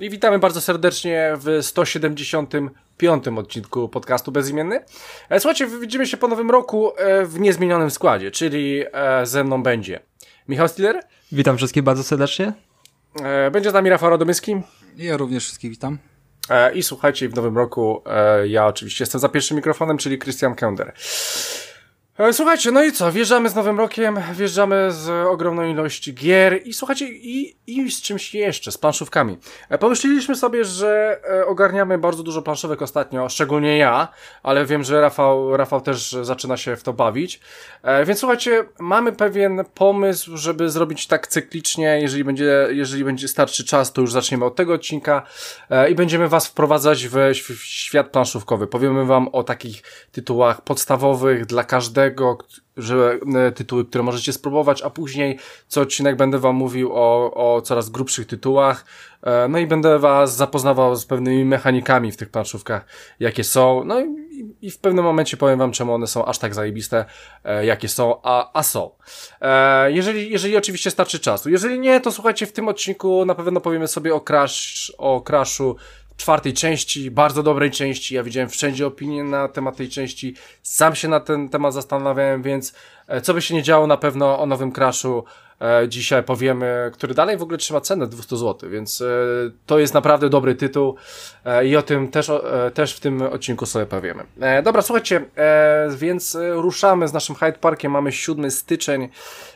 I witamy bardzo serdecznie w 175. odcinku podcastu Bezimienny. Słuchajcie, widzimy się po nowym roku w niezmienionym składzie, czyli ze mną będzie Michał Stiller. Witam wszystkich bardzo serdecznie. Będzie z nami Rafał Radomyski. Ja również wszystkich witam. I słuchajcie, w nowym roku ja oczywiście jestem za pierwszym mikrofonem, czyli Christian Kender. Słuchajcie, no i co? Wjeżdżamy z nowym rokiem, wjeżdżamy z ogromną ilości gier i słuchajcie, i z czymś jeszcze, z planszówkami. Pomyśleliśmy sobie, że ogarniamy bardzo dużo planszówek ostatnio, szczególnie ja, ale wiem, że Rafał też zaczyna się w to bawić. Więc słuchajcie, mamy pewien pomysł, żeby zrobić tak cyklicznie, jeżeli będzie starczy czas, to już zaczniemy od tego odcinka i będziemy was wprowadzać w świat planszówkowy. Powiemy wam o takich tytułach podstawowych dla każdego, że tytuły, które możecie spróbować, a później co odcinek będę wam mówił o coraz grubszych tytułach, no i będę was zapoznawał z pewnymi mechanikami w tych planszówkach, jakie są, no i w pewnym momencie powiem wam, czemu one są aż tak zajebiste, jakie są, a są. Jeżeli oczywiście starczy czasu. Jeżeli nie, to słuchajcie, w tym odcinku na pewno powiemy sobie o Crashu 4. części, bardzo dobrej części. Ja widziałem wszędzie opinie na temat tej części. Sam się na ten temat zastanawiałem, więc co by się nie działo, na pewno o nowym Crashu dzisiaj powiemy, który dalej w ogóle trzyma cenę 200 zł, więc to jest naprawdę dobry tytuł i o tym też w tym odcinku sobie powiemy. Dobra, słuchajcie, więc ruszamy z naszym Hyde Parkiem. Mamy 7 styczeń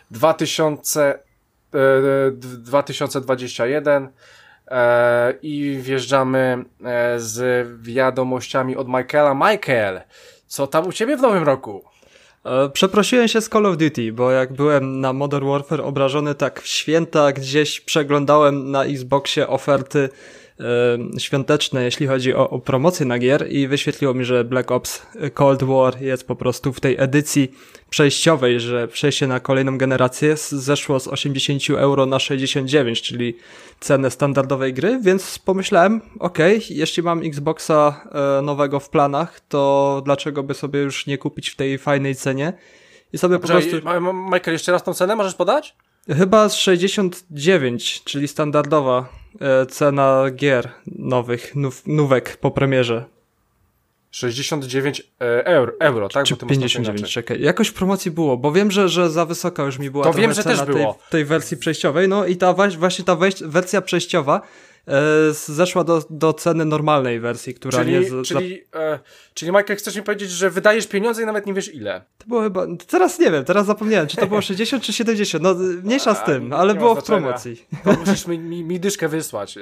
2021 i wjeżdżamy z wiadomościami od Michaela. Michael, co tam u ciebie w nowym roku? Przeprosiłem się z Call of Duty, bo jak byłem na Modern Warfare obrażony, tak w święta gdzieś przeglądałem na Xboxie oferty świąteczne, jeśli chodzi o promocję na gier i wyświetliło mi, że Black Ops Cold War jest po prostu w tej edycji przejściowej, że przejście na kolejną generację zeszło z 80 euro na 69, czyli cenę standardowej gry, więc pomyślałem, jeśli mam Xboxa nowego w planach, to dlaczego by sobie już nie kupić w tej fajnej cenie i sobie po prostu... Michael, jeszcze raz tą cenę możesz podać? Chyba z 69, czyli standardowa cena gier nowych, nówek po premierze. 69 euro, tak? Czy 59, czekaj. Jakoś w promocji było, bo wiem, że za wysoka już mi była to wiem, że cena też było. tej wersji przejściowej, no i właśnie ta wersja przejściowa zeszła do ceny normalnej wersji, która Czyli Michael, chcesz mi powiedzieć, że wydajesz pieniądze i nawet nie wiesz ile? To było chyba, teraz nie wiem, teraz zapomniałem, czy to było 60 czy 70, no mniejsza z tym, ale było w promocji. To musisz mi dyszkę wysłać.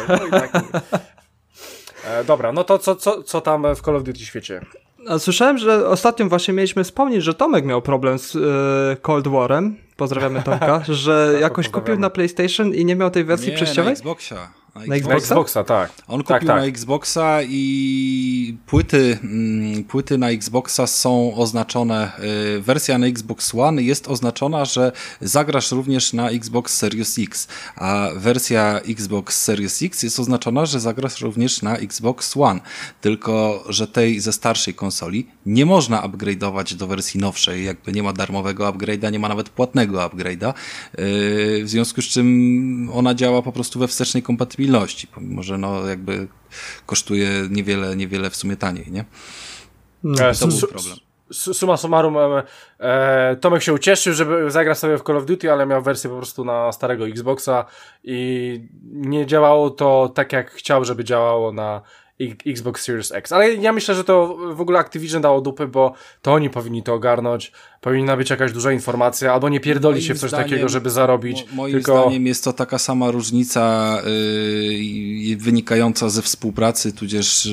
Dobra, no to co tam w Call of Duty świecie? Słyszałem, że ostatnio właśnie mieliśmy wspomnieć, że Tomek miał problem z Cold War'em, pozdrawiamy Tomka, że tak, jakoś kupił na PlayStation i nie miał tej wersji przejściowej? Na Xboxa. Na Xboxa, tak. On kupił na Xboxa i płyty na Xboxa są oznaczone, wersja na Xbox One jest oznaczona, że zagrasz również na Xbox Series X, a wersja Xbox Series X jest oznaczona, że zagrasz również na Xbox One, tylko że tej ze starszej konsoli nie można upgrade'ować do wersji nowszej, jakby nie ma darmowego upgrade'a, nie ma nawet płatnego upgrade'a, w związku z czym ona działa po prostu we wstecznej kompatybilności, pomimo że jakby kosztuje niewiele w sumie taniej, nie? To był problem. Summa summarum, Tomek się ucieszył, żeby zagrać sobie w Call of Duty, ale miał wersję po prostu na starego Xboxa i nie działało to tak, jak chciał, żeby działało na Xbox Series X. Ale ja myślę, że to w ogóle Activision dało dupy, bo to oni powinni to ogarnąć. Powinna być jakaś duża informacja, albo nie pierdoli się w coś takiego, żeby zarobić. Moim zdaniem jest to taka sama różnica wynikająca ze współpracy, tudzież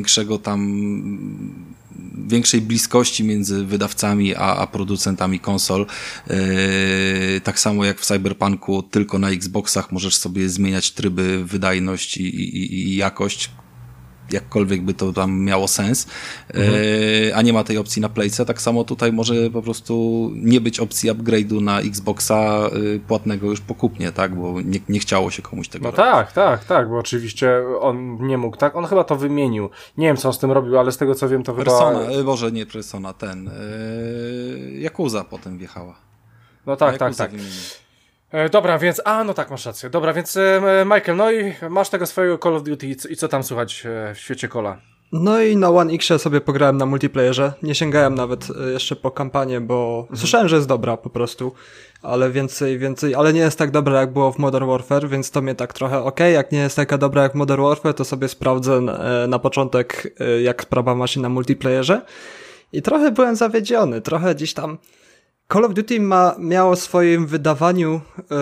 większej bliskości między wydawcami a producentami konsol. Tak samo jak w Cyberpunku, tylko na Xboxach możesz sobie zmieniać tryby, wydajność i jakość, jakkolwiek by to tam miało sens, a nie ma tej opcji na Playce. Tak samo tutaj może po prostu nie być opcji upgrade'u na Xboxa płatnego już po kupnie, tak? Bo nie chciało się komuś tego robić. Tak, bo oczywiście on nie mógł, tak? On chyba to wymienił. Nie wiem, co on z tym robił, ale z tego, co wiem, to Persona, nie Persona, Yakuza potem wjechała. No tak. Dobra, więc... no tak, masz rację. Dobra, więc Michael, no i masz tego swojego Call of Duty i co tam słychać w świecie Cola? No i na One X sobie pograłem na multiplayerze. Nie sięgałem nawet jeszcze po kampanię, bo słyszałem, że jest dobra po prostu, ale więcej, ale nie jest tak dobra jak było w Modern Warfare, więc to mnie tak trochę jak nie jest taka dobra jak Modern Warfare, to sobie sprawdzę na początek, jak sprawa ma się na multiplayerze. I trochę byłem zawiedziony, trochę gdzieś tam Call of Duty miało w swoim wydawaniu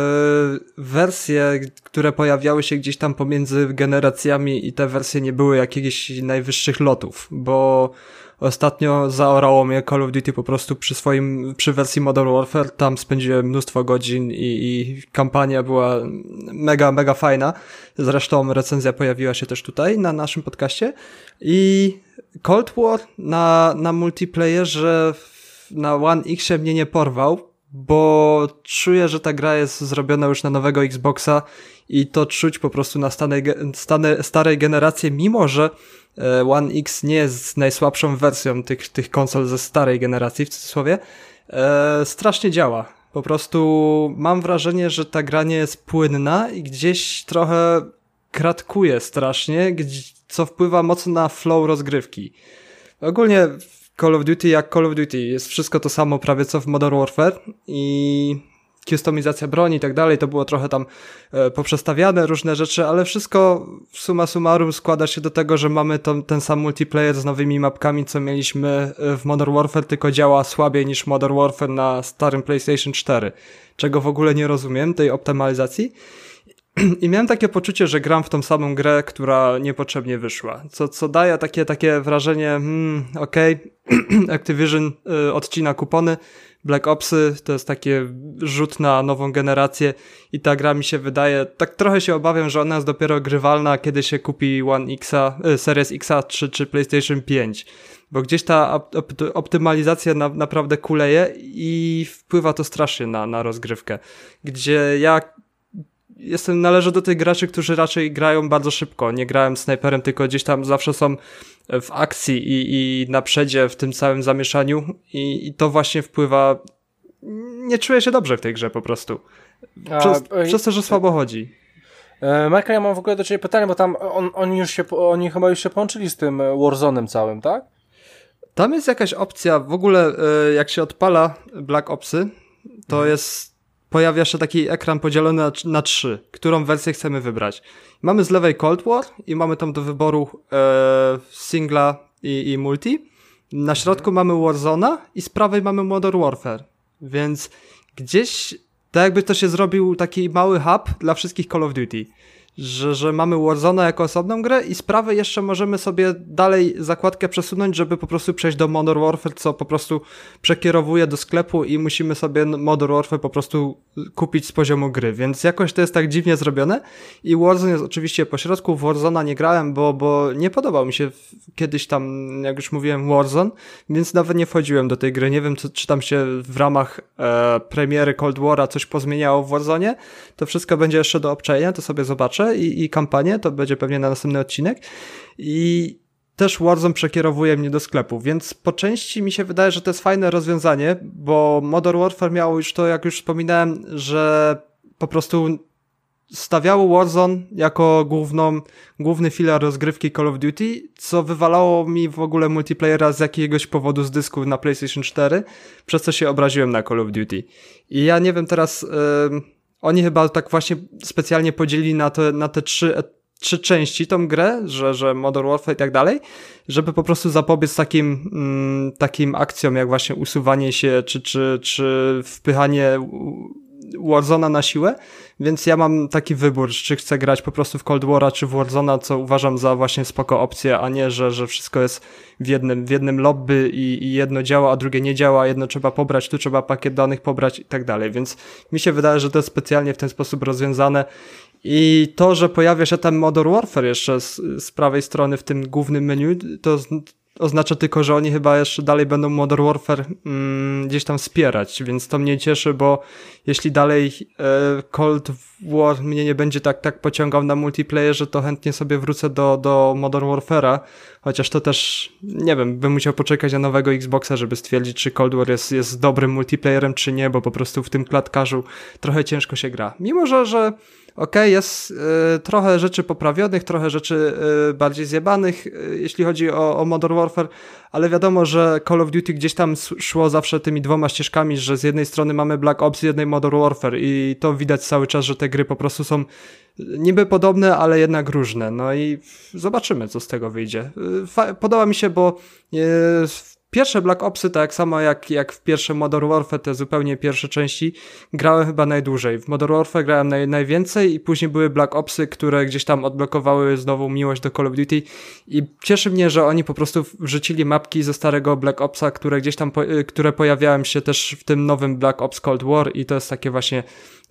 wersje, które pojawiały się gdzieś tam pomiędzy generacjami i te wersje nie były jakichś najwyższych lotów, bo ostatnio zaorało mnie Call of Duty po prostu przy wersji Modern Warfare, tam spędziłem mnóstwo godzin i kampania była mega, mega fajna. Zresztą recenzja pojawiła się też tutaj na naszym podcaście i Cold War na multiplayerze na One X mnie nie porwał, bo czuję, że ta gra jest zrobiona już na nowego Xboxa i to czuć po prostu na starej generacji, mimo że One X nie jest najsłabszą wersją tych konsol ze starej generacji, w cudzysłowie, strasznie działa. Po prostu mam wrażenie, że ta gra nie jest płynna i gdzieś trochę kratkuje strasznie, co wpływa mocno na flow rozgrywki. Ogólnie Call of Duty jak Call of Duty. Jest wszystko to samo prawie co w Modern Warfare i kustomizacja broni i tak dalej, to było trochę tam poprzestawiane różne rzeczy, ale wszystko summa summarum składa się do tego, że mamy ten sam multiplayer z nowymi mapkami, co mieliśmy w Modern Warfare, tylko działa słabiej niż Modern Warfare na starym PlayStation 4, czego w ogóle nie rozumiem, tej optymalizacji. I miałem takie poczucie, że gram w tą samą grę, która niepotrzebnie wyszła. Co daje takie wrażenie, Activision odcina kupony, Black Opsy to jest takie rzut na nową generację i ta gra mi się wydaje, tak trochę się obawiam, że ona jest dopiero grywalna, kiedy się kupi One X'a, Series X'a czy PlayStation 5. Bo gdzieś ta optymalizacja naprawdę kuleje i wpływa to strasznie na rozgrywkę. Gdzie ja należę do tych graczy, którzy raczej grają bardzo szybko. Nie grałem snajperem, tylko gdzieś tam zawsze są w akcji i na przedzie w tym całym zamieszaniu i to właśnie wpływa. Nie czuję się dobrze w tej grze po prostu. Przez to, że słabo chodzi. Michael, ja mam w ogóle do ciebie pytanie, bo tam oni chyba już się połączyli z tym Warzone'em całym, tak? Tam jest jakaś opcja, w ogóle jak się odpala Black Opsy, to pojawia się taki ekran podzielony na 3, którą wersję chcemy wybrać. Mamy z lewej Cold War i mamy tam do wyboru singla i multi. Na środku mamy Warzone'a i z prawej mamy Modern Warfare. Więc gdzieś tak jakby to się zrobił taki mały hub dla wszystkich Call of Duty. Że mamy Warzone'a jako osobną grę i z prawej jeszcze możemy sobie dalej zakładkę przesunąć, żeby po prostu przejść do Modern Warfare, co po prostu przekierowuje do sklepu i musimy sobie Modern Warfare po prostu kupić z poziomu gry, więc jakoś to jest tak dziwnie zrobione i Warzone jest oczywiście po środku. W Warzone'a nie grałem, bo nie podobał mi się kiedyś tam, jak już mówiłem, Warzone, więc nawet nie wchodziłem do tej gry. Nie wiem, czy tam się w ramach premiery Cold War'a coś pozmieniało w Warzone'ie. To wszystko będzie jeszcze do obczajenia, to sobie zobaczę i kampanię, to będzie pewnie na następny odcinek i też Warzone przekierowuje mnie do sklepu, więc po części mi się wydaje, że to jest fajne rozwiązanie, bo Modern Warfare miało już to, jak już wspominałem, że po prostu stawiało Warzone jako główny filar rozgrywki Call of Duty, co wywalało mi w ogóle multiplayera z jakiegoś powodu z dysku na PlayStation 4, przez co się obraziłem na Call of Duty. I ja nie wiem teraz... Oni chyba tak właśnie specjalnie podzielili na te trzy części tą grę, że Modern Warfare i tak dalej, żeby po prostu zapobiec takim akcjom jak właśnie usuwanie się czy wpychanie Warzone'a na siłę, więc ja mam taki wybór, czy chcę grać po prostu w Cold War'a czy w Warzone'a, co uważam za właśnie spoko opcję, a nie, że wszystko jest w jednym lobby i jedno działa, a drugie nie działa, jedno trzeba pobrać, tu trzeba pakiet danych pobrać i tak dalej, więc mi się wydaje, że to jest specjalnie w ten sposób rozwiązane i to, że pojawia się ten Modern Warfare jeszcze z prawej strony w tym głównym menu, to oznacza tylko, że oni chyba jeszcze dalej będą Modern Warfare gdzieś tam wspierać, więc to mnie cieszy, bo jeśli dalej Cold War mnie nie będzie tak pociągał na multiplayerze, to chętnie sobie wrócę do Modern Warfare'a, chociaż to też, nie wiem, bym musiał poczekać na nowego Xboxa, żeby stwierdzić, czy Cold War jest dobrym multiplayerem, czy nie, bo po prostu w tym klatkarzu trochę ciężko się gra. Mimo, że okej, jest trochę rzeczy poprawionych, trochę rzeczy bardziej zjebanych, jeśli chodzi o Modern Warfare, ale wiadomo, że Call of Duty gdzieś tam szło zawsze tymi dwoma ścieżkami, że z jednej strony mamy Black Ops, z jednej Modern Warfare i to widać cały czas, że te gry po prostu są niby podobne, ale jednak różne. No i zobaczymy, co z tego wyjdzie. Podoba mi się, bo pierwsze Black Opsy, tak samo jak w pierwsze Modern Warfare, te zupełnie pierwsze części, grałem chyba najdłużej. W Modern Warfare grałem najwięcej i później były Black Opsy, które gdzieś tam odblokowały znowu miłość do Call of Duty i cieszy mnie, że oni po prostu wrzucili mapki ze starego Black Opsa, które gdzieś tam, które pojawiają się też w tym nowym Black Ops Cold War i to jest takie właśnie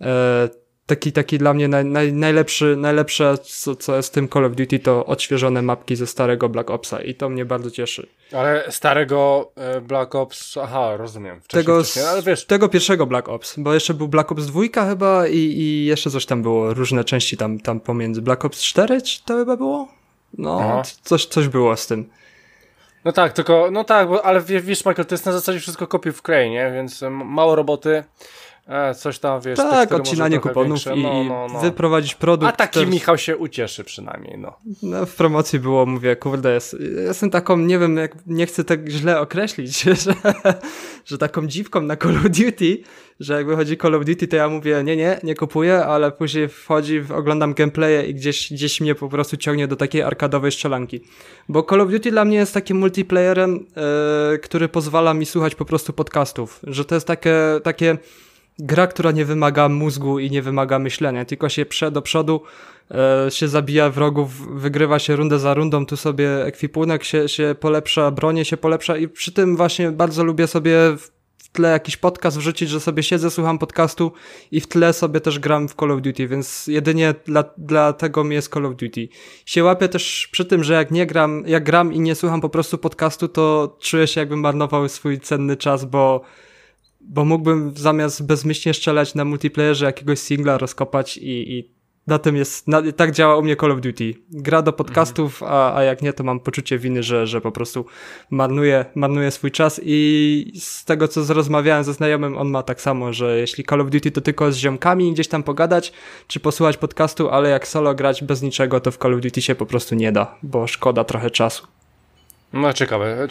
taki dla mnie najlepsze, co jest w tym Call of Duty, to odświeżone mapki ze starego Black Opsa i to mnie bardzo cieszy. Ale starego Black Ops, aha, rozumiem. Wcześniej, ale wiesz. Tego pierwszego Black Ops, bo jeszcze był Black Ops 2 chyba i jeszcze coś tam było, różne części tam pomiędzy. Black Ops 4 czy to chyba było? No, coś było z tym. No tak, ale wiesz, Michael, to jest na zasadzie wszystko kopiuj w klej, nie? Więc mało roboty. Coś tam, wiesz... Tak, odcinanie kuponów i wyprowadzić produkt. A taki Michał się ucieszy przynajmniej, No, w promocji było, mówię, kurde, jestem taką, nie wiem, nie chcę tak źle określić, że taką dziwką na Call of Duty, że jak wychodzi Call of Duty, to ja mówię, nie kupuję, ale później oglądam gameplaye i gdzieś mnie po prostu ciągnie do takiej arkadowej strzelanki. Bo Call of Duty dla mnie jest takim multiplayerem, który pozwala mi słuchać po prostu podcastów, że to jest takie gra, która nie wymaga mózgu i nie wymaga myślenia, tylko się do przodu, się zabija wrogów, wygrywa się rundę za rundą, tu sobie ekwipunek się polepsza, bronie się polepsza i przy tym właśnie bardzo lubię sobie w tle jakiś podcast wrzucić, że sobie siedzę, słucham podcastu i w tle sobie też gram w Call of Duty, więc jedynie dla tego mi jest Call of Duty. Się łapię też przy tym, że jak gram i nie słucham po prostu podcastu, to czuję się, jakbym marnował swój cenny czas, bo mógłbym zamiast bezmyślnie strzelać na multiplayerze jakiegoś singla rozkopać i na tym tak działa u mnie Call of Duty. Gra do podcastów, a jak nie, to mam poczucie winy, że po prostu marnuję swój czas i z tego, co rozmawiałem ze znajomym, on ma tak samo, że jeśli Call of Duty to tylko z ziomkami gdzieś tam pogadać, czy posłuchać podcastu, ale jak solo grać bez niczego, to w Call of Duty się po prostu nie da, bo szkoda trochę czasu. No ciekawe.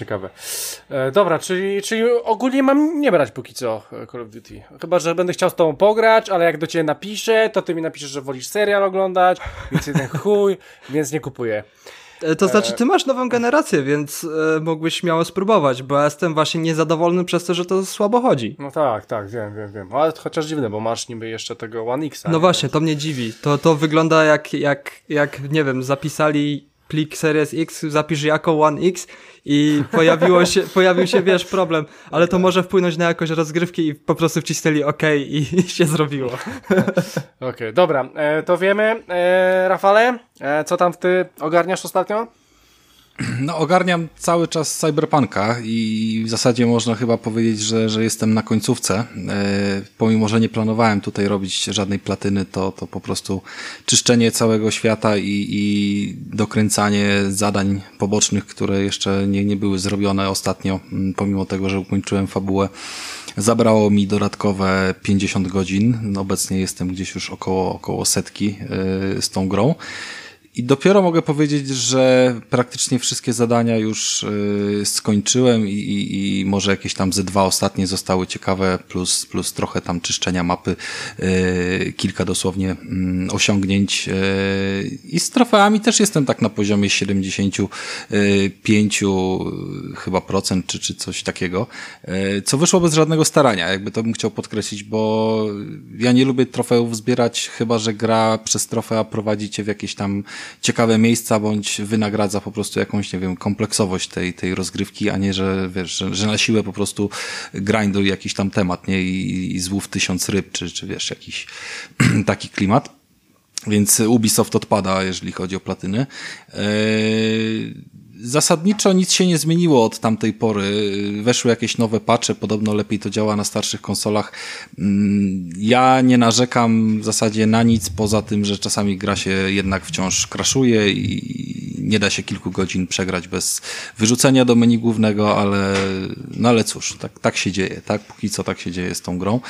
Dobra, czyli ogólnie mam nie brać póki co Call of Duty. Chyba, że będę chciał z tobą pograć, ale jak do ciebie napiszę, to ty mi napiszesz, że wolisz serial oglądać, więc jeden chuj, więc nie kupuję. To znaczy, ty masz nową generację, więc mógłbyś śmiało spróbować, bo ja jestem właśnie niezadowolony przez to, że to słabo chodzi. No tak, wiem. Ale chociaż dziwne, bo masz niby jeszcze tego One X. No właśnie, to mnie dziwi. To wygląda jak nie wiem, zapisali plik Series X, zapisz jako One X i pojawił się, wiesz, problem, ale to może wpłynąć na jakość rozgrywki i po prostu wcisnęli OK i się zrobiło. Okej, dobra, to wiemy. Rafale, co tam ty ogarniasz ostatnio? No, ogarniam cały czas Cyberpunka i w zasadzie można chyba powiedzieć, że jestem na końcówce. Pomimo, że nie planowałem tutaj robić żadnej platyny, to po prostu czyszczenie całego świata i dokręcanie zadań pobocznych, które jeszcze nie były zrobione ostatnio, pomimo tego, że ukończyłem fabułę. Zabrało mi dodatkowe 50 godzin. Obecnie jestem gdzieś już około setki z tą grą. I dopiero mogę powiedzieć, że praktycznie wszystkie zadania już skończyłem i może jakieś tam ze 2 ostatnie zostały ciekawe, plus trochę tam czyszczenia mapy, kilka dosłownie osiągnięć. I z trofeami też jestem tak na poziomie 75 chyba procent, czy coś takiego, co wyszło bez żadnego starania, jakby to bym chciał podkreślić, bo ja nie lubię trofeów zbierać, chyba że gra przez trofea prowadzi cię w jakieś tam ciekawe miejsca, bądź wynagradza po prostu jakąś, nie wiem, kompleksowość tej rozgrywki, a nie, że wiesz, że na siłę po prostu grinduj jakiś tam temat, nie? I złów 1000 ryb, czy wiesz, jakiś taki klimat. Więc Ubisoft odpada, jeżeli chodzi o platyny. Zasadniczo nic się nie zmieniło od tamtej pory. Weszły jakieś nowe patche, podobno lepiej to działa na starszych konsolach. Ja nie narzekam w zasadzie na nic, poza tym, że czasami gra się jednak wciąż crashuje i nie da się kilku godzin przegrać bez wyrzucenia do menu głównego, ale cóż, tak się dzieje, tak? Póki co tak się dzieje z tą grą.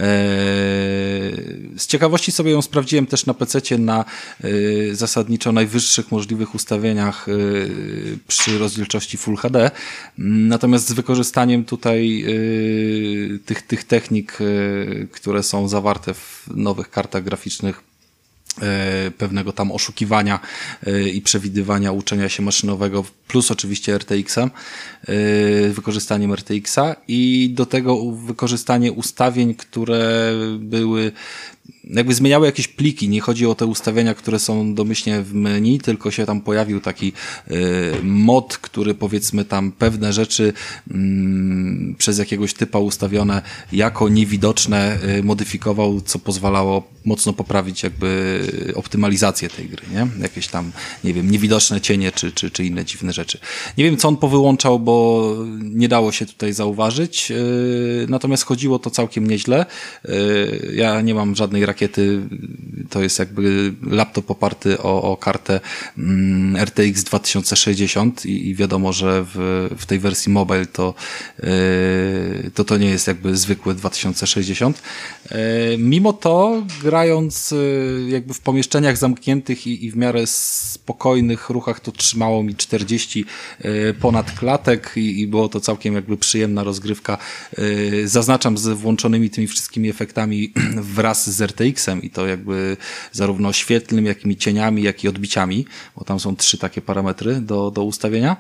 Z ciekawości sobie ją sprawdziłem też na PC-cie na zasadniczo najwyższych możliwych ustawieniach przy rozdzielczości Full HD. Natomiast z wykorzystaniem tutaj tych technik, które są zawarte w nowych kartach graficznych, pewnego tam oszukiwania i przewidywania uczenia się maszynowego, plus oczywiście RTX-em, wykorzystaniem RTX-a i do tego wykorzystanie ustawień, które były jakby zmieniały jakieś pliki. Nie chodzi o te ustawienia, które są domyślnie w menu, tylko się tam pojawił taki mod, który powiedzmy tam pewne rzeczy przez jakiegoś typa ustawione jako niewidoczne modyfikował, co pozwalało mocno poprawić jakby optymalizację tej gry, nie? Jakieś tam, nie wiem, niewidoczne cienie czy inne dziwne rzeczy. Nie wiem, co on powyłączał, bo nie dało się tutaj zauważyć, natomiast chodziło to całkiem nieźle. Ja nie mam żadnej rakiety, to jest jakby laptop oparty o kartę RTX 2060 i wiadomo, że w tej wersji mobile to nie jest jakby zwykły 2060. Mimo to, grając jakby w pomieszczeniach zamkniętych i w miarę spokojnych ruchach, to trzymało mi 40 ponad klatek i było to całkiem jakby przyjemna rozgrywka. Zaznaczam z włączonymi tymi wszystkimi efektami wraz z RTX-em i to jakby zarówno świetlnym, jak i cieniami, jak i odbiciami, bo tam są 3 takie parametry do ustawienia.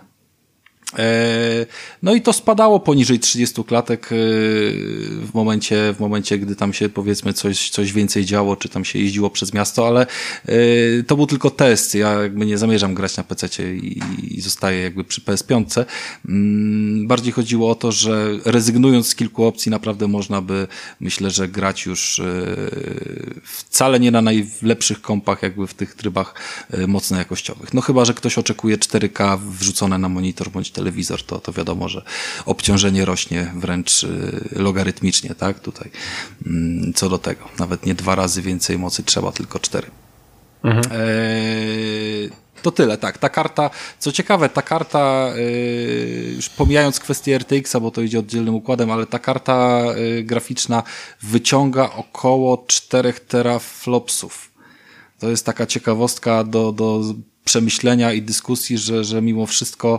No i to spadało poniżej 30 klatek w momencie, gdy tam się powiedzmy coś więcej działo, czy tam się jeździło przez miasto, ale to był tylko test. Ja jakby nie zamierzam grać na PC-cie i zostaję jakby przy PS5. Bardziej chodziło o to, że rezygnując z kilku opcji naprawdę można by, myślę, że grać już wcale nie na najlepszych kompach, jakby w tych trybach mocno jakościowych. No chyba, że ktoś oczekuje 4K wrzucone na monitor bądź telewizor, to wiadomo, że obciążenie rośnie wręcz logarytmicznie, tak? Tutaj co do tego. Nawet nie 2 razy więcej mocy trzeba, tylko 4. To tyle, tak. Ta karta, co ciekawe, ta karta, już pomijając kwestię RTX-a, bo to idzie oddzielnym układem, ale ta karta graficzna wyciąga około 4 teraflopsów. To jest taka ciekawostka do przemyślenia i dyskusji, że mimo wszystko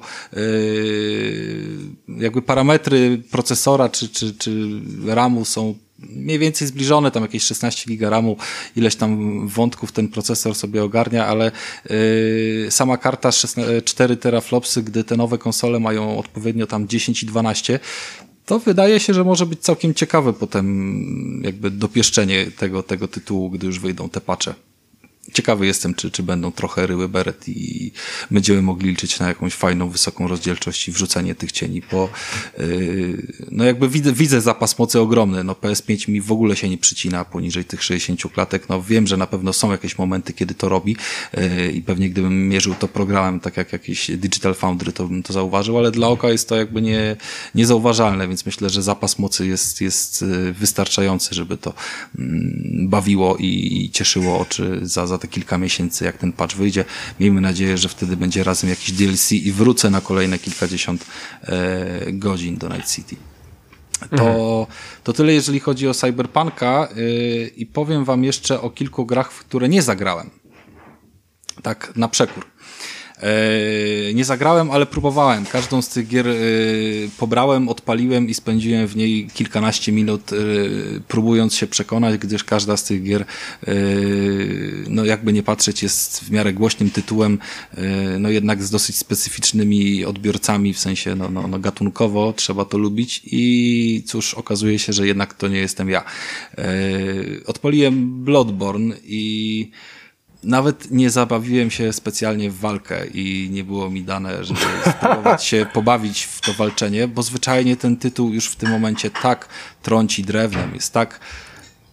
jakby parametry procesora czy RAMu są mniej więcej zbliżone, tam jakieś 16 giga RAMu, ileś tam wątków ten procesor sobie ogarnia, ale sama karta 4 teraflopsy, gdy te nowe konsole mają odpowiednio tam 10 i 12, to wydaje się, że może być całkiem ciekawe potem jakby dopieszczenie tego tytułu, gdy już wyjdą te patche. Ciekawy jestem, czy będą trochę ryły beret i będziemy mogli liczyć na jakąś fajną, wysoką rozdzielczość i wrzucenie tych cieni, bo no jakby widzę zapas mocy ogromny. No PS5 mi w ogóle się nie przycina poniżej tych 60 klatek. No wiem, że na pewno są jakieś momenty, kiedy to robi i pewnie gdybym mierzył to programem, tak jak jakiś Digital Foundry, to bym to zauważył, ale dla oka jest to jakby niezauważalne, więc myślę, że zapas mocy jest wystarczający, żeby to bawiło i cieszyło oczy za te kilka miesięcy, jak ten patch wyjdzie. Miejmy nadzieję, że wtedy będzie razem jakiś DLC i wrócę na kolejne kilkadziesiąt godzin do Night City. To tyle, jeżeli chodzi o Cyberpunka i powiem wam jeszcze o kilku grach, w które nie zagrałem. Tak na przekór. Nie zagrałem, ale próbowałem. Każdą z tych gier pobrałem, odpaliłem i spędziłem w niej kilkanaście minut próbując się przekonać, gdyż każda z tych gier no jakby nie patrzeć jest w miarę głośnym tytułem, no jednak z dosyć specyficznymi odbiorcami, w sensie no gatunkowo trzeba to lubić i cóż, okazuje się, że jednak to nie jestem ja. Odpaliłem Bloodborne i nawet nie zabawiłem się specjalnie w walkę i nie było mi dane, żeby spróbować się pobawić w to walczenie, bo zwyczajnie ten tytuł już w tym momencie tak trąci drewnem, jest tak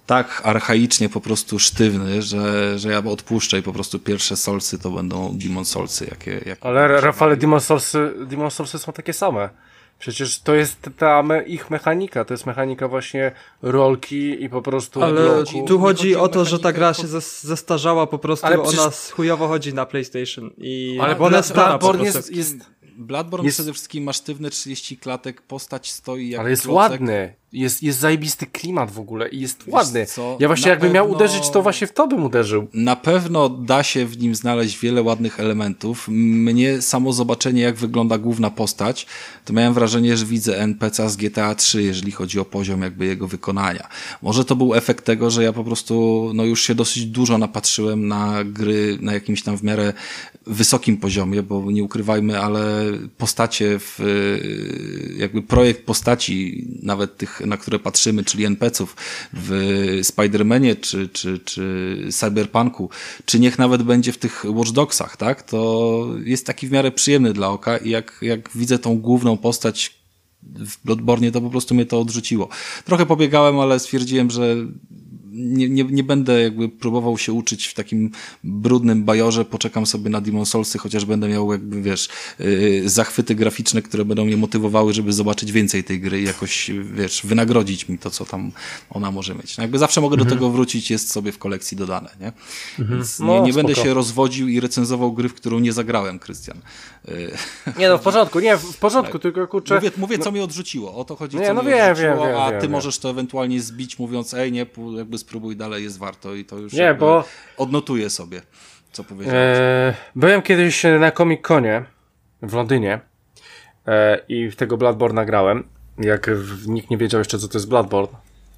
tak archaicznie po prostu sztywny, że ja odpuszczę i po prostu pierwsze Soulsy to będą Demon Soulsy. Jakie Ale Rafale, Demon Soulsy są takie same. Przecież to jest ich mechanika, to jest mechanika właśnie rolki i po prostu... Ale bloku. tu chodzi o to, że ta gra się zestarzała po prostu, ale ona chujowo chodzi na PlayStation. Ale bo ona jest stara po Bloodborne prostu. Bloodborne przede wszystkim ma sztywne 30 klatek, postać stoi jak ale jest klocek. ładny. Jest zajebisty klimat w ogóle i jest ładny. Co? Ja właśnie jakbym miał uderzyć, to właśnie w to bym uderzył. Na pewno da się w nim znaleźć wiele ładnych elementów. Mnie samo zobaczenie, jak wygląda główna postać, to miałem wrażenie, że widzę NPC-a z GTA 3, jeżeli chodzi o poziom jakby jego wykonania. Może to był efekt tego, że ja po prostu już się dosyć dużo napatrzyłem na gry na jakimś tam w miarę wysokim poziomie, bo nie ukrywajmy, ale postacie jakby projekt postaci, nawet tych, na które patrzymy, czyli NPC-ów w Spider-Manie, czy Cyberpunku, czy niech nawet będzie w tych Watch Dogsach, tak? To jest taki w miarę przyjemny dla oka i jak widzę tą główną postać w Bloodborne, to po prostu mnie to odrzuciło. Trochę pobiegałem, ale stwierdziłem, że nie będę jakby próbował się uczyć w takim brudnym bajorze, poczekam sobie na Demon Soulsy, chociaż będę miał jakby, wiesz, zachwyty graficzne, które będą mnie motywowały, żeby zobaczyć więcej tej gry i jakoś, wiesz, wynagrodzić mi to, co tam ona może mieć. No jakby zawsze mogę do tego wrócić, jest sobie w kolekcji dodane, nie? Więc nie będę się rozwodził i recenzował gry, w którą nie zagrałem, Krystian. Nie w porządku, tak. Tylko kurczę... Mówię, co mnie odrzuciło, o to chodzi, nie, co no mnie odrzuciło, a ty wiem. możesz to ewentualnie zbić, mówiąc, jakby spróbuj dalej, jest warto i to już odnotuję sobie, co powiedziałeś. Byłem kiedyś na Comic-Conie w Londynie i w tego Bloodborne'a grałem, jak nikt nie wiedział jeszcze, co to jest Bloodborne.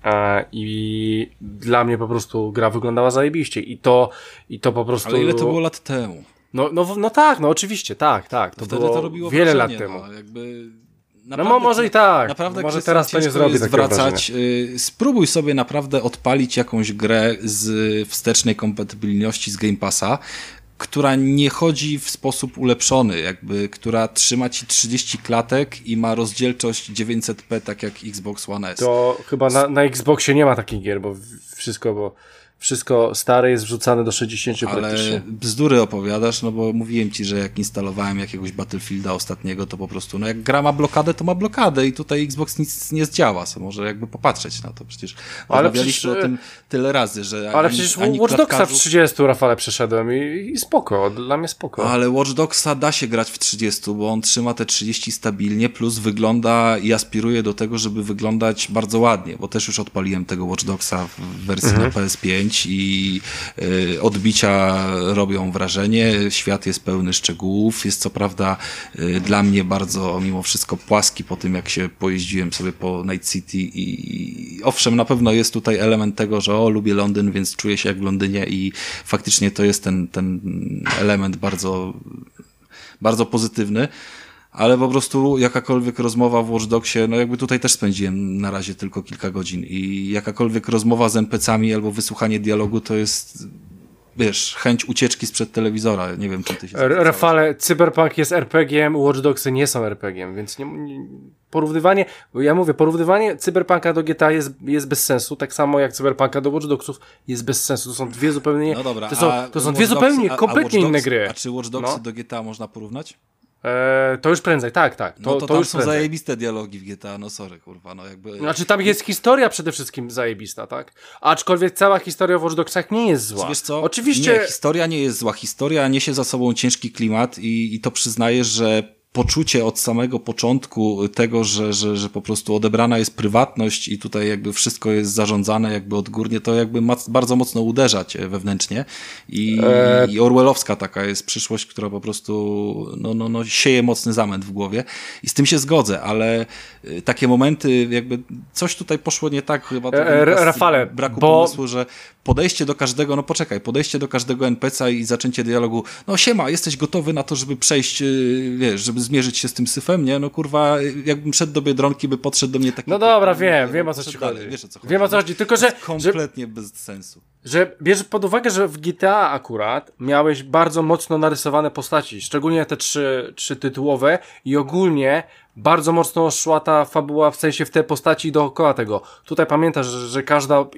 I dla mnie po prostu gra wyglądała zajebiście i to po prostu... Ale ile to było lat temu? No tak, oczywiście, tak. To wtedy było to robiło wiele wrażenie, lat temu. Naprawdę, może i tak. Naprawdę, może teraz to nie zrobi takiego wracać. Spróbuj sobie naprawdę odpalić jakąś grę z wstecznej kompatybilności z Game Passa, która nie chodzi w sposób ulepszony, jakby, która trzyma ci 30 klatek i ma rozdzielczość 900p, tak jak Xbox One S. To chyba na Xboxie nie ma takich gier, bo wszystko stare jest wrzucane do 60 praktycznie. Ale bzdury opowiadasz, no bo mówiłem ci, że jak instalowałem jakiegoś Battlefielda ostatniego, to po prostu, jak gra ma blokadę, to ma blokadę i tutaj Xbox nic nie zdziała, so może jakby popatrzeć na to. Przecież rozmawialiśmy o tym tyle razy, że ale przecież Watch Dogsa w 30 Rafale przeszedłem i spoko, dla mnie spoko. Ale Watch Dogsa da się grać w 30, bo on trzyma te 30 stabilnie, plus wygląda i aspiruje do tego, żeby wyglądać bardzo ładnie, bo też już odpaliłem tego Watch Dogsa w wersji na PS5 i odbicia robią wrażenie, świat jest pełny szczegółów, jest co prawda dla mnie bardzo mimo wszystko płaski po tym, jak się pojeździłem sobie po Night City i owszem, na pewno jest tutaj element tego, że lubię Londyn, więc czuję się jak w Londynie i faktycznie to jest ten element bardzo, bardzo pozytywny. Ale po prostu jakakolwiek rozmowa w Watch Dogsie, jakby tutaj też spędziłem na razie tylko kilka godzin i jakakolwiek rozmowa z NPC-ami albo wysłuchanie dialogu to jest, wiesz, chęć ucieczki sprzed telewizora. Nie wiem, czym ty się zgadzałeś. Rafale, Cyberpunk jest RPG-iem, Watch Dogsy nie są RPG-iem, więc porównywanie Cyberpunka do GTA jest bez sensu, tak samo jak Cyberpunka do Watch Dogsów jest bez sensu. To są dwie zupełnie, no dobra, to są dwie zupełnie, kompletnie inne gry. A czy Watch Dogsy do GTA można porównać? To już prędzej, tak. To tam już są prędzej. zajebiste dialogi w GTA, sorry, kurwa, jakby... Znaczy tam jest historia przede wszystkim zajebista, tak? Aczkolwiek cała historia w Watch Dogsach nie jest zła. Wiesz co? Oczywiście... Nie, historia nie jest zła, historia niesie za sobą ciężki klimat i to przyznaję, że poczucie od samego początku tego, że po prostu odebrana jest prywatność i tutaj jakby wszystko jest zarządzane jakby odgórnie, to jakby ma bardzo mocno uderzać wewnętrznie i orwellowska taka jest przyszłość, która po prostu sieje mocny zamęt w głowie i z tym się zgodzę, ale takie momenty jakby coś tutaj poszło nie tak chyba Rafale, braku pomysłu, że podejście do każdego NPC-a i zaczęcie dialogu, siema, jesteś gotowy na to, żeby przejść, wiesz, żeby zmierzyć się z tym syfem, nie? Kurwa, jakbym szedł do Biedronki, by podszedł do mnie taki... No dobra, wiem o co ci chodzi. Wiesz o co chodzi. Wiem o co chodzi, tylko że... Kompletnie bez sensu. Że bierz pod uwagę, że w GTA akurat miałeś bardzo mocno narysowane postaci, szczególnie te trzy tytułowe i ogólnie bardzo mocno szła ta fabuła w sensie w te postaci dookoła tego. Tutaj pamiętasz, że każda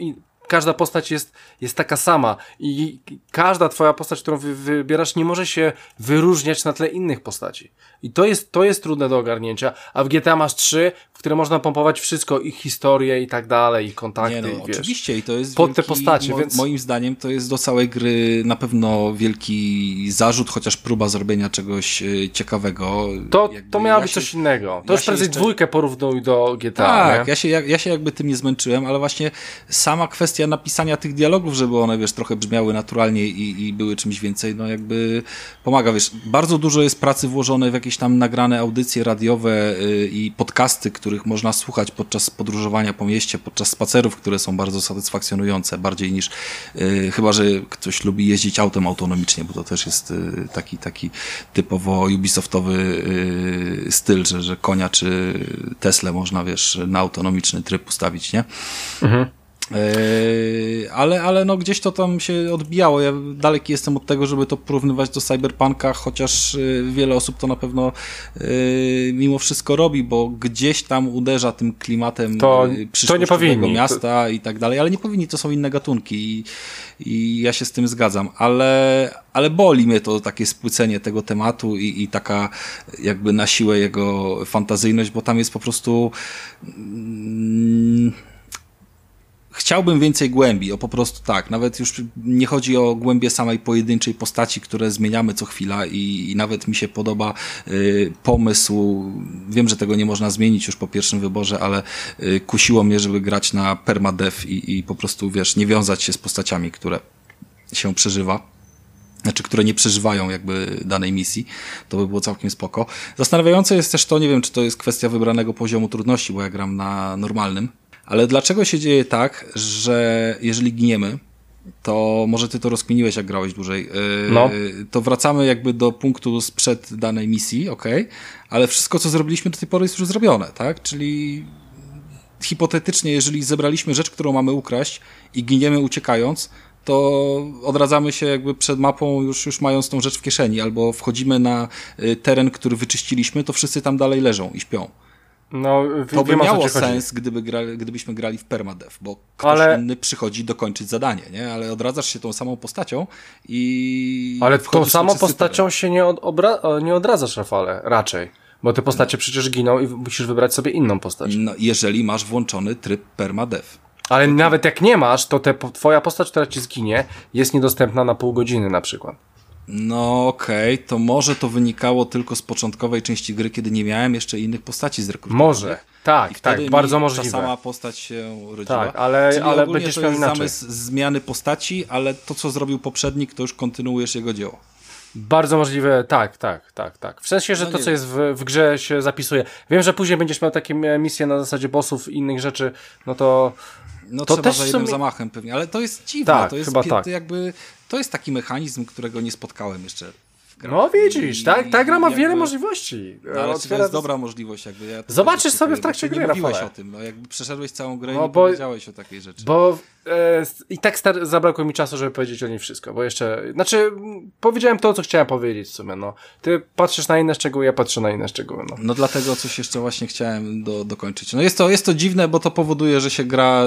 każda postać jest taka sama i każda twoja postać, którą wybierasz, nie może się wyróżniać na tle innych postaci. I to jest trudne do ogarnięcia, a w GTA masz 3, w które można pompować wszystko, ich historię i tak dalej, ich kontakty, nie, no, wiesz. Oczywiście i to jest pod wielki, te postacie, więc moim zdaniem to jest do całej gry na pewno wielki zarzut, chociaż próba zrobienia czegoś ciekawego. To miało być coś innego. To już prędzej dwójkę porównuj do GTA. Tak, nie? ja się jakby tym nie zmęczyłem, ale właśnie sama kwestia napisania tych dialogów, żeby one, wiesz, trochę brzmiały naturalnie i były czymś więcej, no jakby pomaga, wiesz, bardzo dużo jest pracy włożone w jakieś tam nagrane audycje radiowe i podcasty, których można słuchać podczas podróżowania po mieście, podczas spacerów, które są bardzo satysfakcjonujące, bardziej niż chyba, że ktoś lubi jeździć autem autonomicznie, bo to też jest taki typowo Ubisoftowy styl, że konia czy Teslę można, wiesz, na autonomiczny tryb ustawić, nie? Mhm. Ale no gdzieś to tam się odbijało. Ja daleki jestem od tego, żeby to porównywać do Cyberpunka, chociaż wiele osób to na pewno mimo wszystko robi, bo gdzieś tam uderza tym klimatem przyszłościowego miasta i tak dalej, ale nie powinni, to są inne gatunki i ja się z tym zgadzam, ale boli mnie to takie spłycenie tego tematu i taka jakby na siłę jego fantazyjność, bo tam jest po prostu chciałbym więcej głębi, po prostu tak, nawet już nie chodzi o głębię samej pojedynczej postaci, które zmieniamy co chwila i nawet mi się podoba pomysł, wiem, że tego nie można zmienić już po pierwszym wyborze, ale kusiło mnie, żeby grać na permadeath i po prostu, wiesz, nie wiązać się z postaciami, które się przeżywa. Znaczy, które nie przeżywają jakby danej misji, to by było całkiem spoko. Zastanawiające jest też to, nie wiem, czy to jest kwestia wybranego poziomu trudności, bo ja gram na normalnym, ale dlaczego się dzieje tak, że jeżeli giniemy, to może ty to rozkminiłeś, jak grałeś dłużej, to wracamy jakby do punktu sprzed danej misji, okej, ale wszystko, co zrobiliśmy do tej pory jest już zrobione, tak? Czyli hipotetycznie, jeżeli zebraliśmy rzecz, którą mamy ukraść i giniemy uciekając, to odradzamy się jakby przed mapą już mając tą rzecz w kieszeni, albo wchodzimy na teren, który wyczyściliśmy, to wszyscy tam dalej leżą i śpią. No, to by miało sens, gdybyśmy grali w permadeath, bo ktoś inny przychodzi dokończyć zadanie, nie? Ale odradzasz się tą samą postacią i... Ale tą samą postacią się nie odradzasz, Rafale, raczej. Bo te postacie przecież giną i musisz wybrać sobie inną postać. No, jeżeli masz włączony tryb permadeath. Ale nawet jak nie masz, to twoja postać, która ci zginie, jest niedostępna na pół godziny na przykład. No okej, to może to wynikało tylko z początkowej części gry, kiedy nie miałem jeszcze innych postaci zrekrutowanych. Może, tak, bardzo możliwe. Ta sama postać się urodziła. Tak, ale będziesz miał inaczej. Zamysł zmiany postaci, ale to, co zrobił poprzednik, to już kontynuujesz jego dzieło. Bardzo możliwe, tak. W sensie, że to, co jest w grze, się zapisuje. Wiem, że później będziesz miał takie misje na zasadzie bossów i innych rzeczy, no to... No to trzeba też za jednym zamachem pewnie, ale to jest dziwne, tak, to jest jakby, to jest taki mechanizm, którego nie spotkałem jeszcze w grach. No widzisz, ta gra ma wiele możliwości. Ale czy to jest dobra możliwość? Jakby ja zobaczysz sobie w trakcie gry, Rafale. Nie mówiłeś o tym, no jakby przeszedłeś całą grę i nie powiedziałeś o takiej rzeczy. Bo i tak zabrakło mi czasu, żeby powiedzieć o niej wszystko, bo jeszcze, powiedziałem to, co chciałem powiedzieć w sumie, no. Ty patrzysz na inne szczegóły, ja patrzę na inne szczegóły, no. No dlatego coś jeszcze właśnie chciałem dokończyć. No jest to dziwne, bo to powoduje, że się gra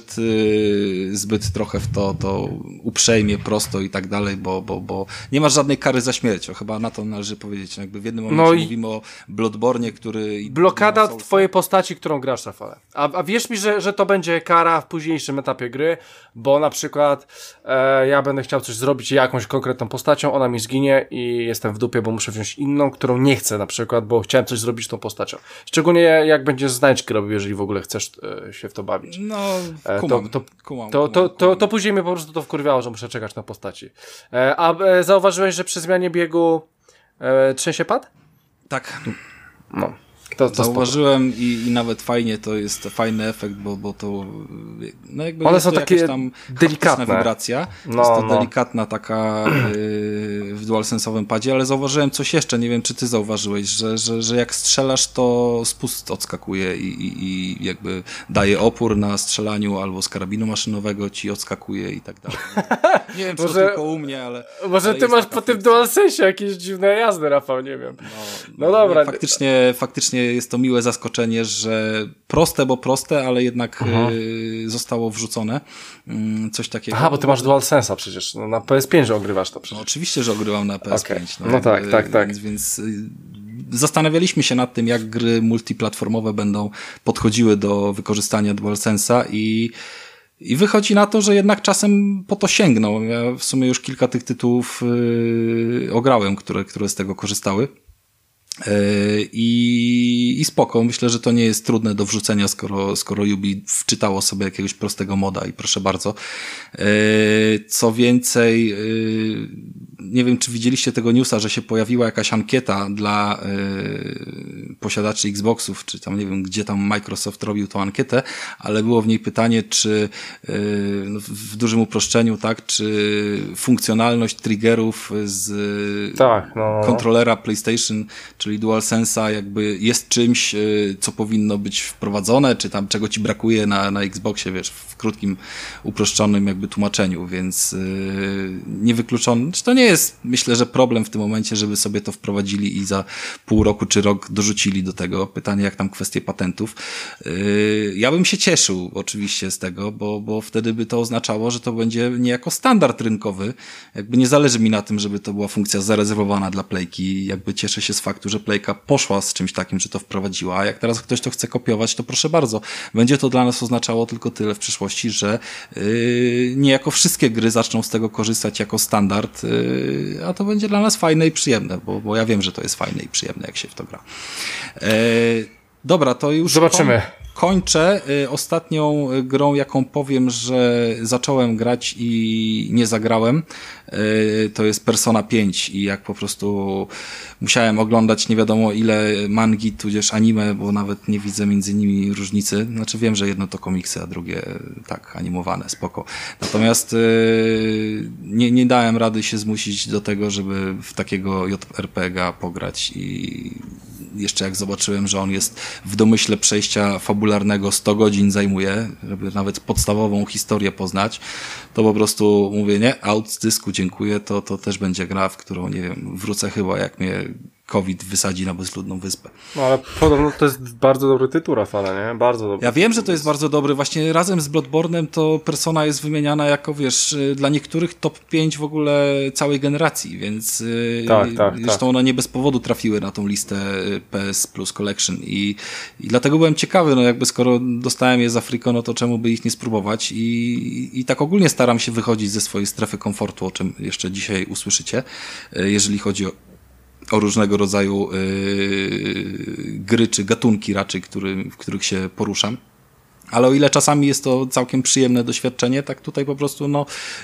zbyt trochę w to uprzejmie, prosto i tak dalej, bo nie masz żadnej kary za śmierć, chyba na to należy powiedzieć. No jakby w jednym momencie mówimy o Bloodborne, który... Blokada twojej postaci, którą grasz, Rafale. A wierz mi, że to będzie kara w późniejszym etapie gry, bo na przykład ja będę chciał coś zrobić jakąś konkretną postacią, ona mi zginie i jestem w dupie, bo muszę wziąć inną, którą nie chcę na przykład, bo chciałem coś zrobić z tą postacią. Szczególnie jak będziesz znajdźki robił, jeżeli w ogóle chcesz się w to bawić. No, kumam. To później mnie po prostu to wkurwiało, że muszę czekać na postaci. A zauważyłeś, że przy zmianie biegu trzęsie pad? Tak. No. To zauważyłem i nawet fajnie, to jest fajny efekt, bo to no jakby one jest są to takie tam delikatne wibracja, jest to delikatna taka w DualSense'owym padzie, ale zauważyłem coś jeszcze, nie wiem czy ty zauważyłeś, że jak strzelasz, to spust odskakuje i jakby daje opór na strzelaniu albo z karabinu maszynowego ci odskakuje i tak dalej. Nie wiem czy to tylko u mnie, ale... Może ty masz po tym DualSense'ie jakieś dziwne jazdy, Rafał, nie wiem. No dobra. Faktycznie właśnie jest to miłe zaskoczenie, że proste, bo proste, ale jednak zostało wrzucone. Coś takiego. Aha, bo ty masz DualSense'a przecież. No, na PS5 ogrywasz to przecież. No, oczywiście, że ogrywam na PS5. Okay. No tak. Więc zastanawialiśmy się nad tym, jak gry multiplatformowe będą podchodziły do wykorzystania DualSense'a i wychodzi na to, że jednak czasem po to sięgną. Ja w sumie już kilka tych tytułów ograłem, które z tego korzystały. I spoko, myślę, że to nie jest trudne do wrzucenia, skoro Ubi wczytało sobie jakiegoś prostego moda i proszę bardzo. Co więcej, nie wiem, czy widzieliście tego newsa, że się pojawiła jakaś ankieta dla posiadaczy Xboxów, czy tam nie wiem, gdzie tam Microsoft robił tą ankietę, ale było w niej pytanie, czy w dużym uproszczeniu, tak, czy funkcjonalność triggerów z kontrolera PlayStation, czyli DualSense'a jakby jest czymś, co powinno być wprowadzone, czy tam czego ci brakuje na Xboxie, wiesz, w krótkim, uproszczonym jakby tłumaczeniu, więc niewykluczone. To nie jest, myślę, że problem w tym momencie, żeby sobie to wprowadzili i za pół roku czy rok dorzucili do tego. Pytanie, jak tam kwestie patentów. Ja bym się cieszył oczywiście z tego, bo wtedy by to oznaczało, że to będzie niejako standard rynkowy. Jakby nie zależy mi na tym, żeby to była funkcja zarezerwowana dla Playki. Jakby cieszę się z faktu, że Playka poszła z czymś takim, że to wprowadziła, a jak teraz ktoś to chce kopiować, to proszę bardzo. Będzie to dla nas oznaczało tylko tyle w przyszłości, że niejako wszystkie gry zaczną z tego korzystać jako standard, a to będzie dla nas fajne i przyjemne, bo ja wiem, że to jest fajne i przyjemne, jak się w to gra. Dobra, to już zobaczymy. Kończę. Ostatnią grą, jaką powiem, że zacząłem grać i nie zagrałem, to jest Persona 5 i jak po prostu musiałem oglądać nie wiadomo ile mangi, tudzież anime, bo nawet nie widzę między nimi różnicy. Znaczy wiem, że jedno to komiksy, a drugie tak animowane, spoko. Natomiast nie dałem rady się zmusić do tego, żeby w takiego JRPG-a pograć i jeszcze jak zobaczyłem, że on jest w domyśle przejścia fabularnego 100 godzin zajmuje, żeby nawet podstawową historię poznać, to po prostu mówię, nie, out z dysku, dziękuję, to też będzie gra, w którą, nie wiem, wrócę chyba, jak mnie COVID wysadzi na bezludną wyspę. No ale podobno to jest bardzo dobry tytuł, Rafale, nie? Bardzo dobry. Ja wiem, że to jest bardzo dobry. Właśnie razem z Bloodborne'em to Persona jest wymieniana jako, wiesz, dla niektórych top 5 w ogóle całej generacji, więc zresztą one nie bez powodu trafiły na tą listę PS Plus Collection i dlatego byłem ciekawy, no jakby skoro dostałem je za friko, no to czemu by ich nie spróbować i tak ogólnie staram się wychodzić ze swojej strefy komfortu, o czym jeszcze dzisiaj usłyszycie, jeżeli chodzi o różnego rodzaju gry czy gatunki raczej, w których się poruszam. Ale o ile czasami jest to całkiem przyjemne doświadczenie, tak tutaj po prostu no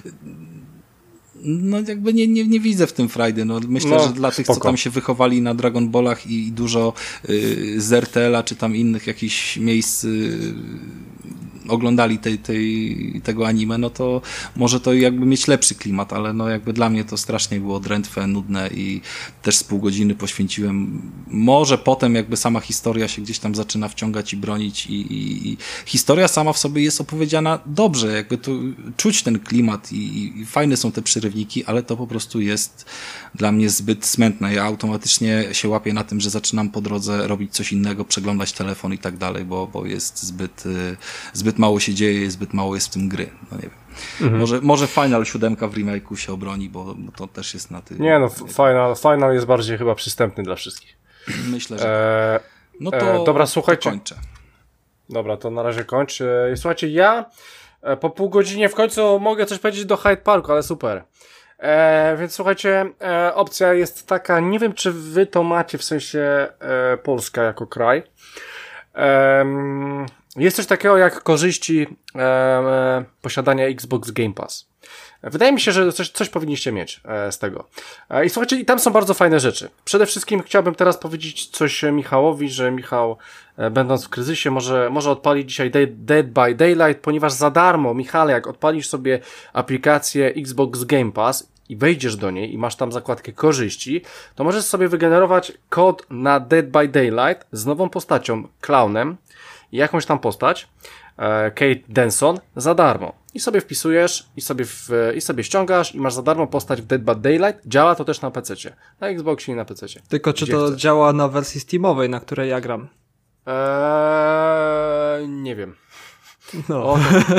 jakby nie widzę w tym frajdy. No, myślę, że dla tych, co tam się wychowali na Dragon Ballach i dużo z RTL-a czy tam innych jakichś miejsc oglądali tego anime, no to może to jakby mieć lepszy klimat, ale no jakby dla mnie to strasznie było drętwe, nudne i też z pół godziny poświęciłem. Może potem jakby sama historia się gdzieś tam zaczyna wciągać i bronić i historia sama w sobie jest opowiedziana dobrze, jakby tu czuć ten klimat i fajne są te przyrywniki, ale to po prostu jest dla mnie zbyt smętne. Ja automatycznie się łapię na tym, że zaczynam po drodze robić coś innego, przeglądać telefon i tak dalej, bo jest zbyt mało się dzieje, zbyt mało jest w tym gry. No nie wiem. Może Final 7 w remake'u się obroni, bo to też jest na tym. Nie no, Final jest bardziej chyba przystępny dla wszystkich. Myślę, że no to dobra, słuchajcie. To kończę. Dobra, to na razie kończę. Słuchajcie, ja po pół godzinie w końcu mogę coś powiedzieć do Hyde Parku, ale super. Więc słuchajcie, opcja jest taka, nie wiem czy wy to macie, w sensie Polska jako kraj. Jest coś takiego jak korzyści posiadania Xbox Game Pass. Wydaje mi się, że coś powinniście mieć z tego. I słuchajcie, i tam są bardzo fajne rzeczy. Przede wszystkim chciałbym teraz powiedzieć coś Michałowi, że Michał, będąc w kryzysie, może odpalić dzisiaj Dead by Daylight, ponieważ za darmo, Michale, jak odpalisz sobie aplikację Xbox Game Pass i wejdziesz do niej i masz tam zakładkę korzyści, to możesz sobie wygenerować kod na Dead by Daylight z nową postacią, Clownem, jakąś tam postać, Kate Denson, za darmo. I sobie wpisujesz, i sobie ściągasz i masz za darmo postać w Dead by Daylight. Działa to też na PC-cie. Na Xboxie i na PC-cie. Tylko czy to działa na wersji Steamowej, na której ja gram? Nie wiem. No.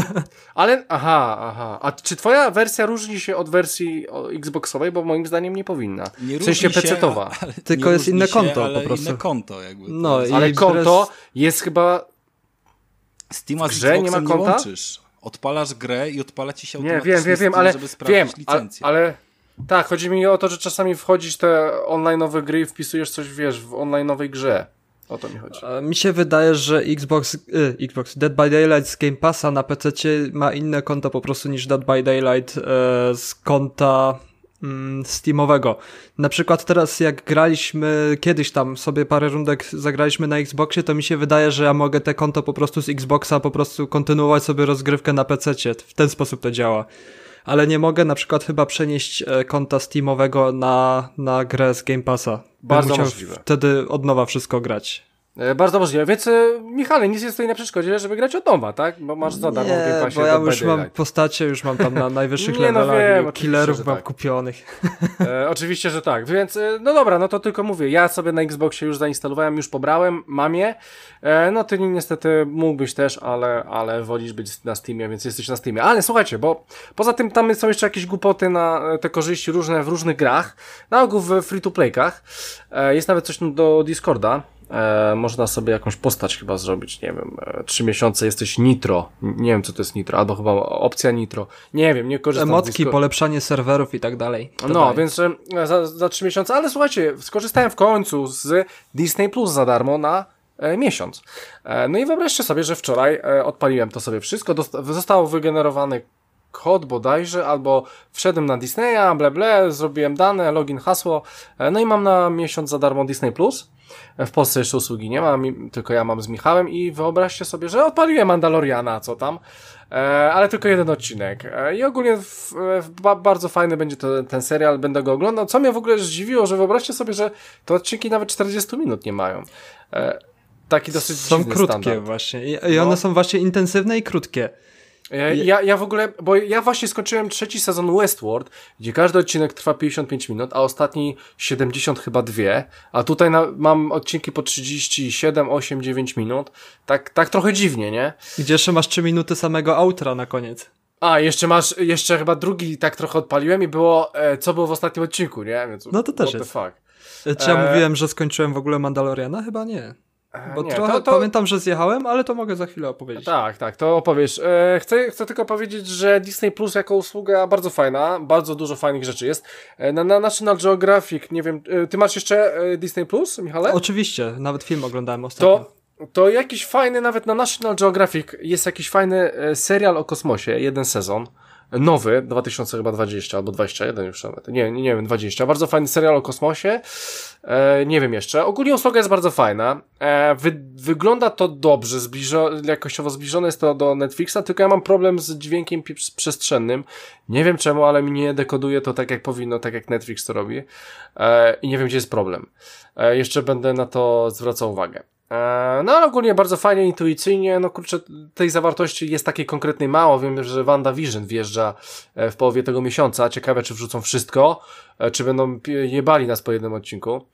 Ale, aha. A czy twoja wersja różni się od wersji Xboxowej? Bo moim zdaniem nie powinna. Nie w sensie PC-towa. Tylko jest inne konto po prostu. Inne konto jakby. No, ale konto jest chyba... Steama z grze nie ma konta? nie łączysz. Odpalasz grę i odpala ci się automatycznie wiem, Steam, ale żeby sprawdzić licencję. Ale tak, chodzi mi o to, że czasami wchodzisz te online'owe gry i wpisujesz coś, wiesz, w online'owej grze. O to mi chodzi. Mi się wydaje, że Xbox Dead by Daylight z Game Passa na PC-cie ma inne konto po prostu niż Dead by Daylight z konta Steamowego. Na przykład teraz jak graliśmy kiedyś tam sobie parę rundek zagraliśmy na Xboxie, to mi się wydaje, że ja mogę te konto po prostu z Xboxa po prostu kontynuować sobie rozgrywkę na PC-cie. W ten sposób to działa. Ale nie mogę na przykład chyba przenieść konta Steamowego na grę z Game Passa. Bardzo możliwe. Wtedy od nowa wszystko grać. Bardzo możliwe. Więc Michale, nic nie stoi na przeszkodzie, żeby grać od nowa, tak? Bo masz za darmo w Game Passie. Bo ja już mam postacie, już mam tam na najwyższych levelach killerów mam kupionych. Oczywiście, że tak. Więc no dobra, no to tylko mówię. Ja sobie na Xboxie już zainstalowałem, już pobrałem, mam je. No ty niestety mógłbyś też, ale wolisz być na Steamie, więc jesteś na Steamie. Ale słuchajcie, bo poza tym tam są jeszcze jakieś głupoty na te korzyści różne w różnych grach. Na ogół w free-to-playkach. Jest nawet coś do Discorda. Można sobie jakąś postać chyba zrobić, nie wiem, 3 miesiące jesteś Nitro, nie wiem co to jest Nitro, albo chyba opcja Nitro, nie wiem, nie korzystam emotki, polepszanie serwerów i tak dalej. No, więc za 3 miesiące, ale słuchajcie, skorzystałem w końcu z Disney Plus za darmo na miesiąc. No i wyobraźcie sobie, że wczoraj odpaliłem to sobie wszystko, został wygenerowany kod bodajże, albo wszedłem na Disneya, zrobiłem dane, login, hasło, no i mam na miesiąc za darmo Disney Plus. W Polsce jeszcze usługi nie ma, tylko ja mam z Michałem i wyobraźcie sobie, że odpaliłem Mandaloriana, co tam, ale tylko jeden odcinek. I ogólnie bardzo fajny będzie ten serial, będę go oglądał. Co mnie w ogóle zdziwiło, że wyobraźcie sobie, że te odcinki nawet 40 minut nie mają. Taki dosyć są dziwny krótkie standard. właśnie i one są właśnie intensywne i krótkie. Ja w ogóle, bo ja właśnie skończyłem 3. sezon Westworld, gdzie każdy odcinek trwa 55 minut, a ostatni 70 chyba 2, a tutaj mam odcinki po 37, 8, 9 minut. Tak trochę dziwnie, nie? Gdzie jeszcze masz 3 minuty samego outra na koniec. A, jeszcze chyba drugi tak trochę odpaliłem i było, co było w ostatnim odcinku, nie? Więc no to też jest. Czy ja mówiłem, że skończyłem w ogóle Mandaloriana? Chyba nie. Bo nie, trochę pamiętam, że zjechałem, ale to mogę za chwilę opowiedzieć. Tak, to opowiesz. Chcę tylko powiedzieć, że Disney Plus jako usługa bardzo fajna, bardzo dużo fajnych rzeczy jest. Na National Geographic, nie wiem, ty masz jeszcze Disney Plus, Michale? Oczywiście, nawet film oglądałem ostatnio. To jakiś fajny, nawet na National Geographic jest jakiś fajny serial o kosmosie, jeden sezon. Nowy, 2020 albo 21 już nawet. Nie wiem, 20. Bardzo fajny serial o kosmosie. Nie wiem jeszcze. Ogólnie usługa jest bardzo fajna. Wygląda to dobrze, jakościowo zbliżone jest to do Netflixa, tylko ja mam problem z dźwiękiem przestrzennym. Nie wiem czemu, ale mi nie dekoduje to tak jak powinno, tak jak Netflix to robi. I nie wiem, gdzie jest problem. Jeszcze będę na to zwracał uwagę. No ale ogólnie bardzo fajnie, intuicyjnie, no kurczę, tej zawartości jest takiej konkretnej mało. Wiem, że WandaVision wjeżdża w połowie tego miesiąca. Ciekawe, czy wrzucą wszystko, czy będą jebali nas po jednym odcinku.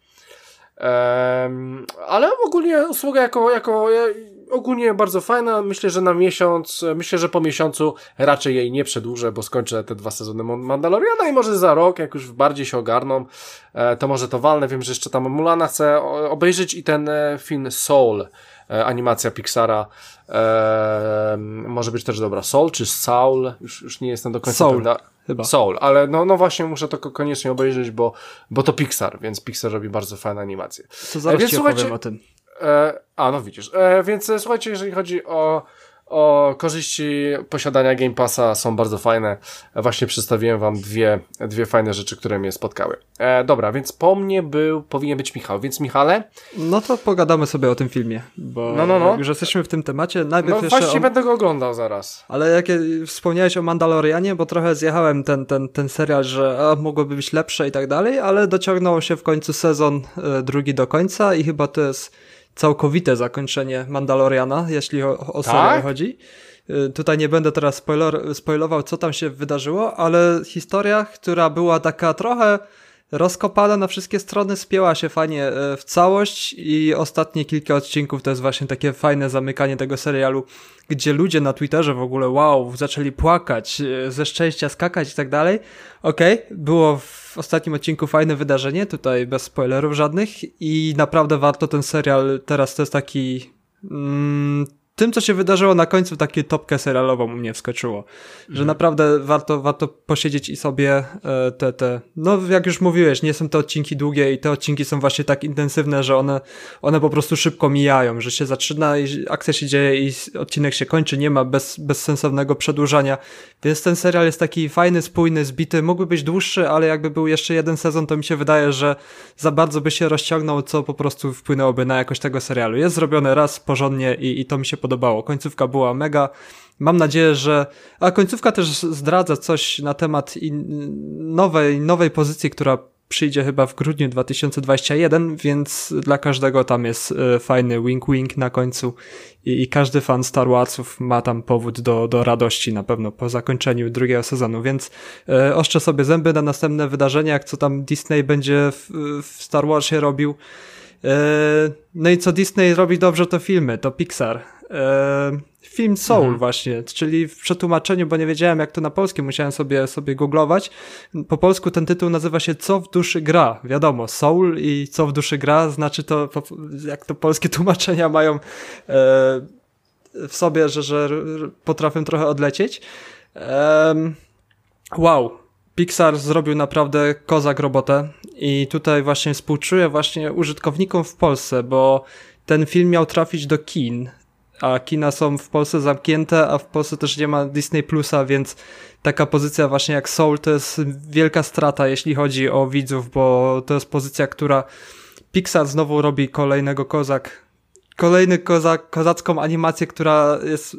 Ale ogólnie usługa jako ogólnie bardzo fajna. Myślę, że po miesiącu raczej jej nie przedłużę, bo skończę te 2 sezony Mandaloriana i może za rok, jak już bardziej się ogarną, to może to walnę. Wiem, że jeszcze tam Mulana chcę obejrzeć i ten film Soul, animacja Pixara, może być też dobra. Soul czy Saul? Już nie jestem do końca pewna. Chyba. Soul, ale no właśnie muszę to koniecznie obejrzeć, bo to Pixar, więc Pixar robi bardzo fajne animacje. To zaraz ci opowiem o tym. No widzisz. Więc słuchajcie, jeżeli chodzi o korzyści posiadania Game Passa, są bardzo fajne. Właśnie przedstawiłem wam dwie fajne rzeczy, które mnie spotkały. Dobra, więc po mnie powinien być Michał, więc Michale? No to pogadamy sobie o tym filmie, bo jak już jesteśmy w tym temacie, najpierw jeszcze właśnie będę go oglądał zaraz. Ale jak wspomniałeś o Mandalorianie, bo trochę zjechałem ten serial, że mogłoby być lepsze i tak dalej, ale dociągnął się w końcu sezon 2 do końca i chyba to jest całkowite zakończenie Mandaloriana, jeśli o serial chodzi. Tutaj nie będę teraz spoilował, co tam się wydarzyło, ale historia, która była taka trochę rozkopana na wszystkie strony, spięła się fajnie w całość i ostatnie kilka odcinków to jest właśnie takie fajne zamykanie tego serialu, gdzie ludzie na Twitterze w ogóle zaczęli płakać, ze szczęścia skakać i tak dalej. Było w ostatnim odcinku fajne wydarzenie, tutaj bez spoilerów żadnych i naprawdę warto ten serial, teraz to jest taki... tym, co się wydarzyło na końcu, takie topkę serialową u mnie wskoczyło. Że naprawdę warto posiedzieć i sobie no jak już mówiłeś, nie są to odcinki długie i te odcinki są właśnie tak intensywne, że one po prostu szybko mijają, że się zaczyna i akcja się dzieje i odcinek się kończy, nie ma bezsensownego przedłużania. Więc ten serial jest taki fajny, spójny, zbity, mógłby być dłuższy, ale jakby był jeszcze jeden sezon, to mi się wydaje, że za bardzo by się rozciągnął, co po prostu wpłynęłoby na jakość tego serialu. Jest zrobione raz porządnie i to mi się podobało. Końcówka była mega. Mam nadzieję, że... A końcówka też zdradza coś na temat nowej pozycji, która przyjdzie chyba w grudniu 2021, więc dla każdego tam jest fajny wink-wink na końcu i każdy fan Star Warsów ma tam powód do radości na pewno po zakończeniu drugiego sezonu, więc oszczę sobie zęby na następne wydarzenia, jak co tam Disney będzie w Star Warsie robił. No i co Disney robi dobrze, to filmy, to Pixar. Film Soul właśnie, czyli w przetłumaczeniu, bo nie wiedziałem jak to na polskie, musiałem sobie googlować. Po polsku ten tytuł nazywa się Co w duszy gra. Wiadomo, Soul i Co w duszy gra, znaczy to, jak to polskie tłumaczenia mają w sobie, że potrafią trochę odlecieć. Pixar zrobił naprawdę kozak robotę i tutaj właśnie współczuję właśnie użytkownikom w Polsce, bo ten film miał trafić do kin, a kina są w Polsce zamknięte, a w Polsce też nie ma Disney Plusa, więc taka pozycja właśnie jak Soul to jest wielka strata, jeśli chodzi o widzów, bo to jest pozycja, która Pixar znowu robi kozacką animację, która jest...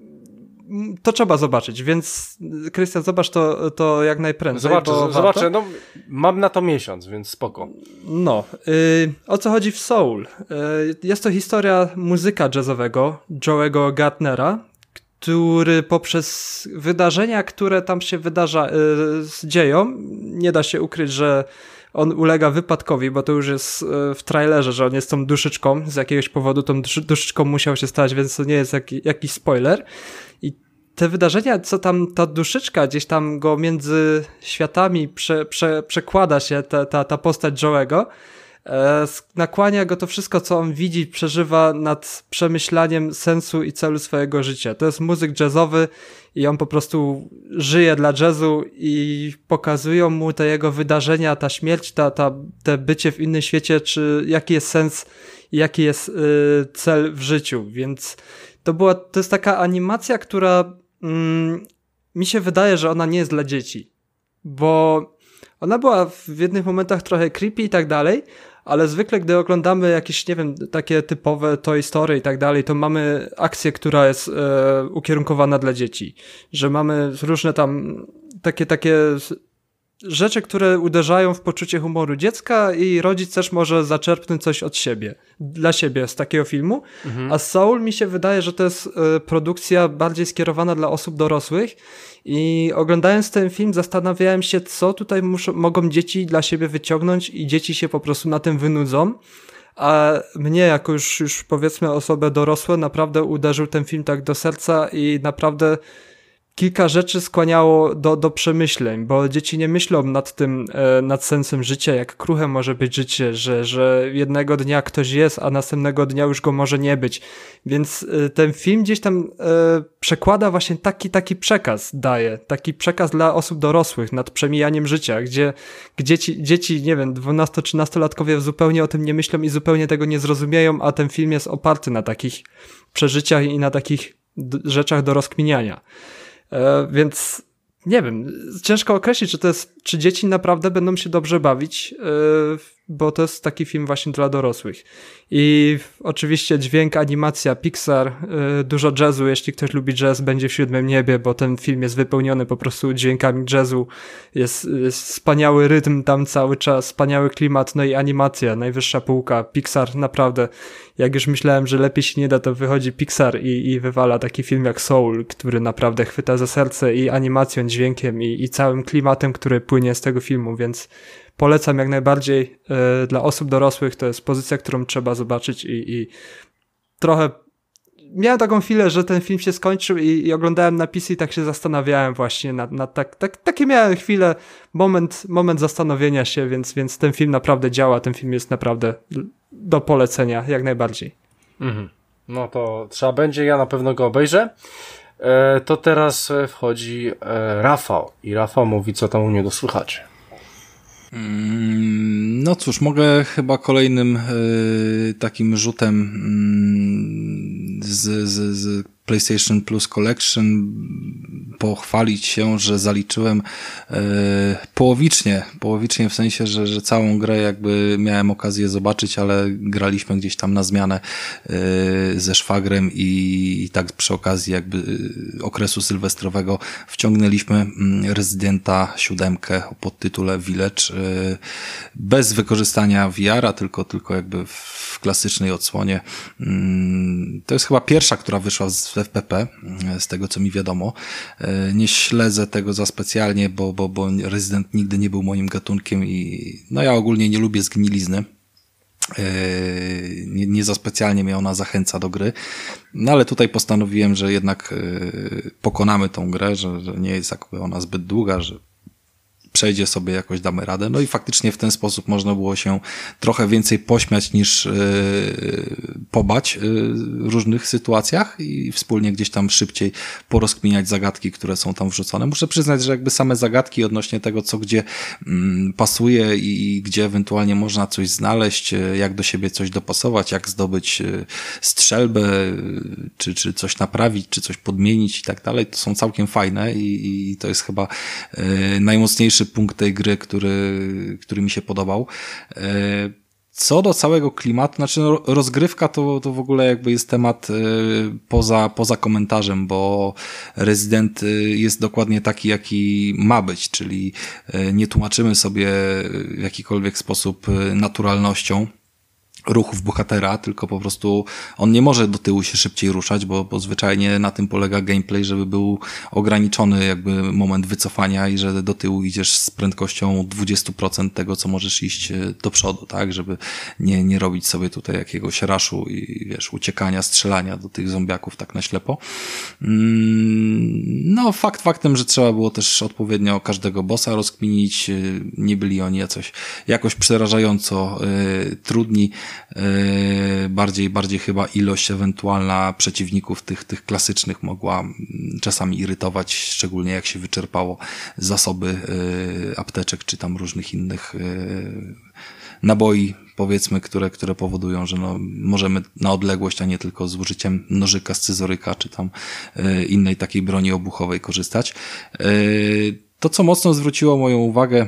To trzeba zobaczyć, więc Krystian, zobacz to jak najprędzej. Zobaczę, no mam na to miesiąc, więc spoko. No, o co chodzi w Soul? Jest to historia muzyka jazzowego Joe'ego Gardnera, który poprzez wydarzenia, które tam się dzieją, nie da się ukryć, że on ulega wypadkowi, bo to już jest w trailerze, że on jest tą duszyczką, z jakiegoś powodu tą duszyczką musiał się stać, więc to nie jest jakiś spoiler. I te wydarzenia, co tam ta duszyczka gdzieś tam go między światami przekłada się, ta postać Joe'ego, nakłania go to wszystko, co on widzi, przeżywa nad przemyślaniem sensu i celu swojego życia. To jest muzyk jazzowy i on po prostu żyje dla jazzu i pokazują mu te jego wydarzenia, ta śmierć, te bycie w innym świecie, czy jaki jest sens i jaki jest cel w życiu. Więc to jest taka animacja, która mi się wydaje, że ona nie jest dla dzieci, bo ona była w jednych momentach trochę creepy i tak dalej, ale zwykle, gdy oglądamy jakieś, nie wiem, takie typowe Toy Story i tak dalej, to mamy akcję, która jest ukierunkowana dla dzieci, że mamy różne tam takie rzeczy, które uderzają w poczucie humoru dziecka i rodzic też może zaczerpnąć coś od siebie, dla siebie z takiego filmu, a Soul mi się wydaje, że to jest produkcja bardziej skierowana dla osób dorosłych i oglądając ten film zastanawiałem się, co tutaj mogą dzieci dla siebie wyciągnąć i dzieci się po prostu na tym wynudzą, a mnie jako już powiedzmy osobę dorosłą naprawdę uderzył ten film tak do serca i naprawdę kilka rzeczy skłaniało do przemyśleń, bo dzieci nie myślą nad sensem życia, jak kruche może być życie, że jednego dnia ktoś jest, a następnego dnia już go może nie być. Więc ten film gdzieś tam przekłada właśnie taki przekaz, daje. Taki przekaz dla osób dorosłych nad przemijaniem życia, gdzie dzieci, nie wiem, 12-13-latkowie zupełnie o tym nie myślą i zupełnie tego nie zrozumieją, a ten film jest oparty na takich przeżyciach i na takich rzeczach do rozkminiania. Więc nie wiem, ciężko określić, czy dzieci naprawdę będą się dobrze bawić. bo to jest taki film właśnie dla dorosłych. I oczywiście dźwięk, animacja, Pixar, dużo jazzu, jeśli ktoś lubi jazz, będzie w Siódmym Niebie, bo ten film jest wypełniony po prostu dźwiękami jazzu, jest wspaniały rytm tam cały czas, wspaniały klimat, no i animacja, najwyższa półka, Pixar naprawdę, jak już myślałem, że lepiej się nie da, to wychodzi Pixar i wywala taki film jak Soul, który naprawdę chwyta za serce i animacją, dźwiękiem i całym klimatem, który płynie z tego filmu, więc polecam jak najbardziej. Dla osób dorosłych to jest pozycja, którą trzeba zobaczyć i trochę miałem taką chwilę, że ten film się skończył i oglądałem napisy i tak się zastanawiałem właśnie takie miałem chwilę, moment zastanowienia się, więc ten film naprawdę działa, ten film jest naprawdę do polecenia, jak najbardziej. No to trzeba będzie, ja na pewno go obejrzę. To teraz wchodzi Rafał i Rafał mówi, co tam u niego słychać. No cóż, mogę chyba kolejnym takim rzutem z PlayStation Plus Collection pochwalić się, że zaliczyłem połowicznie w sensie, że całą grę jakby miałem okazję zobaczyć, ale graliśmy gdzieś tam na zmianę ze szwagrem i tak przy okazji jakby okresu sylwestrowego wciągnęliśmy Rezydenta 7 o podtytule Village bez wykorzystania VR-a, tylko jakby w klasycznej odsłonie. To jest chyba pierwsza, która wyszła w FPP, z tego co mi wiadomo. Nie śledzę tego za specjalnie, bo Resident nigdy nie był moim gatunkiem i no ja ogólnie nie lubię zgnilizny. Nie za specjalnie mnie ona zachęca do gry. No ale tutaj postanowiłem, że jednak pokonamy tą grę, że nie jest jakby ona zbyt długa, że przejdzie sobie, jakoś damy radę. No i faktycznie w ten sposób można było się trochę więcej pośmiać niż pobać w różnych sytuacjach i wspólnie gdzieś tam szybciej porozkminiać zagadki, które są tam wrzucone. Muszę przyznać, że jakby same zagadki odnośnie tego, co gdzie pasuje i gdzie ewentualnie można coś znaleźć, jak do siebie coś dopasować, jak zdobyć strzelbę, czy coś naprawić, czy coś podmienić i tak dalej, to są całkiem fajne i to jest chyba najmocniejszy punkt tej gry, który mi się podobał. Co do całego klimatu, znaczy no, rozgrywka to w ogóle jakby jest temat poza komentarzem, bo Resident jest dokładnie taki, jaki ma być, czyli nie tłumaczymy sobie w jakikolwiek sposób naturalnością ruchów bohatera, tylko po prostu on nie może do tyłu się szybciej ruszać, bo zwyczajnie na tym polega gameplay, żeby był ograniczony jakby moment wycofania i że do tyłu idziesz z prędkością 20% tego, co możesz iść do przodu, tak, żeby nie robić sobie tutaj jakiegoś raszu i wiesz, uciekania, strzelania do tych zombiaków tak na ślepo. No faktem, że trzeba było też odpowiednio każdego bossa rozkminić, nie byli oni jakoś przerażająco trudni. Bardziej chyba ilość ewentualna przeciwników tych klasycznych mogła czasami irytować, szczególnie jak się wyczerpało zasoby apteczek czy tam różnych innych naboi, powiedzmy, które powodują, że no, możemy na odległość, a nie tylko z użyciem nożyka, scyzoryka czy tam innej takiej broni obuchowej korzystać. To, co mocno zwróciło moją uwagę,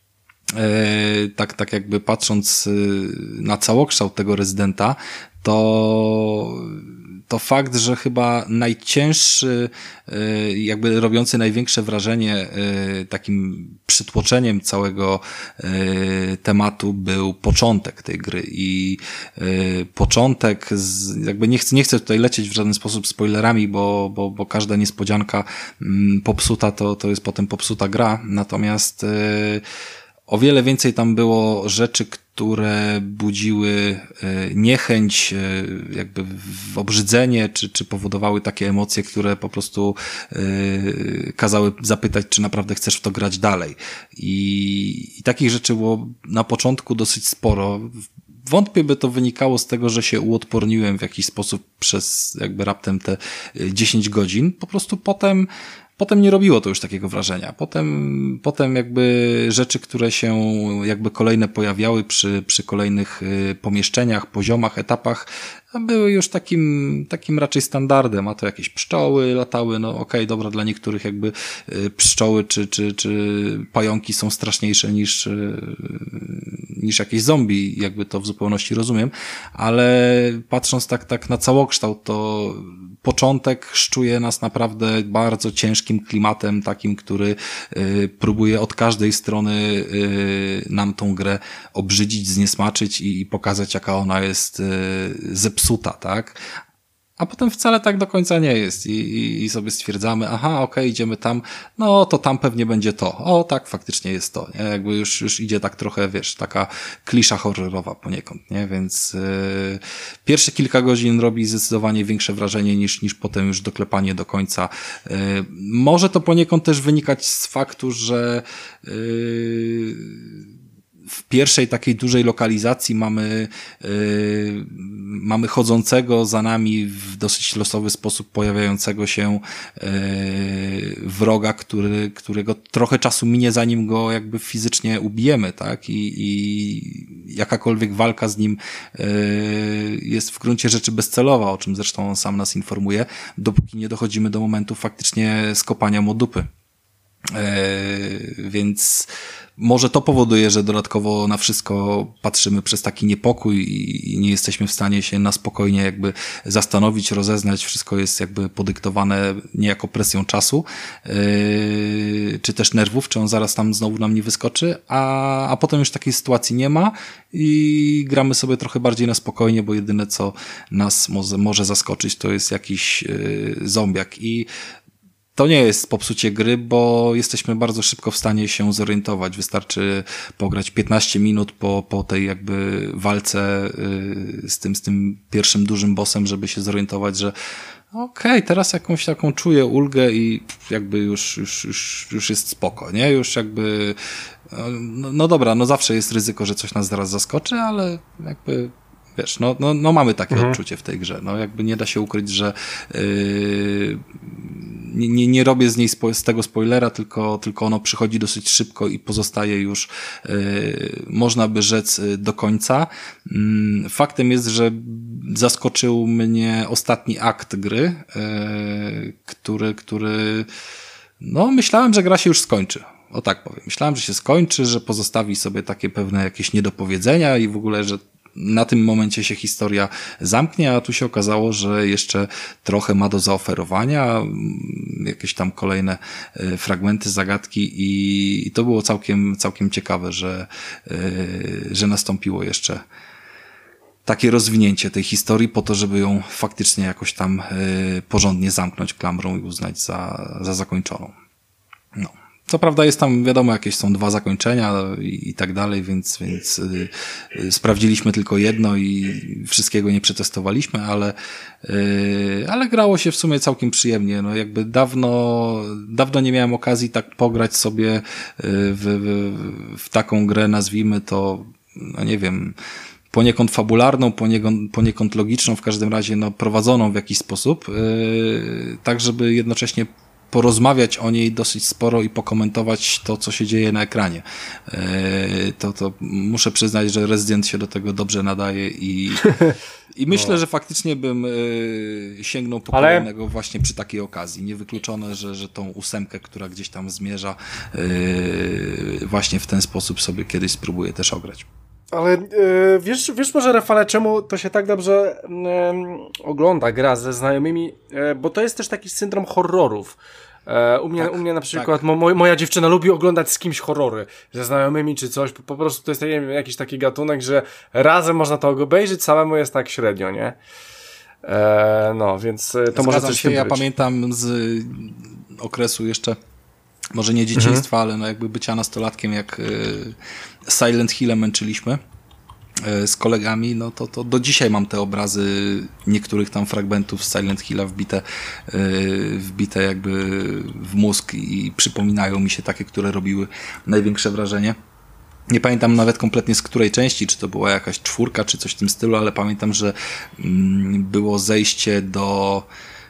tak jakby patrząc na całokształt tego Rezydenta, to fakt, że chyba najcięższy, jakby robiący największe wrażenie takim przytłoczeniem całego tematu był początek tej gry i początek jakby nie chcę tutaj lecieć w żaden sposób spoilerami, bo każda niespodzianka popsuta to jest potem popsuta gra, natomiast o wiele więcej tam było rzeczy, które budziły niechęć, jakby obrzydzenie, czy powodowały takie emocje, które po prostu kazały zapytać, czy naprawdę chcesz w to grać dalej. I takich rzeczy było na początku dosyć sporo. Wątpię, by to wynikało z tego, że się uodporniłem w jakiś sposób przez jakby raptem te 10 godzin. Po prostu potem nie robiło to już takiego wrażenia. Potem jakby rzeczy, które się jakby kolejne pojawiały przy kolejnych pomieszczeniach, poziomach, etapach, były już takim raczej standardem, a to jakieś pszczoły latały, no okej, dobra, dla niektórych jakby pszczoły czy pająki są straszniejsze niż jakieś zombie, jakby to w zupełności rozumiem, ale patrząc tak na całokształt, to początek szczuje nas naprawdę bardzo ciężkim klimatem, takim, który próbuje od każdej strony nam tą grę obrzydzić, zniesmaczyć i pokazać, jaka ona jest zepsuta, tak? A potem wcale tak do końca nie jest i sobie stwierdzamy, aha, okej, idziemy tam, no to tam pewnie będzie to. O, tak, faktycznie jest to, nie? Jakby już idzie tak trochę, wiesz, taka klisza horrorowa poniekąd, nie? Więc pierwsze kilka godzin robi zdecydowanie większe wrażenie niż potem już doklepanie do końca. Może to poniekąd też wynikać z faktu, że w pierwszej takiej dużej lokalizacji mamy chodzącego za nami w dosyć losowy sposób pojawiającego się wroga, którego trochę czasu minie, zanim go jakby fizycznie ubijemy, tak? I jakakolwiek walka z nim jest w gruncie rzeczy bezcelowa, o czym zresztą on sam nas informuje, dopóki nie dochodzimy do momentu faktycznie skopania mu dupy. Więc może to powoduje, że dodatkowo na wszystko patrzymy przez taki niepokój i nie jesteśmy w stanie się na spokojnie jakby zastanowić, rozeznać. Wszystko jest jakby podyktowane niejako presją czasu, czy też nerwów, czy on zaraz tam znowu nam nie wyskoczy, a potem już takiej sytuacji nie ma i gramy sobie trochę bardziej na spokojnie, bo jedyne co nas może zaskoczyć, to jest jakiś zombiak. I to nie jest popsucie gry, bo jesteśmy bardzo szybko w stanie się zorientować. Wystarczy pograć 15 minut po tej jakby walce z tym pierwszym dużym bossem, żeby się zorientować, że okej, teraz jakąś taką czuję ulgę i jakby już jest spoko, nie? Już jakby no dobra, no zawsze jest ryzyko, że coś nas zaraz zaskoczy, ale jakby wiesz, no mamy takie odczucie w tej grze. No jakby nie da się ukryć, że nie robię z tego spoilera, tylko ono przychodzi dosyć szybko i pozostaje już, można by rzec, do końca. Faktem jest, że zaskoczył mnie ostatni akt gry, który no myślałem, że gra się już skończy. O tak powiem. Myślałem, że się skończy, że pozostawi sobie takie pewne jakieś niedopowiedzenia i w ogóle, że na tym momencie się historia zamknie, a tu się okazało, że jeszcze trochę ma do zaoferowania, jakieś tam kolejne fragmenty, zagadki i to było całkiem ciekawe, że nastąpiło jeszcze takie rozwinięcie tej historii po to, żeby ją faktycznie jakoś tam porządnie zamknąć klamrą i uznać za zakończoną. No. Co prawda jest tam, wiadomo, jakieś są 2 zakończenia i tak dalej, więc sprawdziliśmy tylko jedno i wszystkiego nie przetestowaliśmy, ale grało się w sumie całkiem przyjemnie. No jakby dawno nie miałem okazji tak pograć sobie w taką grę, nazwijmy to, no nie wiem, poniekąd fabularną, poniekąd logiczną, w każdym razie no prowadzoną w jakiś sposób, tak żeby jednocześnie porozmawiać o niej dosyć sporo i pokomentować to, co się dzieje na ekranie. To muszę przyznać, że Resident się do tego dobrze nadaje i myślę, że faktycznie bym sięgnął po kolejnego właśnie przy takiej okazji. Niewykluczone, że tą 8, która gdzieś tam zmierza, właśnie w ten sposób sobie kiedyś spróbuję też ograć. Ale wiesz może, Rafale, czemu to się tak dobrze ogląda, gra ze znajomymi? Bo to jest też taki syndrom horrorów. U mnie na przykład moja dziewczyna lubi oglądać z kimś horrory, ze znajomymi czy coś. Po prostu to jest nie wiem, jakiś taki gatunek, że razem można to obejrzeć, samemu jest tak średnio, nie? No, więc to zgadzam może coś się, ja być. pamiętam z okresu jeszcze, może nie dzieciństwa, ale no jakby bycia nastolatkiem, jak Silent Hill'em męczyliśmy z kolegami, no to do dzisiaj mam te obrazy niektórych tam fragmentów z Silent Hill'a wbite jakby w mózg i przypominają mi się takie, które robiły największe wrażenie. Nie pamiętam nawet kompletnie z której części, czy to była jakaś 4, czy coś w tym stylu, ale pamiętam, że było zejście do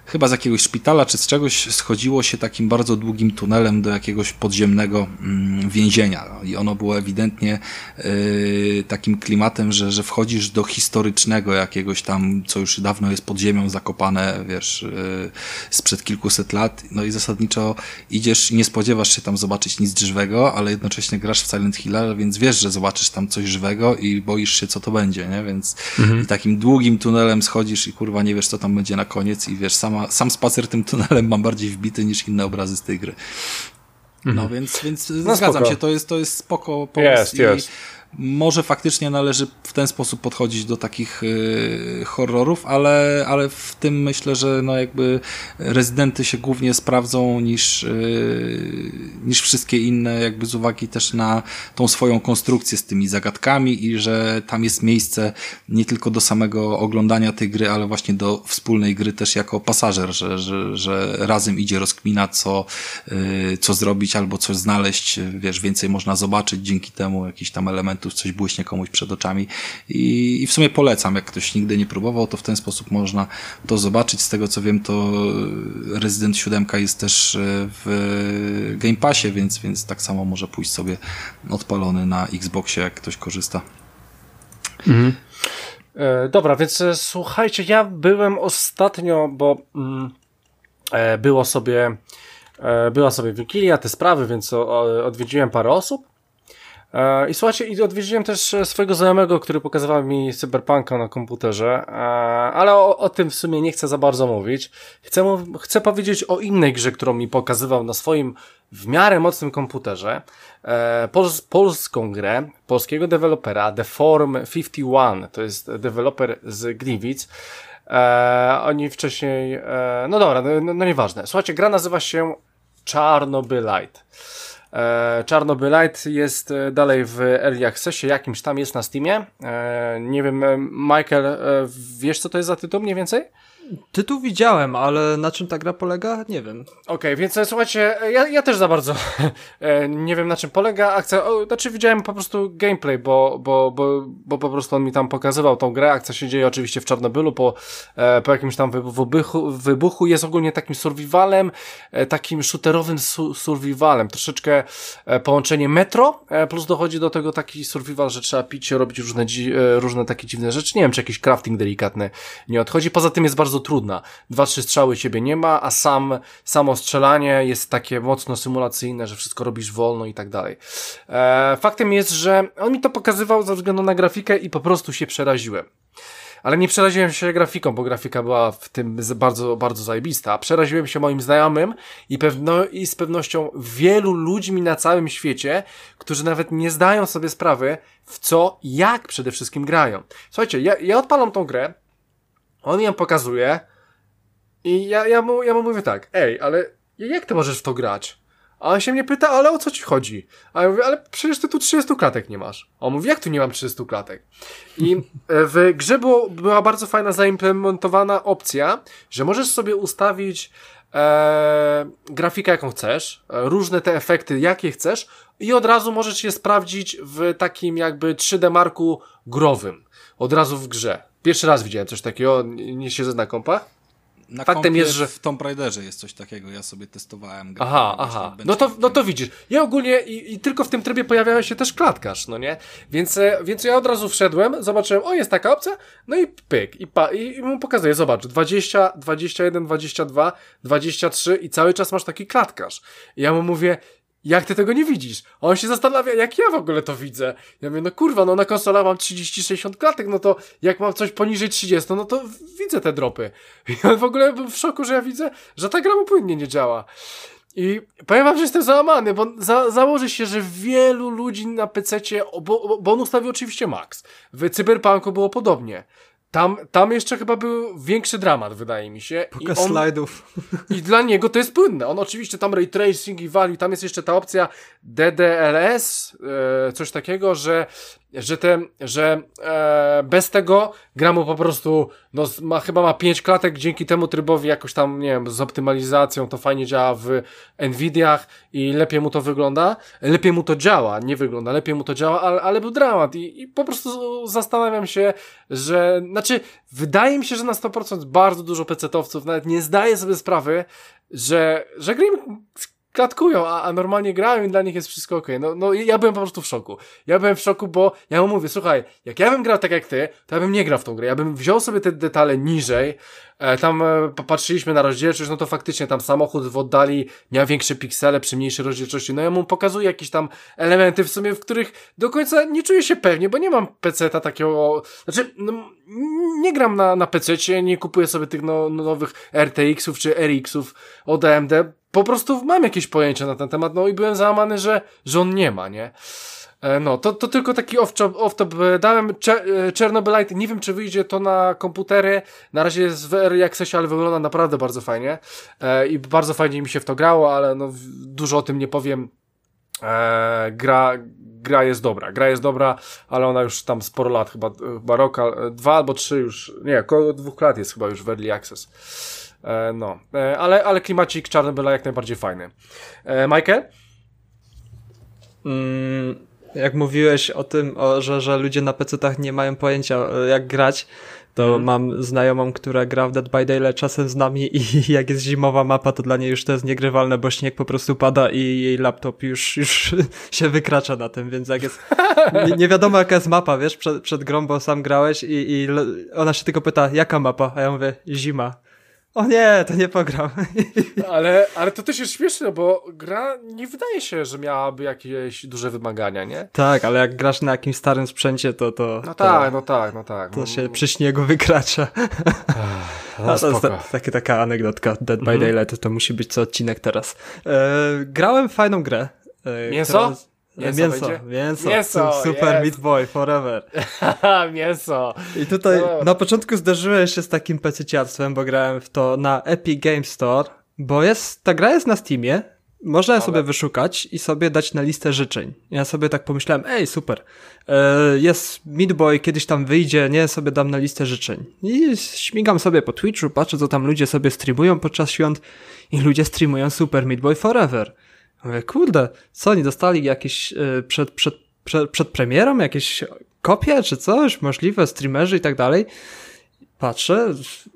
chyba z jakiegoś szpitala czy z czegoś schodziło się takim bardzo długim tunelem do jakiegoś podziemnego więzienia. I ono było ewidentnie takim klimatem, że wchodzisz do historycznego jakiegoś tam, co już dawno jest pod ziemią zakopane, wiesz, sprzed kilkuset lat. No i zasadniczo idziesz i nie spodziewasz się tam zobaczyć nic żywego, ale jednocześnie grasz w Silent Hilla, więc wiesz, że zobaczysz tam coś żywego i boisz się, co to będzie, nie? Więc i takim długim tunelem schodzisz i kurwa nie wiesz, co tam będzie na koniec i wiesz, sam spacer tym tunelem mam bardziej wbity niż inne obrazy z tej gry. No więc No zgadzam spoko. się, to jest spoko pomysł Jest. może faktycznie należy w ten sposób podchodzić do takich horrorów, ale w tym myślę, że no jakby Rezydenty się głównie sprawdzą niż wszystkie inne, jakby z uwagi też na tą swoją konstrukcję z tymi zagadkami i że tam jest miejsce nie tylko do samego oglądania tej gry, ale właśnie do wspólnej gry też jako pasażer, że razem idzie rozkmina, co zrobić albo coś znaleźć, wiesz, więcej można zobaczyć dzięki temu, jakichś tam elementów, coś błyśnie komuś przed oczami i w sumie polecam, jak ktoś nigdy nie próbował, to w ten sposób można to zobaczyć. Z tego co wiem, to Resident 7 jest też w Game Passie, więc tak samo może pójść sobie odpalony na Xboxie, jak ktoś korzysta. Dobra, więc słuchajcie, ja byłem ostatnio, bo była sobie Wigilia, te sprawy, więc odwiedziłem parę osób. I słuchajcie, i odwiedziłem też swojego znajomego, który pokazywał mi Cyberpunka na komputerze, ale o tym w sumie nie chcę za bardzo mówić. Chcę powiedzieć o innej grze, którą mi pokazywał na swoim w miarę mocnym komputerze. Polską grę, polskiego dewelopera, The Form 51, to jest deweloper z Gliwic. Oni wcześniej, no dobra, no nieważne. Słuchajcie, gra nazywa się Czarnobylite. Czarnobylite jest dalej w Early Accessie, jakimś tam jest na Steamie. Nie wiem, Michael, wiesz co to jest za tytuł mniej więcej? Tytuł widziałem, ale na czym ta gra polega? Nie wiem. Okej, więc słuchajcie, ja też za bardzo nie wiem na czym polega akcja, znaczy widziałem po prostu gameplay, bo po prostu on mi tam pokazywał tą grę. Akcja się dzieje oczywiście w Czarnobylu po jakimś tam wybuchu, jest ogólnie takim survivalem, takim shooterowym survivalem, troszeczkę połączenie Metro, plus dochodzi do tego taki survival, że trzeba pić, robić różne takie dziwne rzeczy, nie wiem czy jakiś crafting delikatny nie odchodzi, poza tym jest bardzo trudna. 2-3 strzały ciebie nie ma, a samo strzelanie jest takie mocno symulacyjne, że wszystko robisz wolno i tak dalej. Faktem jest, że on mi to pokazywał ze względu na grafikę i po prostu się przeraziłem. Ale nie przeraziłem się grafiką, bo grafika była w tym bardzo, bardzo zajebista. A przeraziłem się moim znajomym i z pewnością wielu ludźmi na całym świecie, którzy nawet nie zdają sobie sprawy, w co i jak przede wszystkim grają. Słuchajcie, ja odpalam tą grę, on ją pokazuje i ja mu mówię tak, ej, ale jak ty możesz w to grać? A on się mnie pyta, ale o co ci chodzi? A ja mówię, ale przecież ty tu 30 klatek nie masz. A on mówi, jak tu nie mam 30 klatek? I w grze była bardzo fajna zaimplementowana opcja, że możesz sobie ustawić grafikę jaką chcesz, różne te efekty jakie chcesz i od razu możesz je sprawdzić w takim jakby 3D marku growym. Od razu w grze. Pierwszy raz widziałem coś takiego, nie siedzę na kompach. Na Faktem jest, że w Tomb Raiderze jest coś takiego, ja sobie testowałem grę. Aha. No to widzisz. Ja ogólnie i tylko w tym trybie pojawiał się też klatkarz, no nie? Więc ja od razu wszedłem, zobaczyłem, o jest taka opcja, no i pyk, i mu pokazuję, zobacz, 20, 21, 22, 23 i cały czas masz taki klatkarz. I ja mu mówię, jak ty tego nie widzisz? A on się zastanawia, jak ja w ogóle to widzę. Ja mówię, no kurwa, no na konsolach mam 30-60 klatek, no to jak mam coś poniżej 30, no to widzę te dropy. I on w ogóle był w szoku, że ja widzę, że ta gra mu płynnie nie działa. I powiem wam, że jestem załamany, bo założy się, że wielu ludzi na PC-cie, bo on ustawił oczywiście max. W Cyberpunku było podobnie. Tam jeszcze chyba był większy dramat, wydaje mi się. Pokaz slajdów. I dla niego to jest płynne. On oczywiście tam ray tracing i value, tam jest jeszcze ta opcja DDLS, coś takiego, że że bez tego gra mu po prostu, no chyba ma 5 klatek, dzięki temu trybowi jakoś tam, nie wiem, z optymalizacją to fajnie działa w Nvidiach i lepiej mu to wygląda, lepiej mu to działa, nie wygląda, lepiej mu to działa, ale był dramat i po prostu zastanawiam się, znaczy, wydaje mi się, że na 100% bardzo dużo PC-towców nawet nie zdaje sobie sprawy, że gry klatkują, a normalnie grają i dla nich jest wszystko okej. No ja byłem po prostu w szoku. Ja byłem w szoku, bo ja mu mówię, słuchaj, jak ja bym grał tak jak ty, to ja bym nie grał w tą grę. Ja bym wziął sobie te detale niżej, tam popatrzyliśmy na rozdzielczość, no to faktycznie tam samochód w oddali miał większe piksele przy mniejszej rozdzielczości. No ja mu pokazuję jakieś tam elementy w sumie, w których do końca nie czuję się pewnie, bo nie mam PC-ta takiego, znaczy, no, nie gram na PC-cie, nie kupuję sobie tych nowych RTX-ów czy RX-ów od AMD. Po prostu mam jakieś pojęcie na ten temat, no i byłem załamany, że on nie ma, nie? No, to tylko taki off-top dałem. Chernobylite, nie wiem czy wyjdzie to na komputery, na razie jest w Early Accessie, ale wygląda naprawdę bardzo fajnie i bardzo fajnie mi się w to grało, ale no dużo o tym nie powiem. Gra jest dobra, ale ona już tam sporo lat, chyba rok, 2 albo 3 już, nie, około 2 lat jest chyba już w Early Access. No, ale klimacik Chernobyla jak najbardziej fajny. Michael? Jak mówiłeś o tym, że ludzie na PC-tach nie mają pojęcia jak grać, to mam znajomą, która gra w Dead by Daylight czasem z nami i jak jest zimowa mapa, to dla niej już to jest niegrywalne, bo śnieg po prostu pada i jej laptop już się wykracza na tym, więc jak jest nie wiadomo jaka jest mapa, wiesz, przed grą, bo sam grałeś i ona się tylko pyta, jaka mapa? A ja mówię, zima. O nie, to nie pogram. Ale to też jest śmieszne, bo gra nie wydaje się, że miałaby jakieś duże wymagania, nie? Tak, ale jak grasz na jakimś starym sprzęcie, to tak. To się przy śniegu wykracza. To jest taka anegdotka. Dead by Daylight to musi być co odcinek teraz. Grałem w fajną grę. Mięso? Mięso. Super Meat Boy Forever. Mięso. I tutaj na początku zderzyłem się z takim pecyciarstwem, bo grałem w to na Epic Games Store, bo ta gra jest na Steamie, można sobie wyszukać i sobie dać na listę życzeń. Ja sobie tak pomyślałem, super, jest Meat Boy, kiedyś tam wyjdzie, nie, sobie dam na listę życzeń. I śmigam sobie po Twitchu, patrzę co tam ludzie sobie streamują podczas świąt i ludzie streamują Super Meat Boy Forever. Mówię, kurde, co oni dostali jakieś przed premierą, jakieś kopie czy coś, możliwe, streamerzy i tak dalej. Patrzę,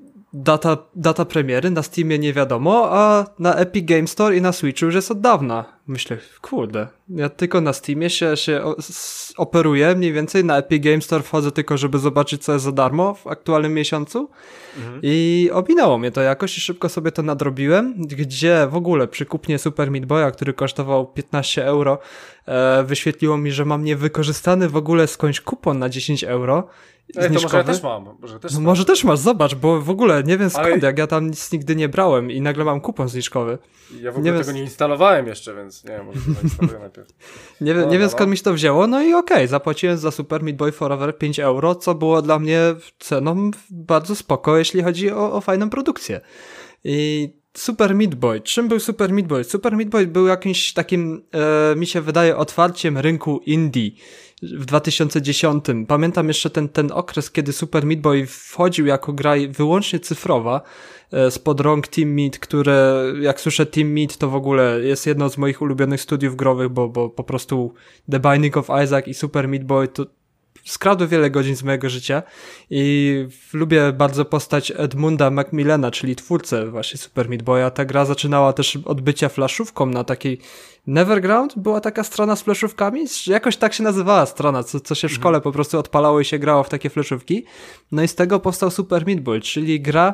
data premiery na Steamie nie wiadomo, a na Epic Games Store i na Switchu już jest od dawna. Myślę, kurde, ja tylko na Steamie się operuję mniej więcej, na Epic Games Store wchodzę tylko, żeby zobaczyć co jest za darmo w aktualnym miesiącu i ominęło mnie to jakoś i szybko sobie to nadrobiłem, gdzie w ogóle przy kupnie Super Meat Boya, który kosztował 15 euro, wyświetliło mi, że mam niewykorzystany w ogóle skądś kupon na 10 euro. To może ja też mam. Może też masz, zobacz, bo w ogóle nie wiem skąd, jak ja tam nic nigdy nie brałem i nagle mam kupon zniżkowy. Ja w ogóle tego nie instalowałem jeszcze, więc nie wiem, może to zainstaluję najpierw. Nie wiem skąd mi się to wzięło, no i okej, zapłaciłem za Super Meat Boy Forever 5 euro, co było dla mnie ceną bardzo spoko, jeśli chodzi o fajną produkcję. I Super Meat Boy. Czym był Super Meat Boy? Super Meat Boy był jakimś takim, mi się wydaje, otwarciem rynku indie w 2010. Pamiętam jeszcze ten okres, kiedy Super Meat Boy wchodził jako gra wyłącznie cyfrowa spod rąk Team Meat, które, jak słyszę Team Meat, to w ogóle jest jedno z moich ulubionych studiów growych, bo po prostu The Binding of Isaac i Super Meat Boy to skradły wiele godzin z mojego życia i lubię bardzo postać Edmunda Macmillana, czyli twórcę właśnie Super Meat Boya. Ta gra zaczynała też od bycia flaszówką na takiej Neverground, była taka strona z flaszówkami, jakoś tak się nazywała strona, co się w szkole po prostu odpalało i się grało w takie flaszówki. No i z tego powstał Super Meat Boy, czyli gra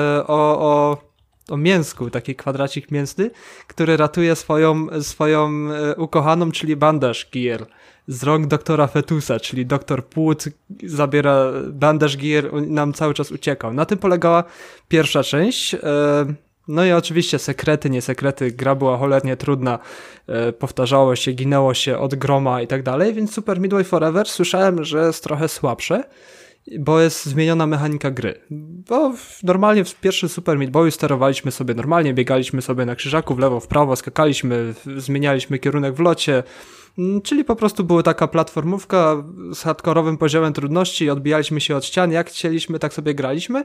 o mięsku, taki kwadracik mięsny, który ratuje swoją ukochaną, czyli Bandage Gear z rąk doktora Fetusa, czyli doktor Płód zabiera Bandage Gear, nam cały czas uciekał. Na tym polegała pierwsza część. No i oczywiście sekrety, nie sekrety, gra była cholernie trudna, powtarzało się, ginęło się od groma i tak dalej, więc Super Meat Boy Forever słyszałem, że jest trochę słabsze bo jest zmieniona mechanika gry. Bo normalnie w pierwszym Super Meat Boyu sterowaliśmy sobie normalnie, biegaliśmy sobie na krzyżaku w lewo, w prawo, skakaliśmy, zmienialiśmy kierunek w locie, czyli po prostu była taka platformówka z hardkorowym poziomem trudności, odbijaliśmy się od ścian, jak chcieliśmy, tak sobie graliśmy.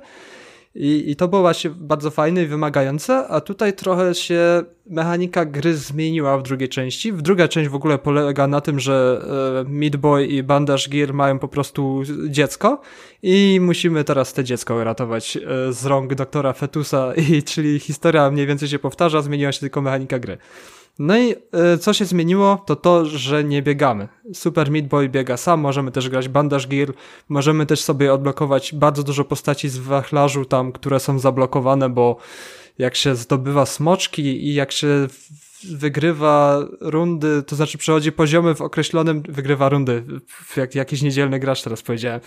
I to było właśnie bardzo fajne i wymagające, a tutaj trochę się mechanika gry zmieniła w drugiej części. Druga część w ogóle polega na tym, że Meat Boy i Bandage Gear mają po prostu dziecko i musimy teraz te dziecko ratować z rąk doktora Fetusa, czyli historia mniej więcej się powtarza, zmieniła się tylko mechanika gry. No i co się zmieniło, to, że nie biegamy. Super Meat Boy biega sam, możemy też grać Bandage Gear, możemy też sobie odblokować bardzo dużo postaci z wachlarzu tam, które są zablokowane, bo jak się zdobywa smoczki i jak się wygrywa rundy, to znaczy przechodzi poziomy w określonym, wygrywa rundy, jak jakiś niedzielny gracz teraz powiedziałem.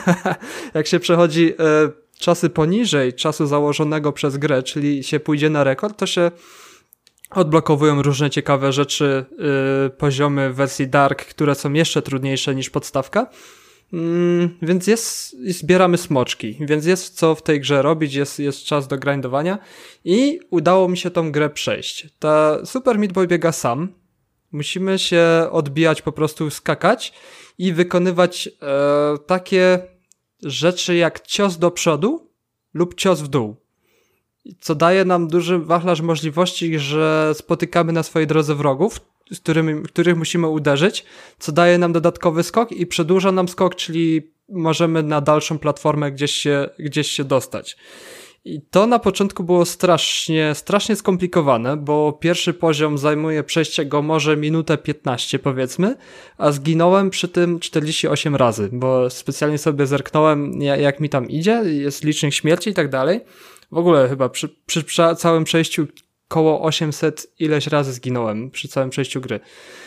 Jak się przechodzi czasy poniżej czasu założonego przez grę, czyli się pójdzie na rekord, to się odblokowują różne ciekawe rzeczy, poziomy w wersji Dark, które są jeszcze trudniejsze niż podstawka. Więc zbieramy smoczki, więc jest co w tej grze robić, jest czas do grindowania i udało mi się tą grę przejść. Ta Super Meat Boy biega sam, musimy się odbijać, po prostu skakać i wykonywać takie rzeczy jak cios do przodu lub cios w dół. Co daje nam duży wachlarz możliwości, że spotykamy na swojej drodze wrogów, których musimy uderzyć, co daje nam dodatkowy skok i przedłuża nam skok, czyli możemy na dalszą platformę gdzieś się dostać. I to na początku było strasznie skomplikowane, bo pierwszy poziom zajmuje przejście go może minutę 15 powiedzmy, a zginąłem przy tym 48 razy, bo specjalnie sobie zerknąłem jak mi tam idzie, jest licznik śmierci i tak dalej. W ogóle chyba przy całym przejściu koło 800 ileś razy zginąłem przy całym przejściu gry.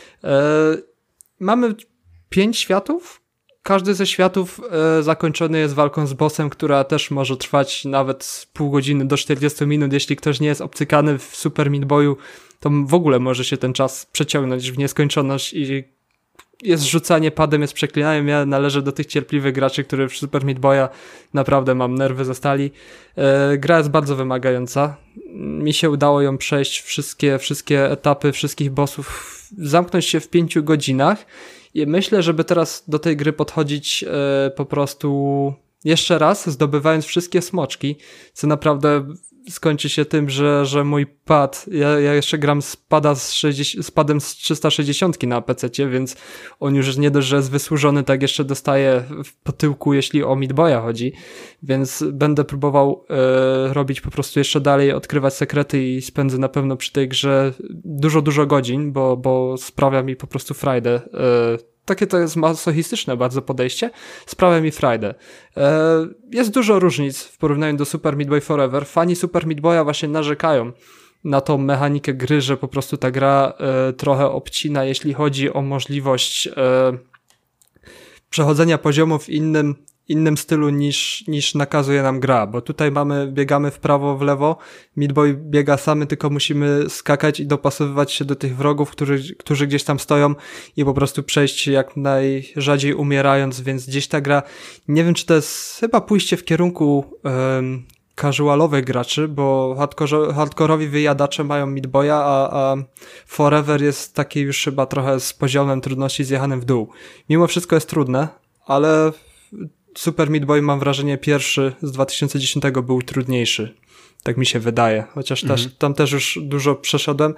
Mamy 5 światów. Każdy ze światów zakończony jest walką z bossem, która też może trwać nawet z pół godziny do 40 minut. Jeśli ktoś nie jest obcykany w Super Meat Boyu, to w ogóle może się ten czas przeciągnąć w nieskończoność i jest rzucanie padem, jest przeklinaniem. Ja należę do tych cierpliwych graczy, którzy w Super Meat Boya naprawdę mam nerwy ze stali. Gra jest bardzo wymagająca. Mi się udało ją przejść wszystkie etapy, wszystkich bossów, zamknąć się w 5 godzinach i myślę, żeby teraz do tej gry podchodzić po prostu jeszcze raz, zdobywając wszystkie smoczki, co naprawdę skończy się tym, że mój pad, ja jeszcze gram z padem z 360 na PC-cie, więc on już nie dość, że jest wysłużony, tak jeszcze dostaje po tyłku, jeśli o Meat Boya chodzi, więc będę próbował robić po prostu jeszcze dalej, odkrywać sekrety i spędzę na pewno przy tej grze dużo godzin, bo sprawia mi po prostu frajdę. Takie to jest masochistyczne bardzo podejście. Sprawia mi frajdę. Jest dużo różnic w porównaniu do Super Meat Boy Forever. Fani Super Meat Boya właśnie narzekają na tą mechanikę gry, że po prostu ta gra trochę obcina, jeśli chodzi o możliwość przechodzenia poziomu w innym stylu niż nakazuje nam gra, bo tutaj biegamy w prawo, w lewo, Meat Boy biega samy, tylko musimy skakać i dopasowywać się do tych wrogów, którzy gdzieś tam stoją i po prostu przejść jak najrzadziej umierając, więc gdzieś ta gra, nie wiem czy to jest chyba pójście w kierunku casualowych graczy, bo hardkorowi wyjadacze mają Meat Boya, a Forever jest taki już chyba trochę z poziomem trudności zjechanym w dół. Mimo wszystko jest trudne, ale Super Meat Boy, mam wrażenie, pierwszy z 2010 był trudniejszy. Tak mi się wydaje. Chociaż tam też już dużo przeszedłem.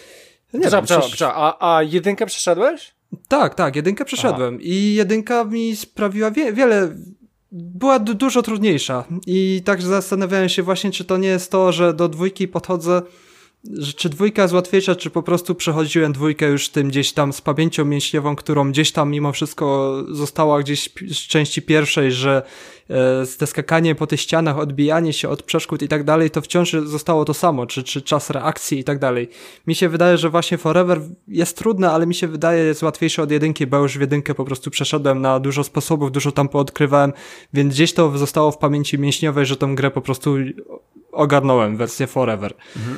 A jedynkę przeszedłeś? Tak, jedynkę przeszedłem. Aha. I jedynka mi sprawiła wiele... Była dużo trudniejsza. I tak zastanawiałem się właśnie, czy to nie jest to, że do dwójki podchodzę, czy dwójka jest łatwiejsza, czy po prostu przechodziłem dwójkę już tym gdzieś tam z pamięcią mięśniową, którą gdzieś tam mimo wszystko została gdzieś z części pierwszej, że te skakanie po tych ścianach, odbijanie się od przeszkód i tak dalej, to wciąż zostało to samo, czy czas reakcji i tak dalej. Mi się wydaje, że właśnie Forever jest trudne, ale mi się wydaje, jest łatwiejsze od jedynki, bo już w jedynkę po prostu przeszedłem na dużo sposobów, dużo tam poodkrywałem, więc gdzieś to zostało w pamięci mięśniowej, że tą grę po prostu ogarnąłem, wersję Forever.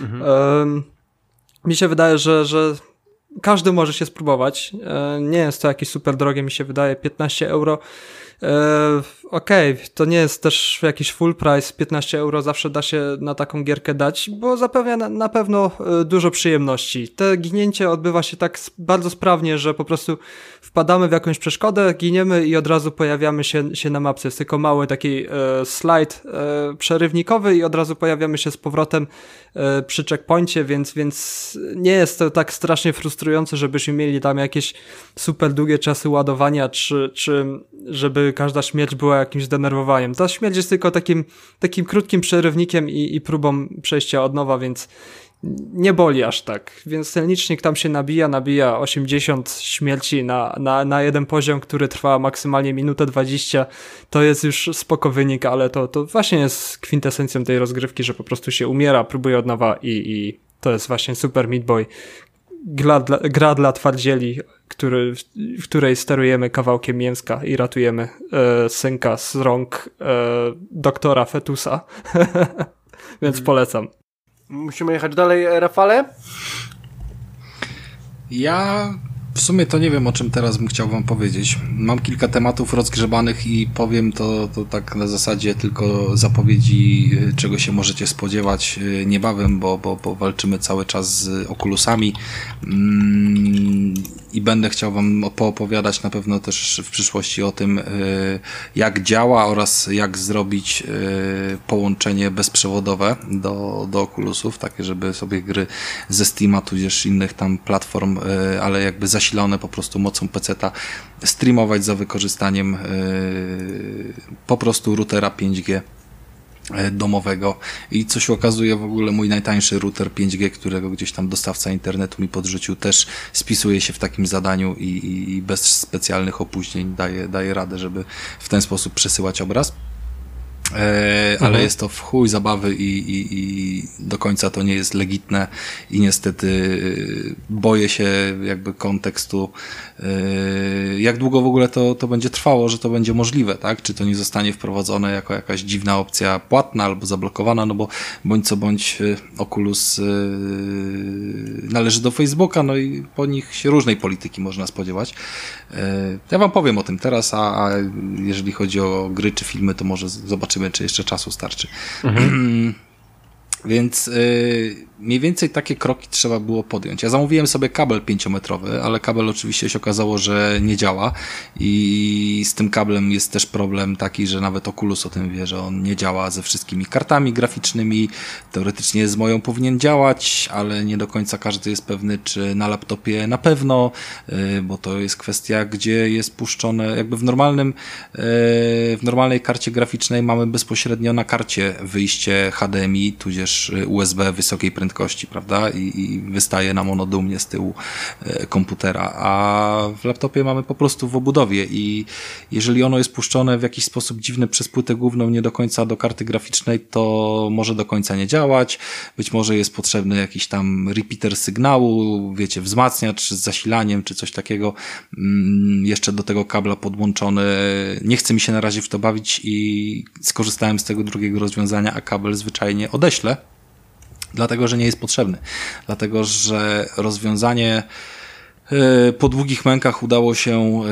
Mi się wydaje, że każdy może się spróbować. Nie jest to jakieś super drogie, mi się wydaje, 15 euro. Okej, to nie jest też jakiś full price, 15 euro zawsze da się na taką gierkę dać, bo zapewnia na pewno dużo przyjemności. Te ginięcie odbywa się tak bardzo sprawnie, że po prostu wpadamy w jakąś przeszkodę, giniemy i od razu pojawiamy się na mapce. Jest tylko mały taki slajd przerywnikowy i od razu pojawiamy się z powrotem przy checkpoincie, więc nie jest to tak strasznie frustrujące, żebyśmy mieli tam jakieś super długie czasy ładowania, czy żeby każda śmierć była jakimś zdenerwowaniem. Ta śmierć jest tylko takim krótkim przerywnikiem i próbą przejścia od nowa, więc nie boli aż tak. Więc ten licznik tam się nabija 80 śmierci na jeden poziom, który trwa maksymalnie minutę 20. To jest już spoko wynik, ale to właśnie jest kwintesencją tej rozgrywki, że po prostu się umiera, próbuje od nowa i to jest właśnie Super Meat Boy. Gra dla twardzieli, w której sterujemy kawałkiem mięska i ratujemy synka z rąk doktora Fetusa. Więc polecam. Musimy jechać dalej, Rafale? Ja w sumie to nie wiem, o czym teraz bym chciał wam powiedzieć. Mam kilka tematów rozgrzebanych i powiem to tak na zasadzie tylko zapowiedzi, czego się możecie spodziewać niebawem, bo walczymy cały czas z Oculusami i będę chciał wam poopowiadać na pewno też w przyszłości o tym, jak działa oraz jak zrobić połączenie bezprzewodowe do Oculusów, takie, żeby sobie gry ze Steama tudzież innych tam platform, ale jakby zasilone po prostu mocą peceta, streamować za wykorzystaniem po prostu routera 5G domowego. I co się okazuje, w ogóle mój najtańszy router 5G, którego gdzieś tam dostawca internetu mi podrzucił, też spisuje się w takim zadaniu i bez specjalnych opóźnień daje radę, żeby w ten sposób przesyłać obraz. Ale jest to w chuj zabawy i do końca to nie jest legitne i niestety boję się jakby kontekstu, jak długo w ogóle to będzie trwało, że to będzie możliwe, tak? Czy to nie zostanie wprowadzone jako jakaś dziwna opcja płatna albo zablokowana, no bo bądź co bądź Oculus należy do Facebooka, no i po nich się różnej polityki można spodziewać. Ja wam powiem o tym teraz, a jeżeli chodzi o gry czy filmy, to może zobaczymy, czy jeszcze czasu starczy. Więc mniej więcej takie kroki trzeba było podjąć. Ja zamówiłem sobie kabel 5-metrowy, ale kabel oczywiście się okazało, że nie działa i z tym kablem jest też problem taki, że nawet Oculus o tym wie, że on nie działa ze wszystkimi kartami graficznymi. Teoretycznie z moją powinien działać, ale nie do końca każdy jest pewny, czy na laptopie na pewno, bo to jest kwestia, gdzie jest puszczone, jakby w normalnej karcie graficznej mamy bezpośrednio na karcie wyjście HDMI, tudzież USB wysokiej prędkości, prawda? I wystaje nam ono dumnie z tyłu komputera, a w laptopie mamy po prostu w obudowie i jeżeli ono jest puszczone w jakiś sposób dziwny przez płytę główną, nie do końca do karty graficznej, to może do końca nie działać. Być może jest potrzebny jakiś tam repeater sygnału, wiecie, wzmacniacz z zasilaniem, czy coś takiego. Jeszcze do tego kabla podłączony. Nie chce mi się na razie w to bawić i skorzystałem z tego drugiego rozwiązania, a kabel zwyczajnie odeślę. Dlatego, że nie jest potrzebny. Dlatego, że rozwiązanie po długich mękach udało się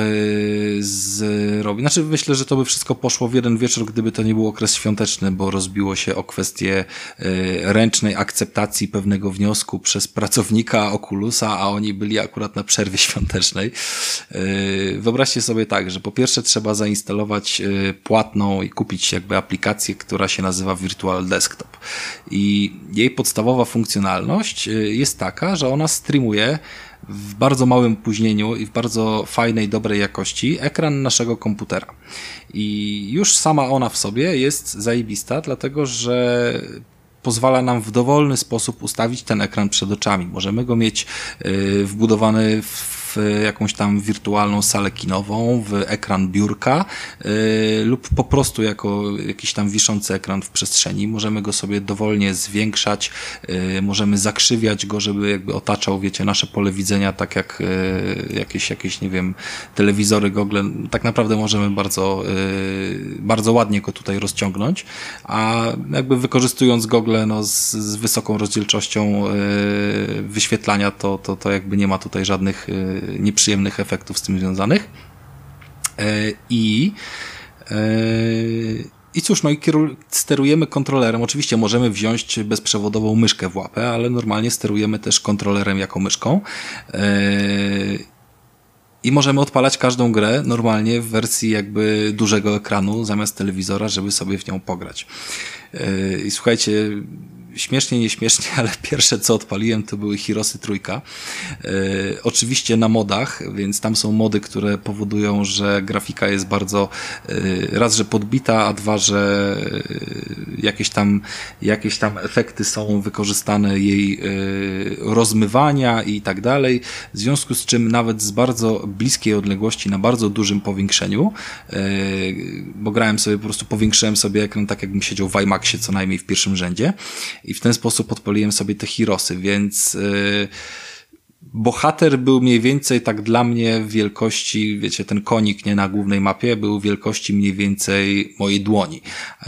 zrobić. Znaczy myślę, że to by wszystko poszło w jeden wieczór, gdyby to nie był okres świąteczny, bo rozbiło się o kwestię ręcznej akceptacji pewnego wniosku przez pracownika Oculusa, a oni byli akurat na przerwie świątecznej. Wyobraźcie sobie tak, że po pierwsze trzeba zainstalować płatną i kupić jakby aplikację, która się nazywa Virtual Desktop. I jej podstawowa funkcjonalność jest taka, że ona streamuje w bardzo małym opóźnieniu i w bardzo fajnej, dobrej jakości ekran naszego komputera. I już sama ona w sobie jest zajebista, dlatego że pozwala nam w dowolny sposób ustawić ten ekran przed oczami. Możemy go mieć wbudowany w jakąś tam wirtualną salę kinową, w ekran biurka lub po prostu jako jakiś tam wiszący ekran w przestrzeni. Możemy go sobie dowolnie zwiększać, możemy zakrzywiać go, żeby jakby otaczał, wiecie, nasze pole widzenia, tak jak jakieś, nie wiem, telewizory, gogle. Tak naprawdę możemy bardzo ładnie go tutaj rozciągnąć, a jakby wykorzystując gogle z wysoką rozdzielczością wyświetlania, to jakby nie ma tutaj żadnych nieprzyjemnych efektów z tym związanych. I I cóż, no i sterujemy kontrolerem. Oczywiście możemy wziąć bezprzewodową myszkę w łapę, ale normalnie sterujemy też kontrolerem jako myszką. I możemy odpalać każdą grę normalnie w wersji jakby dużego ekranu zamiast telewizora, żeby sobie w nią pograć. I słuchajcie, śmiesznie, nieśmiesznie, ale pierwsze co odpaliłem to były Heroesy 3. Oczywiście na modach, więc tam są mody, które powodują, że grafika jest bardzo raz, że podbita, a dwa, że jakieś tam efekty są wykorzystane jej rozmywania i tak dalej. W związku z czym nawet z bardzo bliskiej odległości na bardzo dużym powiększeniu, bo grałem sobie, po prostu powiększyłem sobie ekran tak jakbym siedział w IMAXie co najmniej w pierwszym rzędzie. I w ten sposób odpaliłem sobie te Heroesy, więc bohater był mniej więcej tak dla mnie w wielkości, wiecie, ten konik nie na głównej mapie był wielkości mniej więcej mojej dłoni.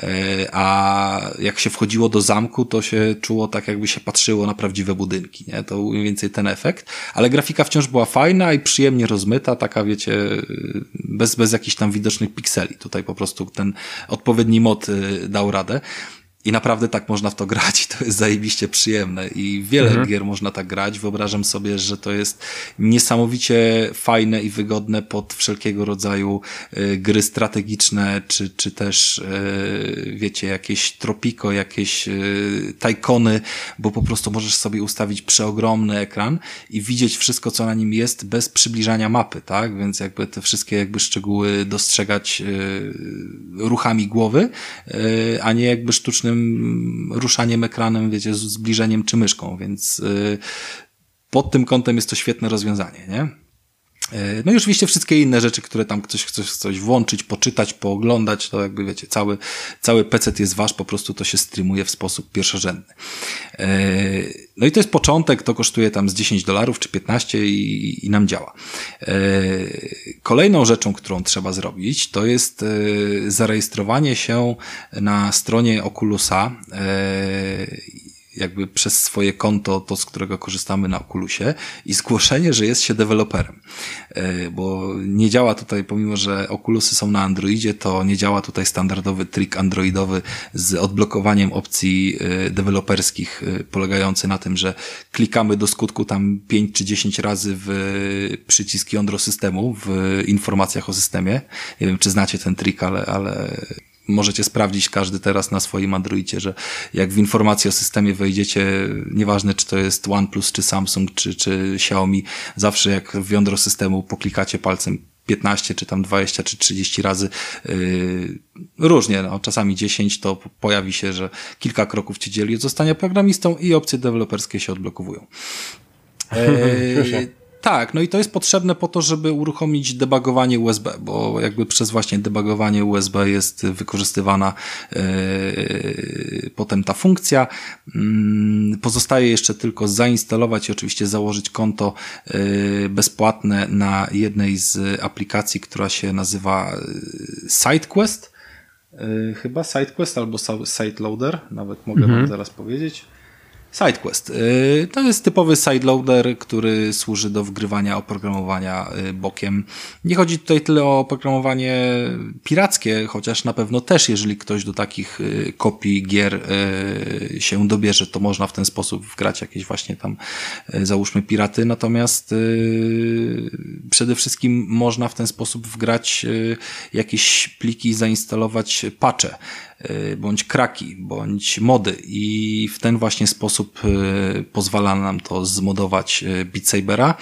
A jak się wchodziło do zamku, to się czuło tak jakby się patrzyło na prawdziwe budynki, nie? To był mniej więcej ten efekt. Ale grafika wciąż była fajna i przyjemnie rozmyta, taka wiecie, bez jakichś tam widocznych pikseli. Tutaj po prostu ten odpowiedni mod dał radę. I naprawdę tak można w to grać i to jest zajebiście przyjemne i wiele gier można tak grać. Wyobrażam sobie, że to jest niesamowicie fajne i wygodne pod wszelkiego rodzaju gry strategiczne, czy też wiecie, jakieś Tropico, jakieś Tajkony, bo po prostu możesz sobie ustawić przeogromny ekran i widzieć wszystko, co na nim jest bez przybliżania mapy, tak? Więc jakby te wszystkie jakby szczegóły dostrzegać ruchami głowy, a nie jakby sztucznym ruszaniem ekranem, wiecie, z zbliżeniem czy myszką, więc pod tym kątem jest to świetne rozwiązanie, nie? No i oczywiście wszystkie inne rzeczy, które tam ktoś chce coś włączyć, poczytać, pooglądać, to jakby wiecie, cały PC jest wasz, po prostu to się streamuje w sposób pierwszorzędny. No i to jest początek, to kosztuje tam z $10 czy 15 i nam działa. Kolejną rzeczą, którą trzeba zrobić, to jest zarejestrowanie się na stronie Oculusa, jakby przez swoje konto, to z którego korzystamy na Oculusie i zgłoszenie, że jest się deweloperem. Bo nie działa tutaj, pomimo że Oculusy są na Androidzie, to nie działa tutaj standardowy trik androidowy z odblokowaniem opcji deweloperskich, polegający na tym, że klikamy do skutku tam 5 czy 10 razy w przycisk jądro systemu w informacjach o systemie. Nie wiem, czy znacie ten trik, ale możecie sprawdzić każdy teraz na swoim Androidzie, że jak w informacje o systemie wejdziecie, nieważne czy to jest OnePlus, czy Samsung, czy Xiaomi, zawsze jak w jądro systemu poklikacie palcem 15, czy tam 20, czy 30 razy, różnie, no, czasami 10, to pojawi się, że kilka kroków cię dzieli od zostania programistą i opcje deweloperskie się odblokowują. Tak, no i to jest potrzebne po to, żeby uruchomić debugowanie USB, bo jakby przez właśnie debugowanie USB jest wykorzystywana potem ta funkcja. Pozostaje jeszcze tylko zainstalować i oczywiście założyć konto bezpłatne na jednej z aplikacji, która się nazywa SideQuest. Chyba SideQuest albo SideLoader, nawet mogę wam zaraz powiedzieć. SideQuest. To jest typowy sideloader, który służy do wgrywania oprogramowania bokiem. Nie chodzi tutaj tyle o oprogramowanie pirackie, chociaż na pewno też, jeżeli ktoś do takich kopii gier się dobierze, to można w ten sposób wgrać jakieś właśnie tam, załóżmy, piraty. Natomiast przede wszystkim można w ten sposób wgrać jakieś pliki, zainstalować patche, bądź kraki, bądź mody i w ten właśnie sposób pozwala nam to zmodować Beat Sabera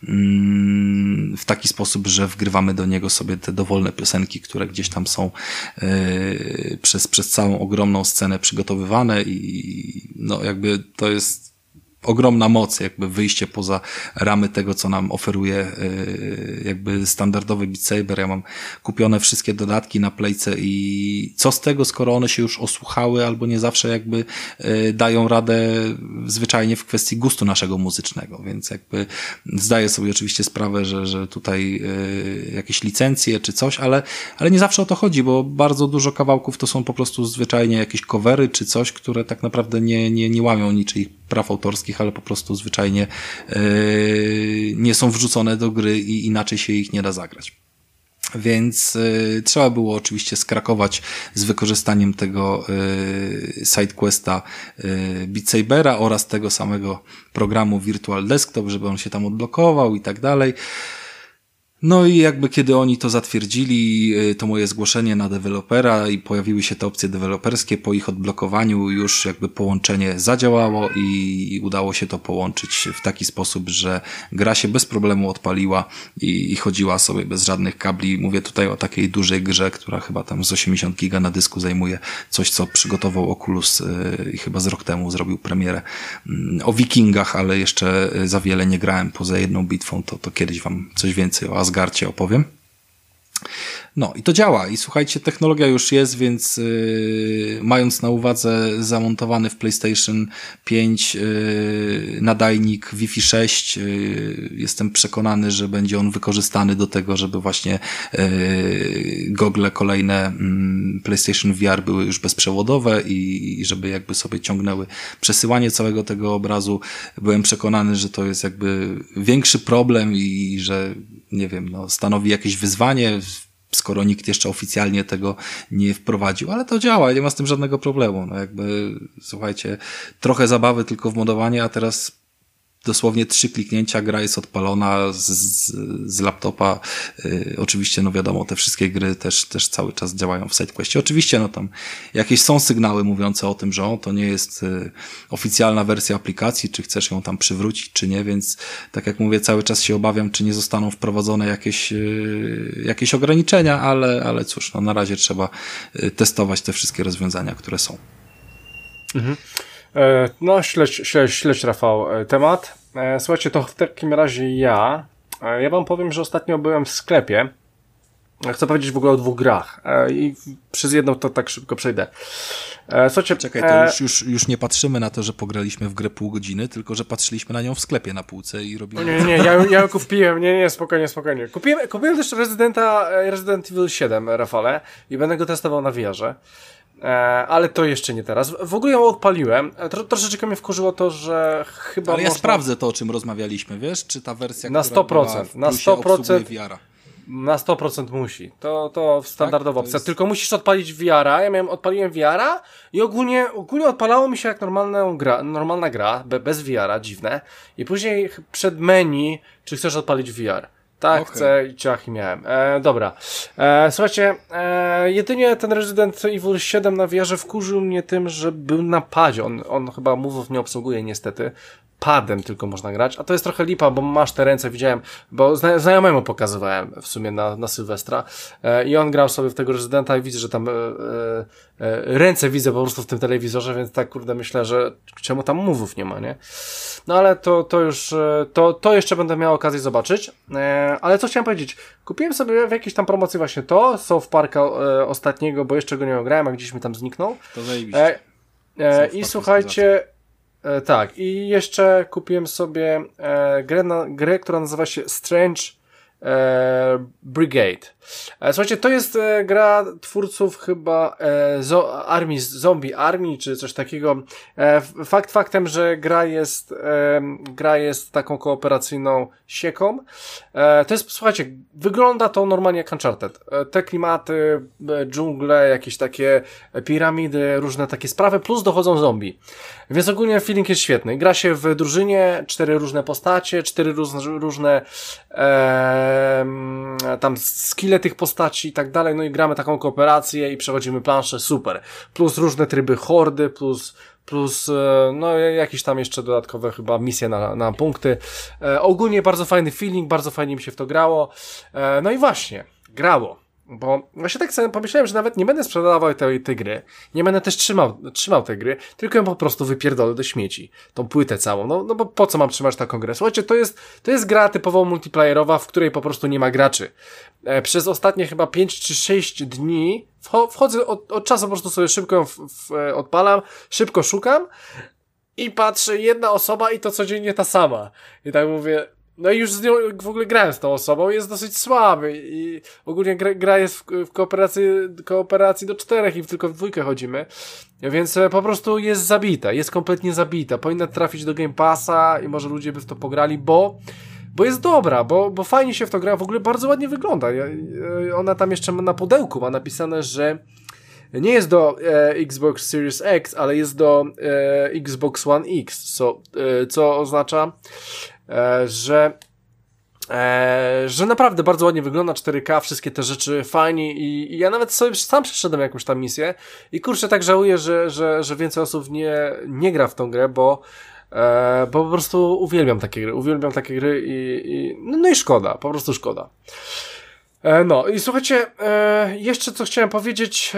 w taki sposób, że wgrywamy do niego sobie te dowolne piosenki, które gdzieś tam są przez całą ogromną scenę przygotowywane i no jakby to jest ogromna moc, jakby wyjście poza ramy tego, co nam oferuje jakby standardowy Beat Saber. Ja mam kupione wszystkie dodatki na Playce i co z tego, skoro one się już osłuchały albo nie zawsze jakby dają radę zwyczajnie w kwestii gustu naszego muzycznego, więc jakby zdaję sobie oczywiście sprawę, że tutaj jakieś licencje czy coś, ale nie zawsze o to chodzi, bo bardzo dużo kawałków to są po prostu zwyczajnie jakieś covery czy coś, które tak naprawdę nie łamią niczyich praw autorskich, ale po prostu zwyczajnie nie są wrzucone do gry i inaczej się ich nie da zagrać. Więc trzeba było oczywiście skrakować z wykorzystaniem tego sidequesta Beat Sabera oraz tego samego programu Virtual Desktop, żeby on się tam odblokował i tak dalej. No i jakby kiedy oni to zatwierdzili, to moje zgłoszenie na dewelopera i pojawiły się te opcje deweloperskie, po ich odblokowaniu już jakby połączenie zadziałało i udało się to połączyć w taki sposób, że gra się bez problemu odpaliła i chodziła sobie bez żadnych kabli. Mówię tutaj o takiej dużej grze, która chyba tam z 80 giga na dysku zajmuje, coś co przygotował Oculus i chyba z rok temu zrobił premierę. O Wikingach, ale jeszcze za wiele nie grałem poza jedną bitwą, to kiedyś wam coś więcej o Asgardzie opowiem. No i to działa i słuchajcie, technologia już jest, więc mając na uwadze zamontowany w PlayStation 5 nadajnik Wi-Fi 6, jestem przekonany, że będzie on wykorzystany do tego, żeby właśnie gogle kolejne PlayStation VR były już bezprzewodowe i żeby jakby sobie ciągnęły przesyłanie całego tego obrazu. Byłem przekonany, że to jest jakby większy problem i że nie wiem, no, stanowi jakieś wyzwanie, skoro nikt jeszcze oficjalnie tego nie wprowadził, ale to działa, nie ma z tym żadnego problemu. No jakby, słuchajcie, trochę zabawy tylko w modowanie, a teraz dosłownie 3 kliknięcia, gra jest odpalona z laptopa. Oczywiście, no wiadomo, te wszystkie gry też cały czas działają w SideQuestie. Oczywiście, no tam jakieś są sygnały mówiące o tym, że to nie jest oficjalna wersja aplikacji, czy chcesz ją tam przywrócić, czy nie, więc tak jak mówię, cały czas się obawiam, czy nie zostaną wprowadzone jakieś ograniczenia, ale cóż, no na razie trzeba testować te wszystkie rozwiązania, które są. Mhm. No, śledź Rafał temat. Słuchajcie, to w takim razie ja wam powiem, że ostatnio byłem w sklepie. Chcę powiedzieć w ogóle o 2 grach i przez jedną to tak szybko przejdę. Słuchajcie, czekaj, to już nie patrzymy na to, że pograliśmy w grę pół godziny, tylko że patrzyliśmy na nią w sklepie na półce i robimy... Nie, ja ją kupiłem, spokojnie. Kupiłem też Resident Evil 7, Rafale, i będę go testował na VR-ze. Ale to jeszcze nie teraz. W ogóle ją odpaliłem. Troszeczkę mnie wkurzyło to, że chyba ale ja sprawdzę to, o czym rozmawialiśmy, wiesz? Czy ta wersja, na 100%, na 100% VR-a. Na 100% musi. To standardowa opcja. Tylko musisz odpalić VR-a. Odpaliłem VR-a i ogólnie odpalało mi się jak normalna gra, bez VR-a, dziwne. I później przed menu, czy chcesz odpalić VR. Tak, okay. Chcę i ciach i miałem. Dobra. Słuchajcie, jedynie ten Resident Evil 7 na VR-ze wkurzył mnie tym, że był na padzie. On chyba move'ów nie obsługuje niestety. Padem tylko można grać, a to jest trochę lipa, bo masz te ręce, widziałem, bo znajomemu pokazywałem w sumie na Sylwestra i on grał sobie w tego Residenta i widzę, że tam ręce widzę po prostu w tym telewizorze, więc tak kurde myślę, że czemu tam move'ów nie ma, nie? No ale to już, to jeszcze będę miał okazję zobaczyć, ale co chciałem powiedzieć, kupiłem sobie w jakiejś tam promocji właśnie to, South Parka ostatniego, bo jeszcze go nie ograłem, a gdzieś mi tam zniknął. To zajebiście. I słuchajcie, tak, i jeszcze kupiłem sobie grę, która nazywa się Strange Brigade. Słuchajcie, to jest gra twórców chyba Zombie Army, czy coś takiego. Faktem, że gra jest taką kooperacyjną sieką. To jest, słuchajcie, wygląda to normalnie jak Uncharted. Te klimaty, dżungle, jakieś takie piramidy, różne takie sprawy, plus dochodzą zombie. Więc ogólnie feeling jest świetny. Gra się w drużynie, 4 różne postacie, 4 różne tam skille tych postaci i tak dalej, no i gramy taką kooperację i przechodzimy planszę, super. Plus różne tryby hordy, plus no jakieś tam jeszcze dodatkowe chyba misje na punkty. Ogólnie bardzo fajny feeling, bardzo fajnie mi się w to grało. No i właśnie, grało. Bo właśnie tak sobie pomyślałem, że nawet nie będę sprzedawał tej gry, nie będę też trzymał tej gry, tylko ją po prostu wypierdolę do śmieci. Tą płytę całą. No bo po co mam trzymać taką grę? Słuchajcie, to jest gra typowo multiplayerowa, w której po prostu nie ma graczy. Przez ostatnie chyba 5 czy 6 dni wchodzę od czasu, po prostu sobie szybko ją odpalam, szybko szukam i patrzę, jedna osoba i to codziennie ta sama. I tak mówię... No i już z nią w ogóle grałem z tą osobą, jest dosyć słaby i ogólnie gra jest w kooperacji do 4 i tylko w 2 chodzimy, więc po prostu jest zabita, jest kompletnie zabita, powinna trafić do Game Passa i może ludzie by w to pograli, bo bo jest dobra, bo fajnie się w to gra, w ogóle bardzo ładnie wygląda. Ona tam jeszcze na pudełku ma napisane, że nie jest do Xbox Series X, ale jest do Xbox One X, co oznacza, że naprawdę bardzo ładnie wygląda, 4K, wszystkie te rzeczy fajnie i ja nawet sobie sam przeszedłem jakąś tam misję i kurczę, tak żałuję, że więcej osób nie gra w tą grę, bo po prostu uwielbiam takie gry no i szkoda, po prostu szkoda. No i słuchajcie, jeszcze co chciałem powiedzieć,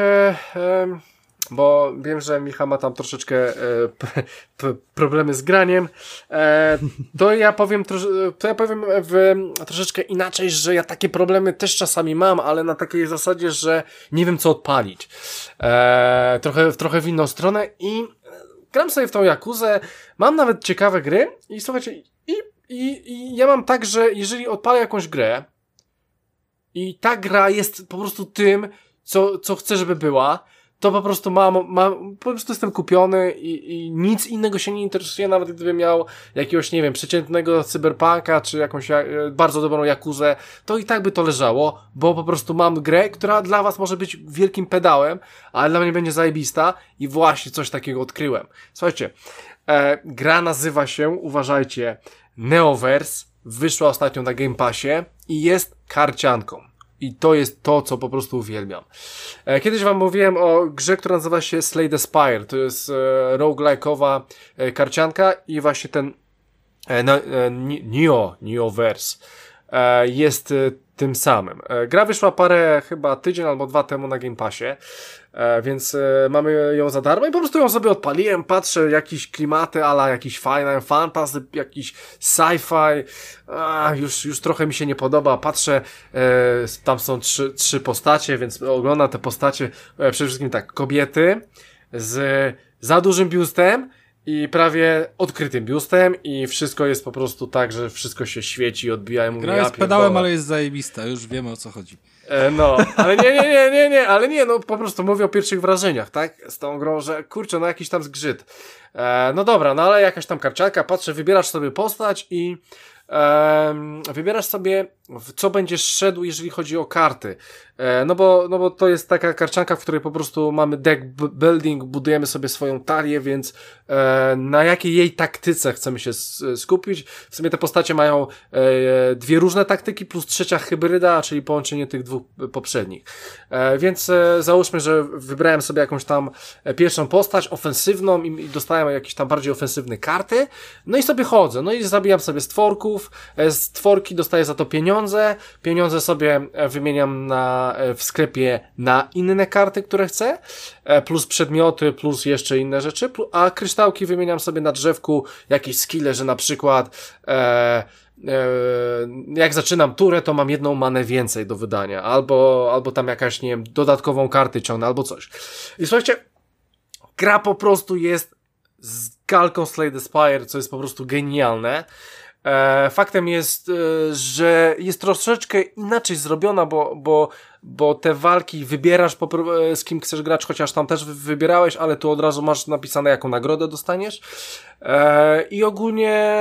bo wiem, że Michał ma tam troszeczkę problemy z graniem, to ja powiem troszeczkę inaczej, że ja takie problemy też czasami mam, ale na takiej zasadzie, że nie wiem co odpalić. Trochę w inną stronę i gram sobie w tą Yakuzę, mam nawet ciekawe gry i słuchajcie, i ja mam tak, że jeżeli odpalę jakąś grę i ta gra jest po prostu tym, co chcę, żeby była, to po prostu po prostu jestem kupiony i nic innego się nie interesuje, nawet gdybym miał jakiegoś, nie wiem, przeciętnego cyberpunka, czy jakąś bardzo dobrą Yakuzę, to i tak by to leżało, bo po prostu mam grę, która dla was może być wielkim pedałem, ale dla mnie będzie zajebista i właśnie coś takiego odkryłem. Słuchajcie, gra nazywa się, uważajcie, Neoverse, wyszła ostatnio na Game Passie i jest karcianką. I to jest to, co po prostu uwielbiam. Kiedyś wam mówiłem o grze, która nazywa się Slay the Spire. To jest roguelike'owa karcianka i właśnie ten Neoverse jest tym samym. Gra wyszła chyba tydzień albo 2 temu na Game Passie, więc mamy ją za darmo i po prostu ją sobie odpaliłem, patrzę, jakieś klimaty a la jakiś Final Fantasy, jakiś sci-fi, już trochę mi się nie podoba, patrzę, tam są trzy postacie, więc oglądam te postacie, przede wszystkim tak, kobiety z za dużym biustem i prawie odkrytym biustem i wszystko jest po prostu tak, że wszystko się świeci i odbija. Gra jest pedałem, ale jest zajebista, już wiemy o co chodzi. No, ale nie, no po prostu mówię o pierwszych wrażeniach, tak? Z tą grą, że kurczę, no jakiś tam zgrzyt. No dobra, no ale jakaś tam karcianka, patrzę, wybierasz sobie postać i wybierasz sobie, w co będziesz szedł, jeżeli chodzi o karty. No bo to jest taka karcianka, w której po prostu mamy deck building, budujemy sobie swoją talię, więc na jakiej jej taktyce chcemy się skupić. W sumie te postacie mają 2 różne taktyki plus 3 hybryda, czyli połączenie tych 2 poprzednich. Więc załóżmy, że wybrałem sobie jakąś tam pierwszą postać ofensywną i dostałem jakieś tam bardziej ofensywne karty, no i sobie chodzę, no i zabijam sobie stworków, stworki dostaję za to pieniądze sobie wymieniam w sklepie na inne karty, które chcę, plus przedmioty, plus jeszcze inne rzeczy, a kryształki wymieniam sobie na drzewku jakieś skille, że na przykład jak zaczynam turę, to mam 1 manę więcej do wydania, albo tam jakaś, nie wiem, dodatkową kartę ciągnę, albo coś. I słuchajcie, gra po prostu jest z kalką Slay the Spire, co jest po prostu genialne. Faktem jest, że jest troszeczkę inaczej zrobiona, bo te walki wybierasz z kim chcesz grać, chociaż tam też wybierałeś, ale tu od razu masz napisane, jaką nagrodę dostaniesz. I ogólnie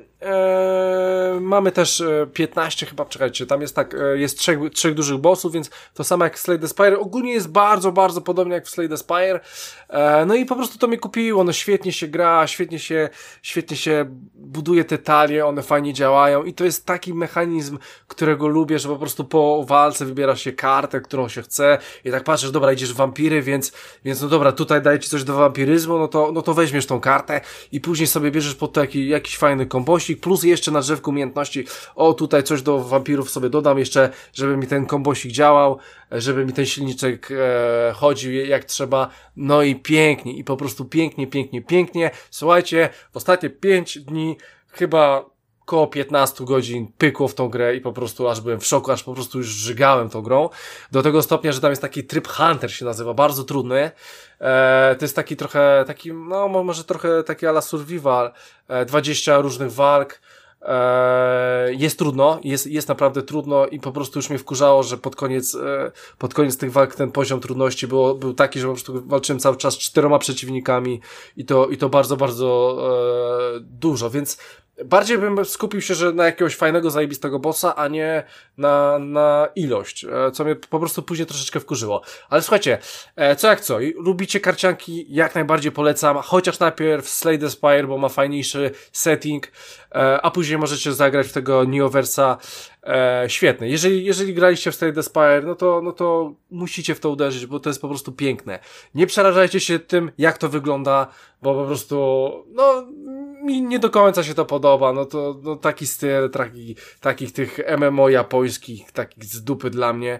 mamy też 15 chyba, czekajcie, tam jest tak, jest 3 dużych bossów, więc to samo jak w Slay the Spire, ogólnie jest bardzo, bardzo podobnie jak w Slay the Spire. No i po prostu to mnie kupiło, no świetnie się gra, świetnie się buduje te talie, one fajnie działają i to jest taki mechanizm, którego lubię, że po prostu po walce wybiera się kartę, którą się chce i tak patrzysz, dobra, idziesz w wampiry, więc no dobra, tutaj daje ci coś do wampiryzmu, no to weźmiesz tą kartę i później sobie bierzesz pod to jakiś fajny kombosik, plus jeszcze na drzewku umiejętności, tutaj coś do wampirów sobie dodam jeszcze, żeby mi ten kombosik działał, żeby mi ten silniczek chodził jak trzeba, no i pięknie, i po prostu pięknie. Słuchajcie, w ostatnie 5 dni chyba koło 15 godzin pykło w tą grę i po prostu aż byłem w szoku, aż po prostu już żygałem tą grą. Do tego stopnia, że tam jest taki tryb Hunter się nazywa, bardzo trudny. To jest no może trochę taki a la survival, 20 różnych walk. Jest trudno, jest naprawdę trudno i po prostu już mnie wkurzało, że pod koniec tych walk ten poziom trudności był taki, że po prostu walczyłem cały czas z 4 przeciwnikami i to bardzo, bardzo dużo, więc bardziej bym skupił się, że na jakiegoś fajnego, zajebistego bossa, a nie na ilość, co mnie po prostu później troszeczkę wkurzyło. Ale słuchajcie, co jak co, lubicie karcianki, jak najbardziej polecam, chociaż najpierw Slay the Spire, bo ma fajniejszy setting, a później możecie zagrać w tego Neoversa. Świetne. Jeżeli graliście w Slay the Spire, no to musicie w to uderzyć, bo to jest po prostu piękne. Nie przerażajcie się tym, jak to wygląda, bo po prostu, mi nie do końca się to podoba, taki styl, takich tych MMO japońskich, takich z dupy dla mnie.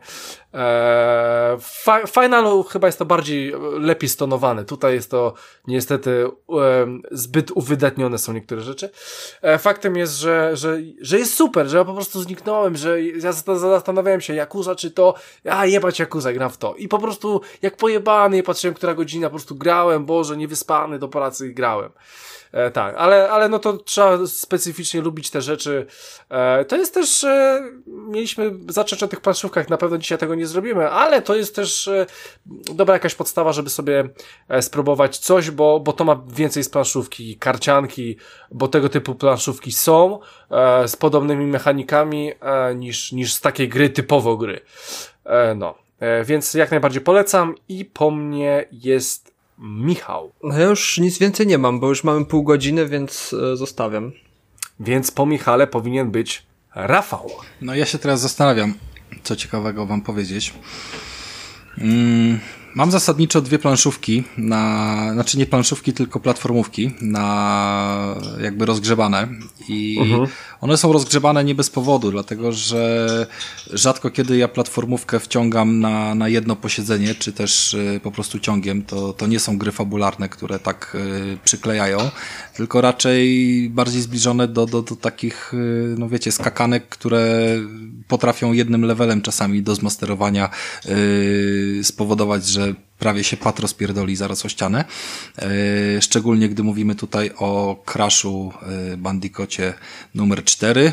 Finalu chyba jest to lepiej stonowane. Tutaj jest to niestety zbyt uwydatnione są niektóre rzeczy. Faktem jest, że jest super, że ja po prostu zniknąłem, że ja zastanawiałem się, Yakuza czy to, jebać Yakuza, gram w to. I po prostu jak pojebany, patrzyłem, która godzina, po prostu grałem, Boże, niewyspany do pracy i grałem. Tak, ale no to trzeba specyficznie lubić te rzeczy. To jest też, mieliśmy zacząć o tych planszówkach, na pewno dzisiaj tego nie zrobimy, ale to jest też dobra jakaś podstawa, żeby sobie spróbować coś, bo to ma więcej z planszówki, karcianki, bo tego typu planszówki są z podobnymi mechanikami niż z takiej gry, typowo gry. Więc jak najbardziej polecam i po mnie jest Michał. No ja już nic więcej nie mam, bo już mamy pół godziny, więc zostawiam. Więc po Michale powinien być Rafał. No ja się teraz zastanawiam, co ciekawego wam powiedzieć. Mam zasadniczo dwie planszówki, znaczy nie planszówki, tylko platformówki, jakby rozgrzebane i one są rozgrzebane nie bez powodu, dlatego że rzadko kiedy ja platformówkę wciągam na jedno posiedzenie, czy też po prostu ciągiem, to nie są gry fabularne, które tak przyklejają, tylko raczej bardziej zbliżone do takich, no wiecie, skakanek, które potrafią jednym levelem czasami do zmasterowania spowodować, że prawie się pat rozpierdoli zaraz o ścianę. Szczególnie gdy mówimy tutaj o Crashu Bandicoocie numer 4.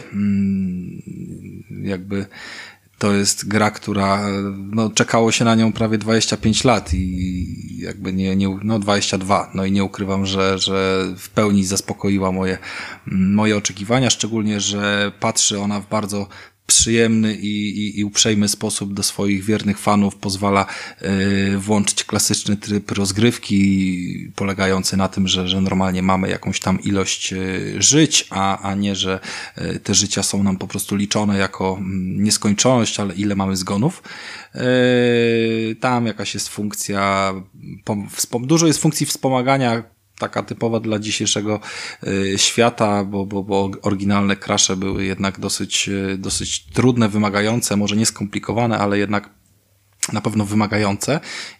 Jakby to jest gra, która czekało się na nią prawie 25 lat i jakby 22. No i nie ukrywam, że w pełni zaspokoiła moje oczekiwania, szczególnie, że patrzy ona w bardzo przyjemny i uprzejmy sposób do swoich wiernych fanów, pozwala włączyć klasyczny tryb rozgrywki polegający na tym, że normalnie mamy jakąś tam ilość żyć, a nie, że te życia są nam po prostu liczone jako nieskończoność, ale ile mamy zgonów. Tam jakaś jest funkcja, dużo jest funkcji wspomagania, taka typowa dla dzisiejszego świata, bo oryginalne Crashe były jednak dosyć trudne, wymagające, może nie skomplikowane, ale jednak na pewno wymagające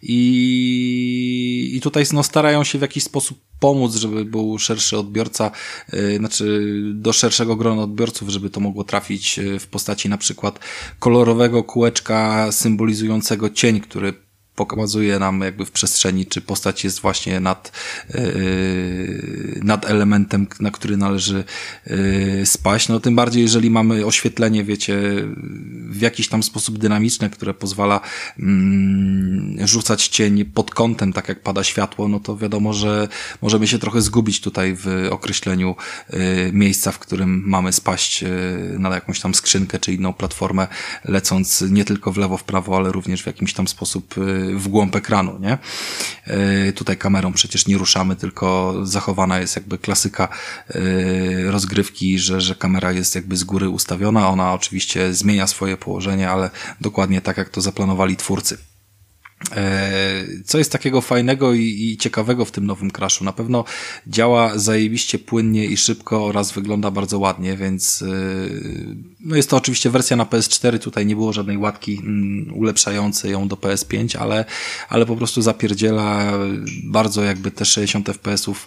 i tutaj starają się w jakiś sposób pomóc, żeby był szerszy odbiorca, do szerszego grona odbiorców, żeby to mogło trafić w postaci na przykład kolorowego kółeczka symbolizującego cień, który pokazuje nam jakby w przestrzeni, czy postać jest właśnie nad elementem, na który należy spaść. No tym bardziej, jeżeli mamy oświetlenie, wiecie, w jakiś tam sposób dynamiczne, które pozwala rzucać cień pod kątem, tak jak pada światło, no to wiadomo, że możemy się trochę zgubić tutaj w określeniu miejsca, w którym mamy spaść na jakąś tam skrzynkę, czy inną platformę, lecąc nie tylko w lewo, w prawo, ale również w jakimś tam sposób w głąb ekranu, nie? Tutaj kamerą przecież nie ruszamy, tylko zachowana jest jakby klasyka rozgrywki, że kamera jest jakby z góry ustawiona, ona oczywiście zmienia swoje położenie, ale dokładnie tak, jak to zaplanowali twórcy. Co jest takiego fajnego i ciekawego w tym nowym Crashu? Na pewno działa zajebiście płynnie i szybko oraz wygląda bardzo ładnie, więc jest to oczywiście wersja na PS4, tutaj nie było żadnej łatki ulepszającej ją do PS5, ale po prostu zapierdziela bardzo jakby te 60 FPS-ów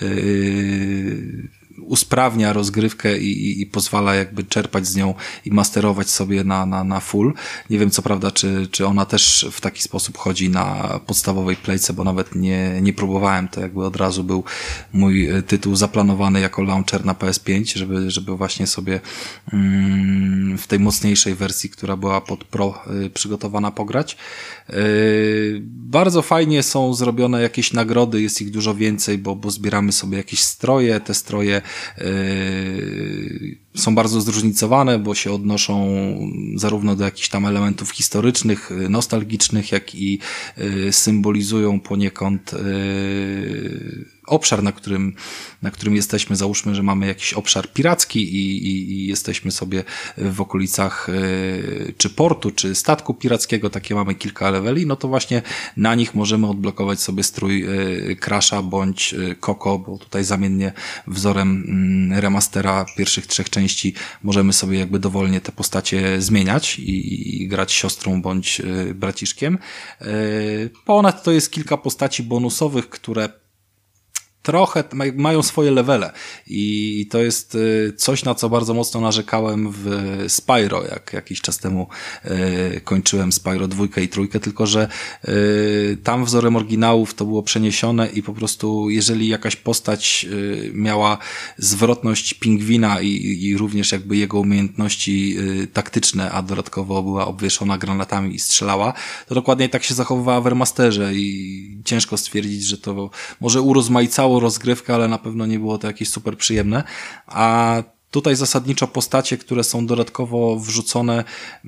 usprawnia rozgrywkę i pozwala jakby czerpać z nią i masterować sobie na full. Nie wiem co prawda, czy ona też w taki sposób chodzi na podstawowej playce, bo nawet nie próbowałem, to jakby od razu był mój tytuł zaplanowany jako launcher na PS5, żeby właśnie sobie w tej mocniejszej wersji, która była pod Pro przygotowana, pograć. Bardzo fajnie są zrobione jakieś nagrody, jest ich dużo więcej, bo zbieramy sobie jakieś stroje, te stroje są bardzo zróżnicowane, bo się odnoszą zarówno do jakichś tam elementów historycznych, nostalgicznych, jak i symbolizują poniekąd obszar, na którym jesteśmy. Załóżmy, że mamy jakiś obszar piracki i jesteśmy sobie w okolicach czy portu, czy statku pirackiego, takie mamy kilka leveli, no to właśnie na nich możemy odblokować sobie strój Crasha bądź Coco, bo tutaj zamiennie wzorem remastera pierwszych 3 części możemy sobie jakby dowolnie te postacie zmieniać i grać siostrą bądź braciszkiem. Ponadto jest kilka postaci bonusowych, które trochę mają swoje levele i to jest coś, na co bardzo mocno narzekałem w Spyro, jak jakiś czas temu kończyłem Spyro 2 i 3, tylko że tam wzorem oryginałów to było przeniesione i po prostu jeżeli jakaś postać miała zwrotność pingwina i również jakby jego umiejętności taktyczne, a dodatkowo była obwieszona granatami i strzelała, to dokładnie tak się zachowywała w remasterze i ciężko stwierdzić, że to może urozmaicało rozgrywkę, ale na pewno nie było to jakieś super przyjemne, a tutaj zasadniczo postacie, które są dodatkowo wrzucone,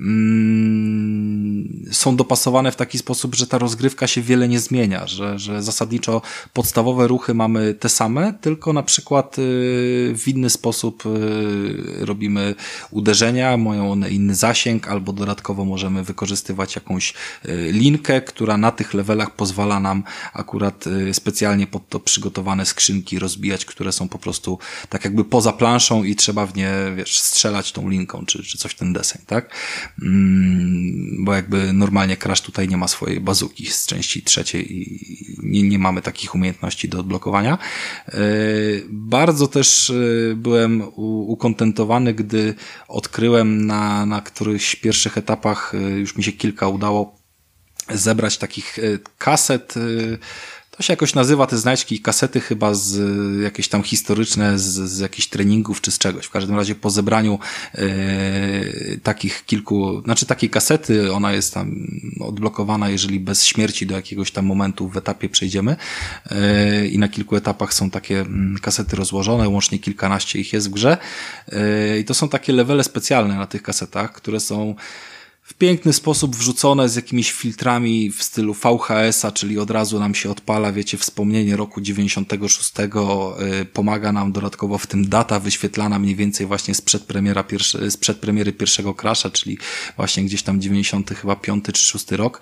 są dopasowane w taki sposób, że ta rozgrywka się wiele nie zmienia, że zasadniczo podstawowe ruchy mamy te same, tylko na przykład w inny sposób robimy uderzenia, mają one inny zasięg, albo dodatkowo możemy wykorzystywać jakąś linkę, która na tych levelach pozwala nam akurat specjalnie pod to przygotowane skrzynki rozbijać, które są po prostu tak jakby poza planszą i trzeba w nie, strzelać tą linką, czy coś w ten deseń, tak? Bo jakby normalnie Crash tutaj nie ma swojej bazuki z części 3 i nie mamy takich umiejętności do odblokowania. Bardzo też byłem ukontentowany, gdy odkryłem na którychś pierwszych etapach, już mi się kilka udało zebrać takich kaset. To się jakoś nazywa, te znajdźki i kasety chyba jakieś tam historyczne, z jakichś treningów czy z czegoś. W każdym razie po zebraniu takich kilku, takiej kasety, ona jest tam odblokowana, jeżeli bez śmierci do jakiegoś tam momentu w etapie przejdziemy i na kilku etapach są takie kasety rozłożone, łącznie kilkanaście ich jest w grze i to są takie levele specjalne na tych kasetach, które są w piękny sposób wrzucone z jakimiś filtrami w stylu VHS-a, czyli od razu nam się odpala, wiecie, wspomnienie roku 96, pomaga nam dodatkowo w tym data wyświetlana mniej więcej właśnie z przedpremiery pierwszego Crasha, czyli właśnie gdzieś tam 90 chyba 5 czy 6 rok.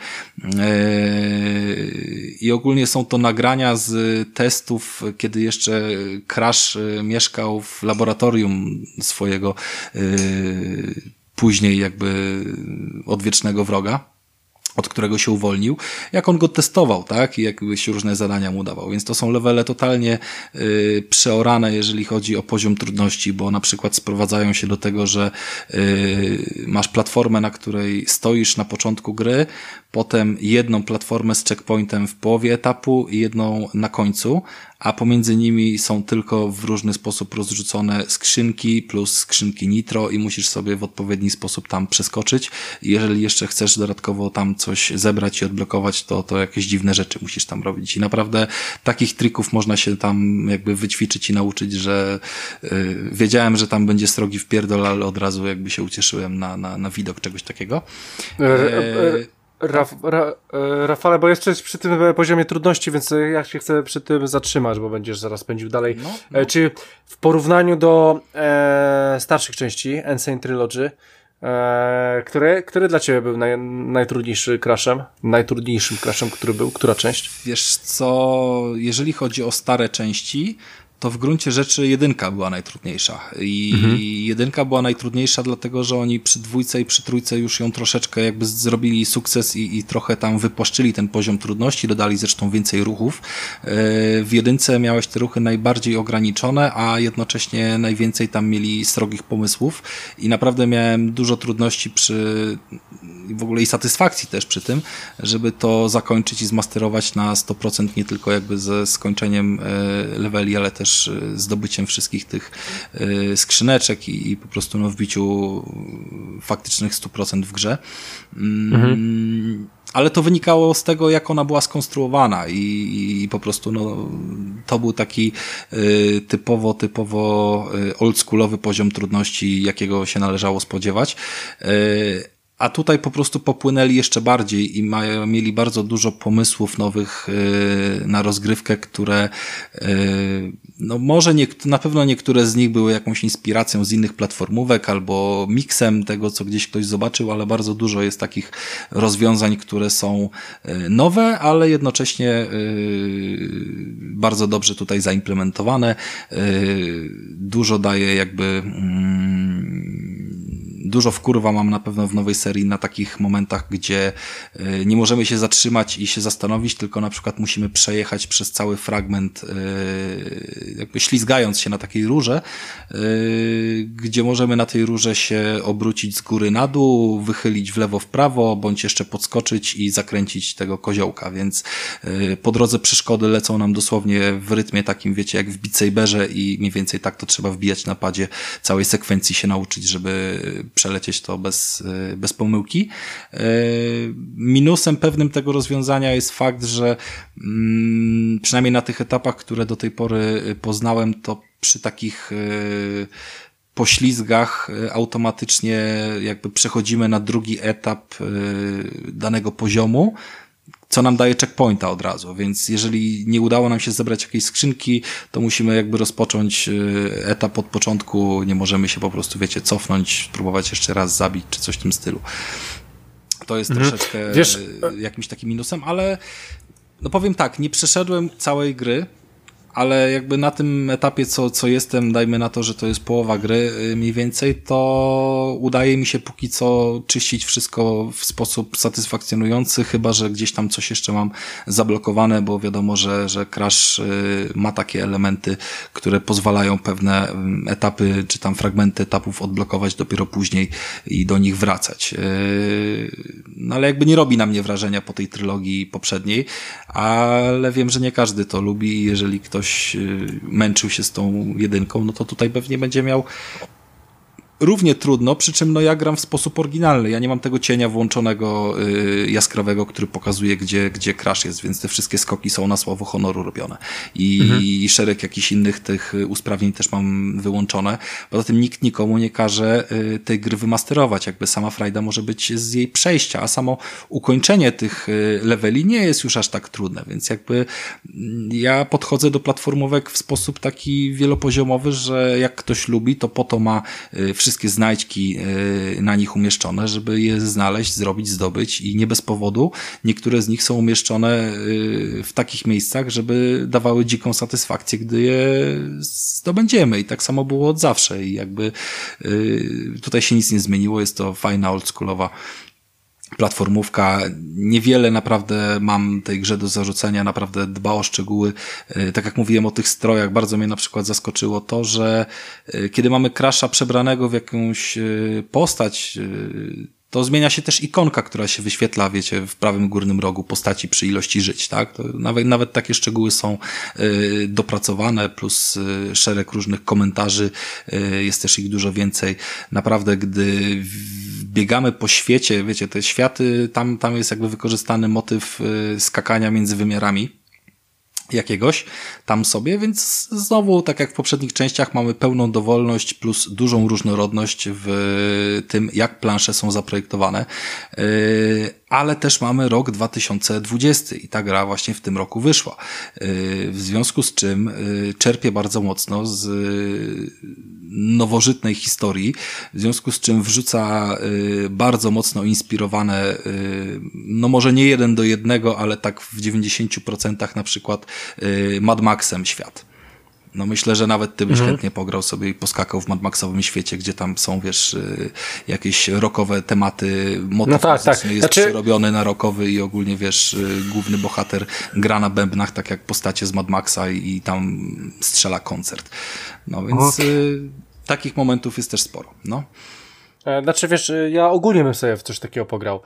I ogólnie są to nagrania z testów, kiedy jeszcze Crash mieszkał w laboratorium swojego później jakby odwiecznego wroga, od którego się uwolnił, jak on go testował, tak? I jakby się różne zadania mu dawał. Więc to są levele totalnie przeorane, jeżeli chodzi o poziom trudności, bo na przykład sprowadzają się do tego, że masz platformę, na której stoisz na początku gry, potem jedną platformę z checkpointem w połowie etapu i jedną na końcu, a pomiędzy nimi są tylko w różny sposób rozrzucone skrzynki plus skrzynki nitro i musisz sobie w odpowiedni sposób tam przeskoczyć. Jeżeli jeszcze chcesz dodatkowo tam coś zebrać i odblokować, to jakieś dziwne rzeczy musisz tam robić. I naprawdę takich trików można się tam jakby wyćwiczyć i nauczyć, że wiedziałem, że tam będzie srogi wpierdol, ale od razu jakby się ucieszyłem na widok czegoś takiego. Rafale, bo jeszcze przy tym poziomie trudności, więc ja się chcę przy tym zatrzymać, bo będziesz zaraz pędził dalej. No. Czy w porównaniu do starszych części Insane Trilogy, który dla ciebie był najtrudniejszym Crashem, który był? Która część? Wiesz co, jeżeli chodzi o stare części, to w gruncie rzeczy 1 była najtrudniejsza. I 1 była najtrudniejsza dlatego, że oni przy 2 i przy 3 już ją troszeczkę jakby zrobili sukces i trochę tam wypłaszczyli ten poziom trudności, dodali zresztą więcej ruchów. W 1 miałeś te ruchy najbardziej ograniczone, a jednocześnie najwięcej tam mieli srogich pomysłów i naprawdę miałem dużo trudności w ogóle i satysfakcji też przy tym, żeby to zakończyć i zmasterować na 100%, nie tylko jakby ze skończeniem leveli, ale też zdobyciem wszystkich tych skrzyneczek i po prostu wbiciu faktycznych 100% w grze. ale to wynikało z tego, jak ona była skonstruowana i po prostu to był taki typowo oldschoolowy poziom trudności, jakiego się należało spodziewać. A tutaj po prostu popłynęli jeszcze bardziej i mieli bardzo dużo pomysłów nowych na rozgrywkę, które może na pewno niektóre z nich były jakąś inspiracją z innych platformówek albo miksem tego, co gdzieś ktoś zobaczył, ale bardzo dużo jest takich rozwiązań, które są nowe, ale jednocześnie bardzo dobrze tutaj zaimplementowane. Dużo daje jakby dużo wkurwa mam na pewno w nowej serii na takich momentach, gdzie nie możemy się zatrzymać i się zastanowić, tylko na przykład musimy przejechać przez cały fragment, jakby ślizgając się na takiej rurze, gdzie możemy na tej rurze się obrócić z góry na dół, wychylić w lewo, w prawo, bądź jeszcze podskoczyć i zakręcić tego koziołka, więc po drodze przeszkody lecą nam dosłownie w rytmie takim, wiecie, jak w Beat Saberze i mniej więcej tak to trzeba wbijać na padzie, całej sekwencji się nauczyć, żeby przelecieć to bez pomyłki. Minusem pewnym tego rozwiązania jest fakt, że przynajmniej na tych etapach, które do tej pory poznałem, to przy takich poślizgach automatycznie jakby przechodzimy na drugi etap danego poziomu, co nam daje checkpointa od razu, więc jeżeli nie udało nam się zebrać jakiejś skrzynki, to musimy jakby rozpocząć etap od początku, nie możemy się po prostu, wiecie, cofnąć, spróbować jeszcze raz zabić, czy coś w tym stylu. To jest troszeczkę jakimś takim minusem, ale no powiem tak, nie przeszedłem całej gry, ale jakby na tym etapie, co jestem, dajmy na to, że to jest połowa gry mniej więcej, to udaje mi się póki co czyścić wszystko w sposób satysfakcjonujący, chyba że gdzieś tam coś jeszcze mam zablokowane, bo wiadomo, że Crash ma takie elementy, które pozwalają pewne etapy, czy tam fragmenty etapów odblokować dopiero później i do nich wracać. No ale jakby nie robi na mnie wrażenia po tej trylogii poprzedniej, ale wiem, że nie każdy to lubi i jeżeli ktoś męczył się z tą jedynką, no to tutaj pewnie będzie miał równie trudno, przy czym no ja gram w sposób oryginalny. Ja nie mam tego cienia włączonego jaskrawego, który pokazuje, gdzie Crash jest, więc te wszystkie skoki są na słowo honoru robione. I szereg jakichś innych tych usprawnień też mam wyłączone. Poza tym nikt nikomu nie każe tej gry wymasterować. Jakby sama frajda może być z jej przejścia, a samo ukończenie tych leveli nie jest już aż tak trudne, więc jakby ja podchodzę do platformówek w sposób taki wielopoziomowy, że jak ktoś lubi, to po to ma wszystkie znajdźki na nich umieszczone, żeby je znaleźć, zrobić, zdobyć i nie bez powodu niektóre z nich są umieszczone w takich miejscach, żeby dawały dziką satysfakcję, gdy je zdobędziemy i tak samo było od zawsze i jakby tutaj się nic nie zmieniło, jest to fajna, oldschoolowa platformówka. Niewiele naprawdę mam tej grze do zarzucenia, naprawdę dba o szczegóły. Tak jak mówiłem o tych strojach, bardzo mnie na przykład zaskoczyło to, że kiedy mamy Crasha przebranego w jakąś postać, to zmienia się też ikonka, która się wyświetla, wiecie, w prawym górnym rogu postaci przy ilości żyć, tak? To nawet takie szczegóły są dopracowane, plus szereg różnych komentarzy, jest też ich dużo więcej. Naprawdę, gdy biegamy po świecie, wiecie, te światy, tam jest jakby wykorzystany motyw skakania między wymiarami jakiegoś tam sobie, więc znowu, tak jak w poprzednich częściach, mamy pełną dowolność plus dużą różnorodność w tym, jak plansze są zaprojektowane, ale też mamy rok 2020 i ta gra właśnie w tym roku wyszła. W związku z czym czerpie bardzo mocno z nowożytnej historii, w związku z czym wrzuca bardzo mocno inspirowane, no może nie 1:1, ale tak w 90% na przykład Mad Maxem świat. No myślę, że nawet ty byś chętnie pograł sobie i poskakał w Mad Maxowym świecie, gdzie tam są, wiesz, jakieś rockowe tematy, motyw jest przerobiony na rockowy i ogólnie, wiesz, główny bohater gra na bębnach, tak jak postacie z Mad Maxa i tam strzela koncert. No więc takich momentów jest też sporo, no. Znaczy, wiesz, ja ogólnie bym sobie w coś takiego pograł,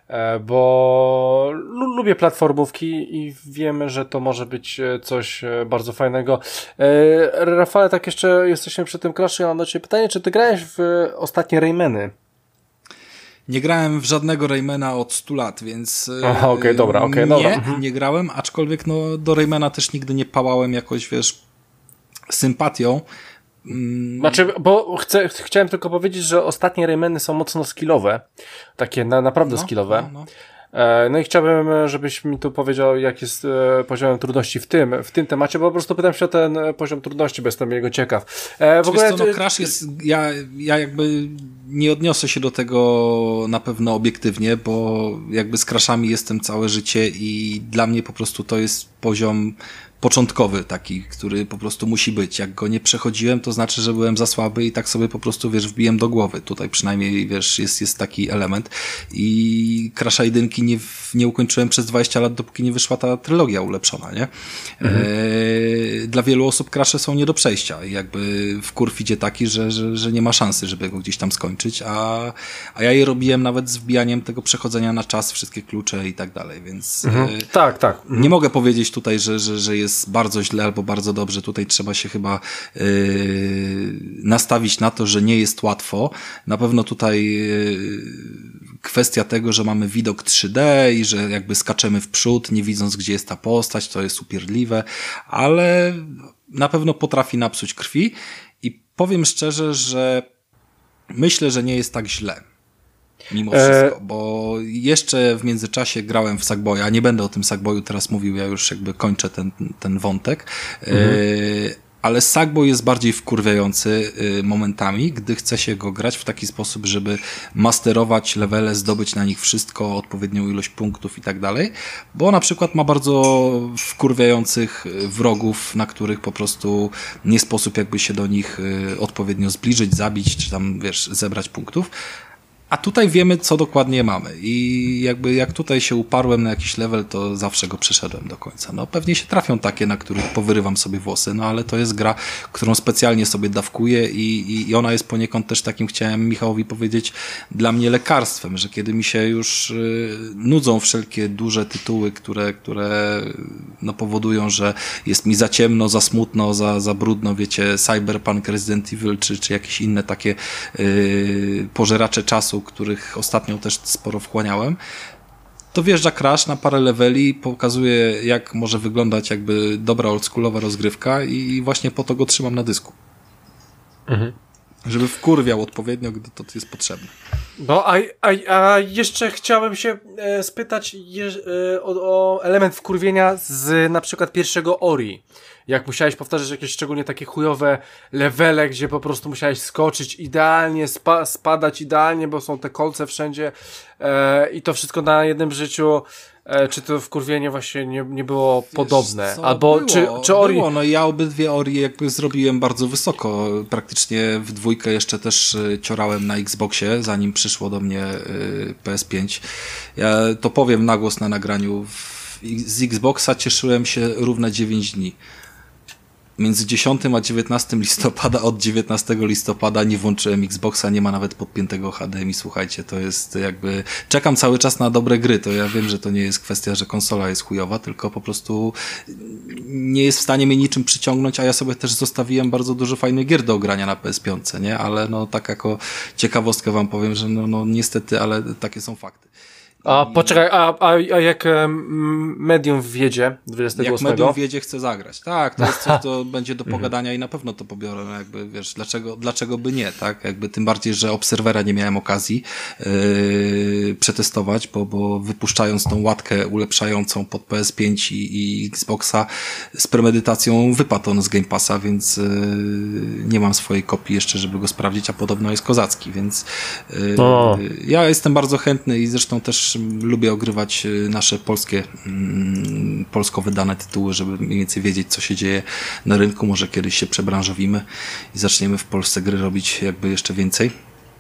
bo lubię platformówki i wiemy, że to może być coś bardzo fajnego. Rafale, tak jeszcze jesteśmy przy tym Crashu, ja mam do ciebie pytanie, czy ty grałeś w ostatnie Raymany? Nie grałem w żadnego Raymana od 100 lat, więc Aha, okej, dobra. Nie grałem, aczkolwiek no, do Raymana też nigdy nie pałałem jakoś, wiesz, sympatią. Znaczy, bo chciałem tylko powiedzieć, że ostatnie Raymany są mocno skillowe. Takie naprawdę skillowe. No i chciałbym, żebyś mi tu powiedział, jak jest poziom trudności w tym temacie, bo po prostu pytam się o ten poziom trudności, bo jestem jego ciekaw. W ogóle co, no Crash jest, ja jakby nie odniosę się do tego na pewno obiektywnie, bo jakby z Crashami jestem całe życie i dla mnie po prostu to jest poziom początkowy taki, który po prostu musi być. Jak go nie przechodziłem, to znaczy, że byłem za słaby i tak sobie po prostu, wiesz, wbiłem do głowy. Tutaj przynajmniej, wiesz, jest taki element. I Crasha 1 nie ukończyłem przez 20 lat, dopóki nie wyszła ta trylogia ulepszona, nie? Dla wielu osób Crashe są nie do przejścia i jakby wkurw idzie taki, że nie ma szansy, żeby go gdzieś tam skończyć, a ja je robiłem nawet z wbijaniem tego przechodzenia na czas, wszystkie klucze i tak dalej, więc tak. Nie mogę powiedzieć tutaj, że jest bardzo źle albo bardzo dobrze. Tutaj trzeba się chyba nastawić na to, że nie jest łatwo. Na pewno tutaj kwestia tego, że mamy widok 3D i że jakby skaczemy w przód, nie widząc, gdzie jest ta postać, to jest upierdliwe, ale na pewno potrafi napsuć krwi i powiem szczerze, że myślę, że nie jest tak źle. Mimo wszystko, bo jeszcze w międzyczasie grałem w Sackboya, nie będę o tym Sackboyu teraz mówił, ja już jakby kończę ten wątek, ale Sackboy jest bardziej wkurwiający momentami, gdy chce się go grać w taki sposób, żeby masterować levele, zdobyć na nich wszystko, odpowiednią ilość punktów i tak dalej, bo na przykład ma bardzo wkurwiających wrogów, na których po prostu nie sposób jakby się do nich odpowiednio zbliżyć, zabić, czy tam, wiesz, zebrać punktów. A tutaj wiemy, co dokładnie mamy i jakby jak tutaj się uparłem na jakiś level, to zawsze go przeszedłem do końca. No pewnie się trafią takie, na których powyrywam sobie włosy, no ale to jest gra, którą specjalnie sobie dawkuję i ona jest poniekąd też takim, chciałem Michałowi powiedzieć, dla mnie lekarstwem, że kiedy mi się już nudzą wszelkie duże tytuły, które no powodują, że jest mi za ciemno, za smutno, za brudno, wiecie, Cyberpunk, Resident Evil, czy jakieś inne takie pożeracze czasu, których ostatnio też sporo wchłaniałem, to wjeżdża Crash na parę leveli, pokazuje, jak może wyglądać jakby dobra oldschoolowa rozgrywka i właśnie po to go trzymam na dysku. Żeby wkurwiał odpowiednio, gdy to jest potrzebne. No, a jeszcze chciałem się spytać o element wkurwienia z na przykład pierwszego Ori. Jak musiałeś powtarzać jakieś szczególnie takie chujowe levele, gdzie po prostu musiałeś skoczyć idealnie, spadać idealnie, bo są te kolce wszędzie i to wszystko na jednym życiu. Czy to wkurwienie właśnie nie było podobne? Co, albo było, czy Ori... Było, no ja obydwie Ori jakby zrobiłem bardzo wysoko. Praktycznie w dwójkę jeszcze też ciorałem na Xboxie, zanim przyszło do mnie PS5. Ja to powiem na głos na nagraniu. Z Xboxa cieszyłem się równe 9 dni. Między 10 a 19 listopada, od 19 listopada nie włączyłem Xboxa, nie ma nawet podpiętego HDMI, słuchajcie, to jest jakby, czekam cały czas na dobre gry, to ja wiem, że to nie jest kwestia, że konsola jest chujowa, tylko po prostu nie jest w stanie mnie niczym przyciągnąć, a ja sobie też zostawiłem bardzo dużo fajnych gier do grania na PS5, nie, ale no tak jako ciekawostkę wam powiem, że no niestety, ale takie są fakty. A poczekaj, a jak Medium wjedzie 28? Jak Medium wjedzie, chcę zagrać. Tak, to jest coś, co będzie do pogadania i na pewno to pobiorę. No jakby, wiesz, dlaczego by nie, tak? Jakby tym bardziej, że Observera nie miałem okazji przetestować, bo wypuszczając tą łatkę ulepszającą pod PS5 i Xboxa z premedytacją wypadł on z Game Passa, więc nie mam swojej kopii jeszcze, żeby go sprawdzić, a podobno jest kozacki, więc ja jestem bardzo chętny i zresztą też lubię ogrywać nasze polsko wydane tytuły, żeby mniej więcej wiedzieć, co się dzieje na rynku. Może kiedyś się przebranżowimy i zaczniemy w Polsce gry robić jakby jeszcze więcej.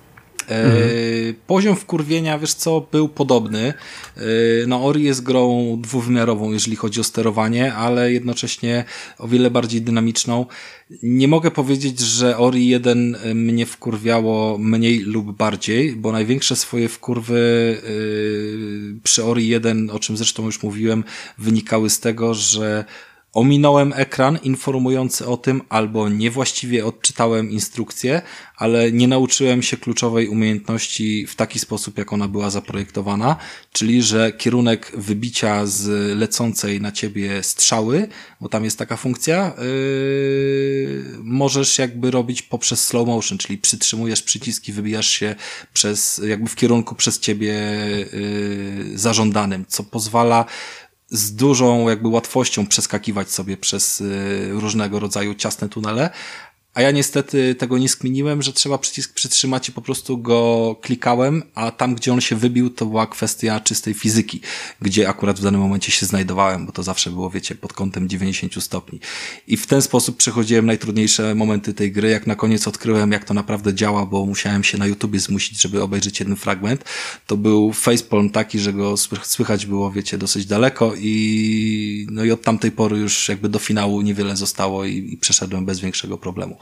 Poziom wkurwienia, wiesz co, był podobny. No, Ori jest grą dwuwymiarową, jeżeli chodzi o sterowanie, ale jednocześnie o wiele bardziej dynamiczną. Nie mogę powiedzieć, że Ori 1 mnie wkurwiało mniej lub bardziej, bo największe swoje wkurwy przy Ori 1, o czym zresztą już mówiłem, wynikały z tego, że ominąłem ekran informujący o tym, albo niewłaściwie odczytałem instrukcję, ale nie nauczyłem się kluczowej umiejętności w taki sposób, jak ona była zaprojektowana, czyli że kierunek wybicia z lecącej na ciebie strzały, bo tam jest taka funkcja, możesz jakby robić poprzez slow motion, czyli przytrzymujesz przycisk i wybijasz się jakby w kierunku przez ciebie zażądanym, co pozwala z dużą jakby łatwością przeskakiwać sobie przez różnego rodzaju ciasne tunele, a ja niestety tego nie skminiłem, że trzeba przycisk przytrzymać i po prostu go klikałem, a tam, gdzie on się wybił, to była kwestia czystej fizyki, gdzie akurat w danym momencie się znajdowałem, bo to zawsze było, wiecie, pod kątem 90 stopni. I w ten sposób przechodziłem najtrudniejsze momenty tej gry, jak na koniec odkryłem, jak to naprawdę działa, bo musiałem się na YouTubie zmusić, żeby obejrzeć jeden fragment. To był facepalm taki, że go słychać było, wiecie, dosyć daleko i od tamtej pory już jakby do finału niewiele zostało i przeszedłem bez większego problemu.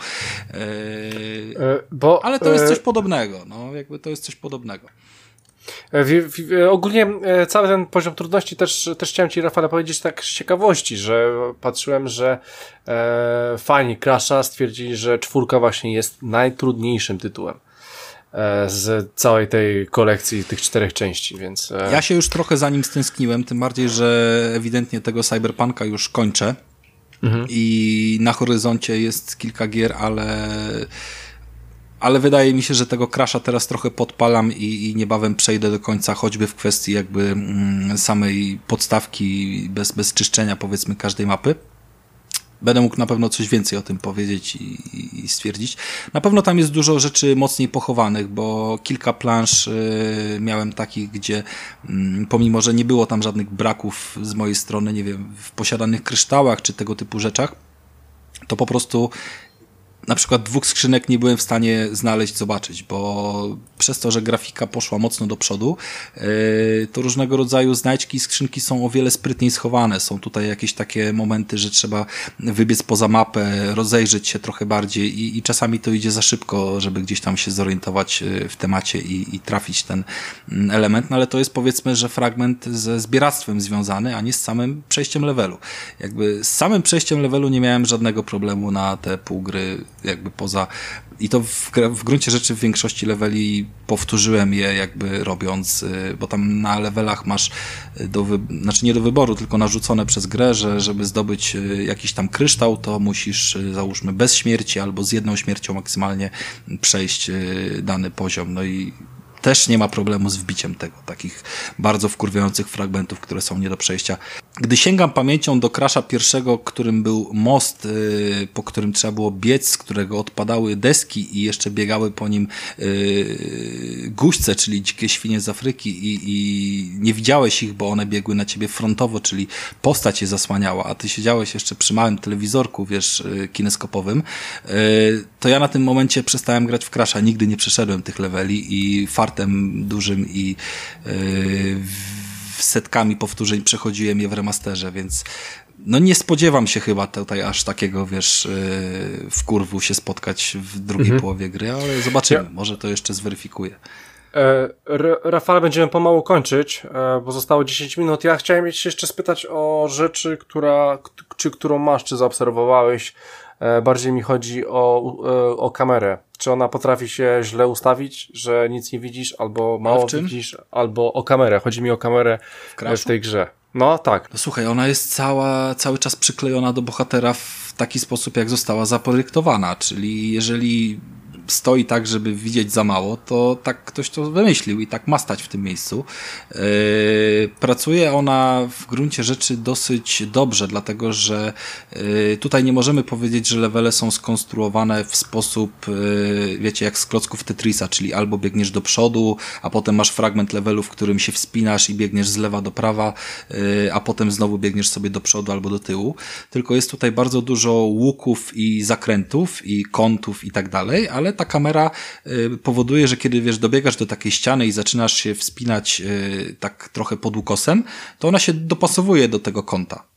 Ale to jest coś podobnego, jakby to jest coś podobnego. Ogólnie cały ten poziom trudności też chciałem ci, Rafale, powiedzieć tak z ciekawości, że patrzyłem, że fani Crasha stwierdzili, że 4 właśnie jest najtrudniejszym tytułem z całej tej kolekcji tych 4 części, więc... Ja się już trochę za nim stęskniłem, tym bardziej, że ewidentnie tego Cyberpunka już kończę. I na horyzoncie jest kilka gier, ale wydaje mi się, że tego Crasha teraz trochę podpalam i niebawem przejdę do końca, choćby w kwestii jakby samej podstawki bez czyszczenia, powiedzmy, każdej mapy. Będę mógł na pewno coś więcej o tym powiedzieć i stwierdzić. Na pewno tam jest dużo rzeczy mocniej pochowanych, bo kilka plansz miałem takich, gdzie pomimo, że nie było tam żadnych braków z mojej strony, nie wiem, w posiadanych kryształach czy tego typu rzeczach, to po prostu na przykład 2 skrzynek nie byłem w stanie znaleźć, zobaczyć, bo przez to, że grafika poszła mocno do przodu, to różnego rodzaju znajdźki i skrzynki są o wiele sprytniej schowane. Są tutaj jakieś takie momenty, że trzeba wybiec poza mapę, rozejrzeć się trochę bardziej i czasami to idzie za szybko, żeby gdzieś tam się zorientować w temacie i trafić ten element, no ale to jest, powiedzmy, że fragment ze zbieractwem związany, a nie z samym przejściem levelu. Jakby z samym przejściem levelu nie miałem żadnego problemu na te pół gry, jakby poza... I to w gruncie rzeczy w większości leveli powtórzyłem je jakby robiąc, bo tam na levelach masz znaczy nie do wyboru, tylko narzucone przez grę, że żeby zdobyć jakiś tam kryształ, to musisz, załóżmy, bez śmierci albo z 1 śmiercią maksymalnie przejść dany poziom. No i też nie ma problemu z wbiciem tego, takich bardzo wkurwiających fragmentów, które są nie do przejścia. Gdy sięgam pamięcią do Crasha pierwszego, którym był most, po którym trzeba było biec, z którego odpadały deski i jeszcze biegały po nim guźce, czyli dzikie świnie z Afryki i nie widziałeś ich, bo one biegły na ciebie frontowo, czyli postać je zasłaniała, a ty siedziałeś jeszcze przy małym telewizorku, wiesz, kineskopowym, to ja na tym momencie przestałem grać w Crasha, nigdy nie przeszedłem tych leveli i fartem dużym i setkami powtórzeń przechodziłem je w remasterze, więc no nie spodziewam się chyba tutaj aż takiego, wiesz, wkurwu się spotkać w drugiej połowie gry, ale zobaczymy, może to jeszcze zweryfikuję. Rafale, będziemy pomału kończyć, bo zostało 10 minut. Ja chciałem się jeszcze spytać o rzeczy, którą masz, czy zaobserwowałeś. Bardziej mi chodzi o kamerę. Czy ona potrafi się źle ustawić, że nic nie widzisz, albo mało widzisz, albo o kamerę. Chodzi mi o kamerę w tej grze. No tak. No słuchaj, ona jest cały czas przyklejona do bohatera w taki sposób, jak została zaprojektowana, czyli jeżeli stoi tak, żeby widzieć za mało, to tak ktoś to wymyślił i tak ma stać w tym miejscu. Pracuje ona w gruncie rzeczy dosyć dobrze, dlatego że tutaj nie możemy powiedzieć, że levele są skonstruowane w sposób, wiecie, jak z klocków Tetrisa, czyli albo biegniesz do przodu, a potem masz fragment levelu, w którym się wspinasz i biegniesz z lewa do prawa, a potem znowu biegniesz sobie do przodu albo do tyłu. Tylko jest tutaj bardzo dużo łuków i zakrętów i kątów i tak dalej, ale ta kamera powoduje, że kiedy, wiesz, dobiegasz do takiej ściany i zaczynasz się wspinać tak trochę pod ukosem, to ona się dopasowuje do tego kąta.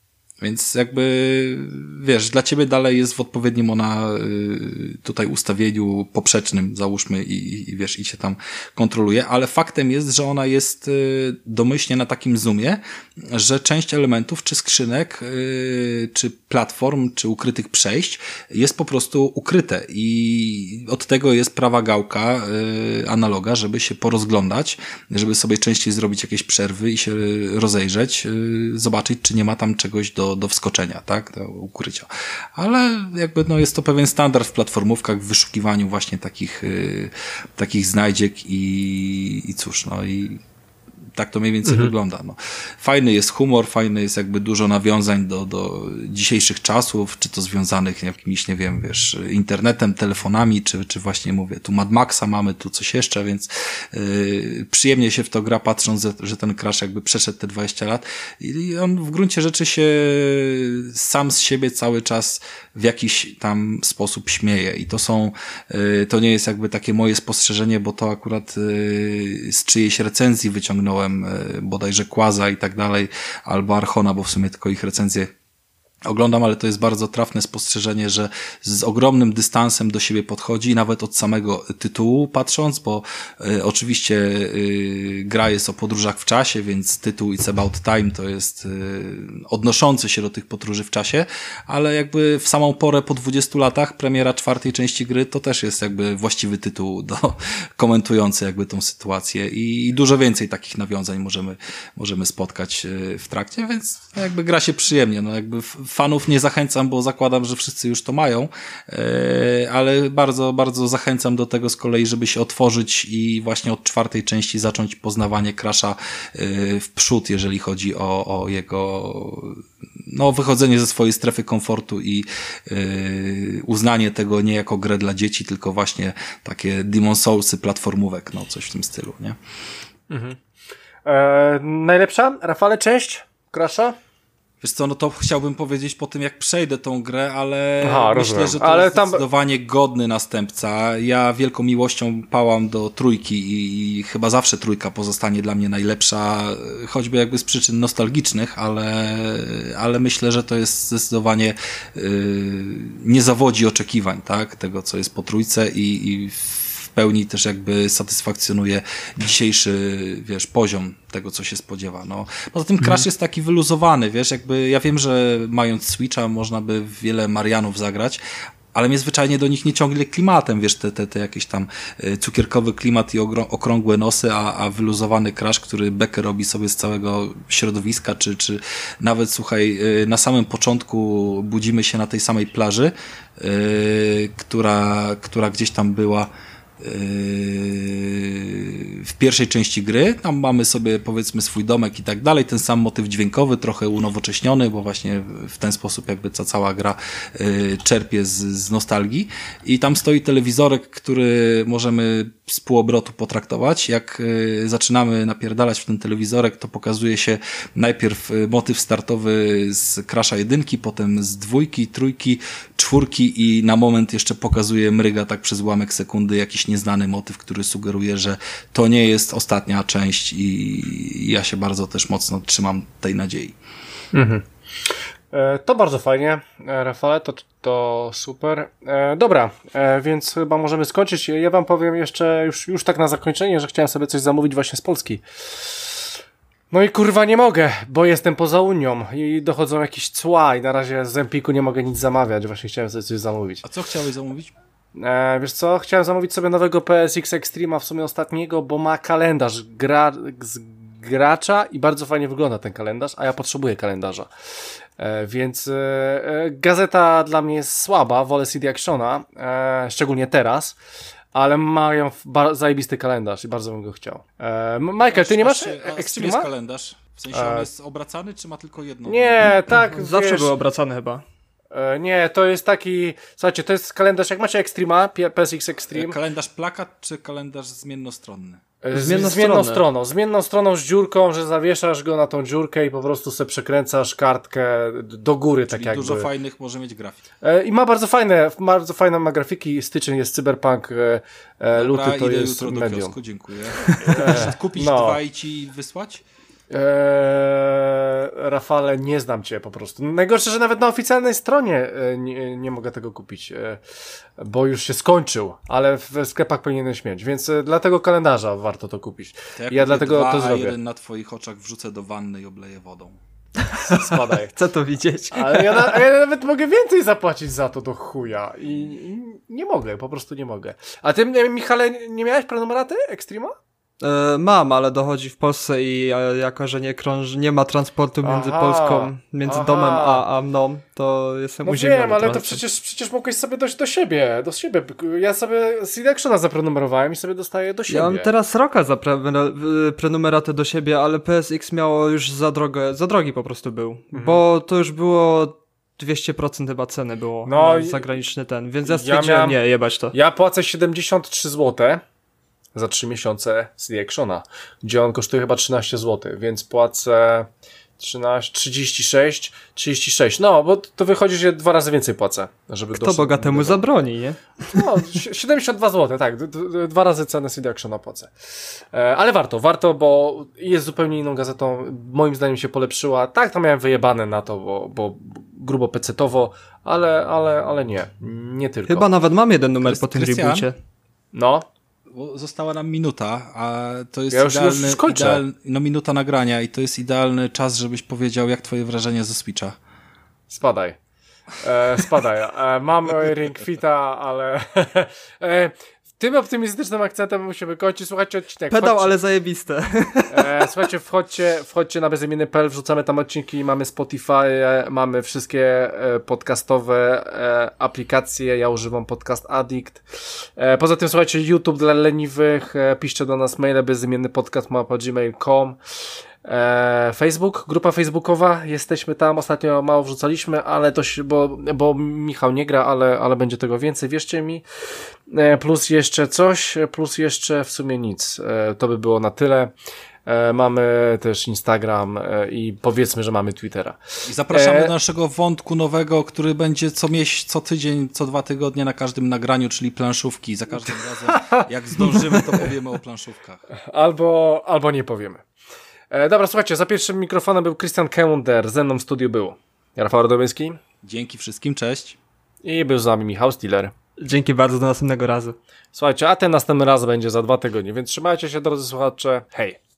Więc jakby, wiesz, dla ciebie dalej jest w odpowiednim ona tutaj ustawieniu poprzecznym, załóżmy, i wiesz, i się tam kontroluje, ale faktem jest, że ona jest domyślnie na takim zoomie, że część elementów, czy skrzynek, czy platform, czy ukrytych przejść jest po prostu ukryte i od tego jest prawa gałka analoga, żeby się porozglądać, żeby sobie częściej zrobić jakieś przerwy i się rozejrzeć, zobaczyć, czy nie ma tam czegoś do wskoczenia, tak, do ukrycia. Ale jakby no jest to pewien standard w platformówkach, w wyszukiwaniu właśnie takich znajdziek i cóż, no i tak to mniej więcej wygląda. No. Fajny jest humor, fajny jest jakby dużo nawiązań do dzisiejszych czasów, czy to związanych jakimiś, nie wiem, wiesz, internetem, telefonami, czy właśnie mówię, tu Mad Maxa mamy, tu coś jeszcze, więc przyjemnie się w to gra, patrząc, że ten Crash jakby przeszedł te 20 lat i on w gruncie rzeczy się sam z siebie cały czas w jakiś tam sposób śmieje i to nie jest jakby takie moje spostrzeżenie, bo to akurat z czyjejś recenzji wyciągnąłem, bodajże Quaza i tak dalej, albo Archona, bo w sumie tylko ich recenzje oglądam, ale to jest bardzo trafne spostrzeżenie, że z ogromnym dystansem do siebie podchodzi, nawet od samego tytułu patrząc, bo oczywiście gra jest o podróżach w czasie, więc tytuł It's About Time to jest odnoszący się do tych podróży w czasie, ale jakby w samą porę po 20 latach premiera 4. części gry to też jest jakby właściwy tytuł komentujący jakby tą sytuację i dużo więcej takich nawiązań możemy spotkać w trakcie, więc jakby gra się przyjemnie, no jakby fanów nie zachęcam, bo zakładam, że wszyscy już to mają, ale bardzo, bardzo zachęcam do tego z kolei, żeby się otworzyć i właśnie od 4. części zacząć poznawanie Crasha w przód, jeżeli chodzi o jego wychodzenie ze swojej strefy komfortu i uznanie tego nie jako grę dla dzieci, tylko właśnie takie Demon Soulsy platformówek, coś w tym stylu, nie? Mhm. Najlepsza, Rafale, część Crasha? Wiesz co, to chciałbym powiedzieć po tym, jak przejdę tą grę, ale myślę, że to ale jest zdecydowanie godny następca. Ja wielką miłością pałam do 3 i chyba zawsze 3 pozostanie dla mnie najlepsza, choćby jakby z przyczyn nostalgicznych, ale myślę, że to jest zdecydowanie nie zawodzi oczekiwań, tak, tego, co jest po 3 i w pełni też jakby satysfakcjonuje dzisiejszy, wiesz, poziom tego, co się spodziewa. Poza tym Crash jest taki wyluzowany, wiesz, jakby ja wiem, że mając Switcha można by w wiele Marianów zagrać, ale mnie zwyczajnie do nich nie ciągnie klimatem, wiesz, te jakieś tam cukierkowy klimat i okrągłe nosy, a wyluzowany Crash, który bekę robi sobie z całego środowiska, czy nawet, słuchaj, na samym początku budzimy się na tej samej plaży, która gdzieś tam była w pierwszej części gry. Tam mamy sobie, powiedzmy, swój domek i tak dalej, ten sam motyw dźwiękowy, trochę unowocześniony, bo właśnie w ten sposób jakby ta cała gra czerpie z nostalgii i tam stoi telewizorek, który możemy z półobrotu potraktować. Jak zaczynamy napierdalać w ten telewizorek, to pokazuje się najpierw motyw startowy z Crasha 1, potem z 2, 3, 4 i na moment jeszcze pokazuje, mryga tak przez ułamek sekundy jakiś nieznany motyw, który sugeruje, że to nie jest ostatnia część i ja się bardzo też mocno trzymam tej nadziei. Mhm. To bardzo fajnie, Rafale, to super. Dobra, więc chyba możemy skończyć. Ja wam powiem jeszcze, już tak na zakończenie, że chciałem sobie coś zamówić właśnie z Polski. No i kurwa nie mogę, bo jestem poza Unią i dochodzą jakieś cła i na razie z Empiku nie mogę nic zamawiać. Właśnie chciałem sobie coś zamówić. A co chciałeś zamówić? Wiesz co? Chciałem zamówić sobie nowego PSX Extreme'a, w sumie ostatniego, bo ma kalendarz gracza i bardzo fajnie wygląda ten kalendarz, a ja potrzebuję kalendarza. Więc gazeta dla mnie jest słaba, wolę CD Actiona, szczególnie teraz, ale mają zajebisty kalendarz i bardzo bym go chciał. Michael, ty nie masz Extreme'a? Z czym jest kalendarz? W sensie on jest obracany, czy ma tylko jedno? Nie, tak. Zawsze był obracany chyba. Nie, to jest taki, słuchajcie, to jest kalendarz, jak macie Extreme'a, PSX Extreme. Kalendarz plakat, czy kalendarz zmiennostronny? Zmienną stroną z dziurką, że zawieszasz go na tą dziurkę i po prostu sobie przekręcasz kartkę do góry. Czyli tak jakby. Dużo fajnych może mieć grafik. I ma bardzo fajne ma grafiki. Styczeń jest Cyberpunk, luty to jest jutro Medium. Do kiosku, dziękuję. Kupić 2 i ci wysłać? Rafale, nie znam cię po prostu. Najgorsze, że nawet na oficjalnej stronie nie mogę tego kupić, bo już się skończył, ale w sklepach powinieneś mieć, więc dla tego kalendarza warto to kupić. To ja dlatego to zrobię. jeden na twoich oczach wrzucę do wanny i obleję wodą. Spadaj. Chcę to widzieć. Ale ja nawet mogę więcej zapłacić za to do chuja i nie mogę, po prostu nie mogę. A ty, Michale, nie miałeś prenumeraty Extrema? Mam, ale dochodzi w Polsce i jako, że nie ma transportu między Polską, między domem a mną, to jestem uziemiony. Wiem, ale to przecież mogłeś sobie dojść do siebie. Ja sobie CD Actiona zaprenumerowałem i sobie dostaję do siebie. Ja mam teraz Rocka za prenumeratę do siebie, ale PSX miało już za drogi po prostu był, bo to już było 200% chyba ceny było na zagraniczny ten, więc ja stwierdziłem, nie, jebać to. Ja płacę 73 zł za 3 miesiące CD Actiona, gdzie on kosztuje chyba 13 zł, więc płacę 36, no, bo to wychodzi, że 2 razy więcej płacę. Żeby Kto bogatemu zabroni, nie? No, 72 zł, tak, 2 razy cenę CD Actiona płacę. Ale warto, bo jest zupełnie inną gazetą, moim zdaniem się polepszyła. Tak, tam miałem wyjebane na to, bo grubo pecetowo, ale nie tylko. Chyba nawet mam jeden numer po tym reboocie. No. Bo została nam minuta, a to jest minuta nagrania i to jest idealny czas, żebyś powiedział, jak twoje wrażenie ze Switcha. Spadaj. Mam Ring Fita, ale tym optymistycznym akcentem musimy kończyć. Słuchajcie, odcinek. Pedał, ale zajebiste. Słuchajcie, wchodźcie na bezimienny.pl, wrzucamy tam odcinki, mamy Spotify, mamy wszystkie podcastowe aplikacje, ja używam Podcast Addict. Poza tym, słuchajcie, YouTube dla leniwych, piszcie do nas maile bezimiennypodcast@gmail.com. Facebook, grupa facebookowa, jesteśmy tam, ostatnio mało wrzucaliśmy, ale to się, bo Michał nie gra, ale będzie tego więcej, wierzcie mi, plus jeszcze w sumie nic, to by było na tyle. Mamy też Instagram i powiedzmy, że mamy Twittera. I zapraszamy do naszego wątku nowego, który będzie co tydzień, co 2 tygodnie na każdym nagraniu, czyli planszówki. Za każdym razem, jak zdążymy, to powiemy o planszówkach. Albo nie powiemy. Dobra, słuchajcie, za pierwszym mikrofonem był Christian Kender, ze mną w studiu był Rafał Radomiński. Dzięki wszystkim, cześć. I był z nami Michał Stiller. Dzięki bardzo, do następnego razu. Słuchajcie, a ten następny raz będzie za 2 tygodnie, więc trzymajcie się, drodzy słuchacze. Hej!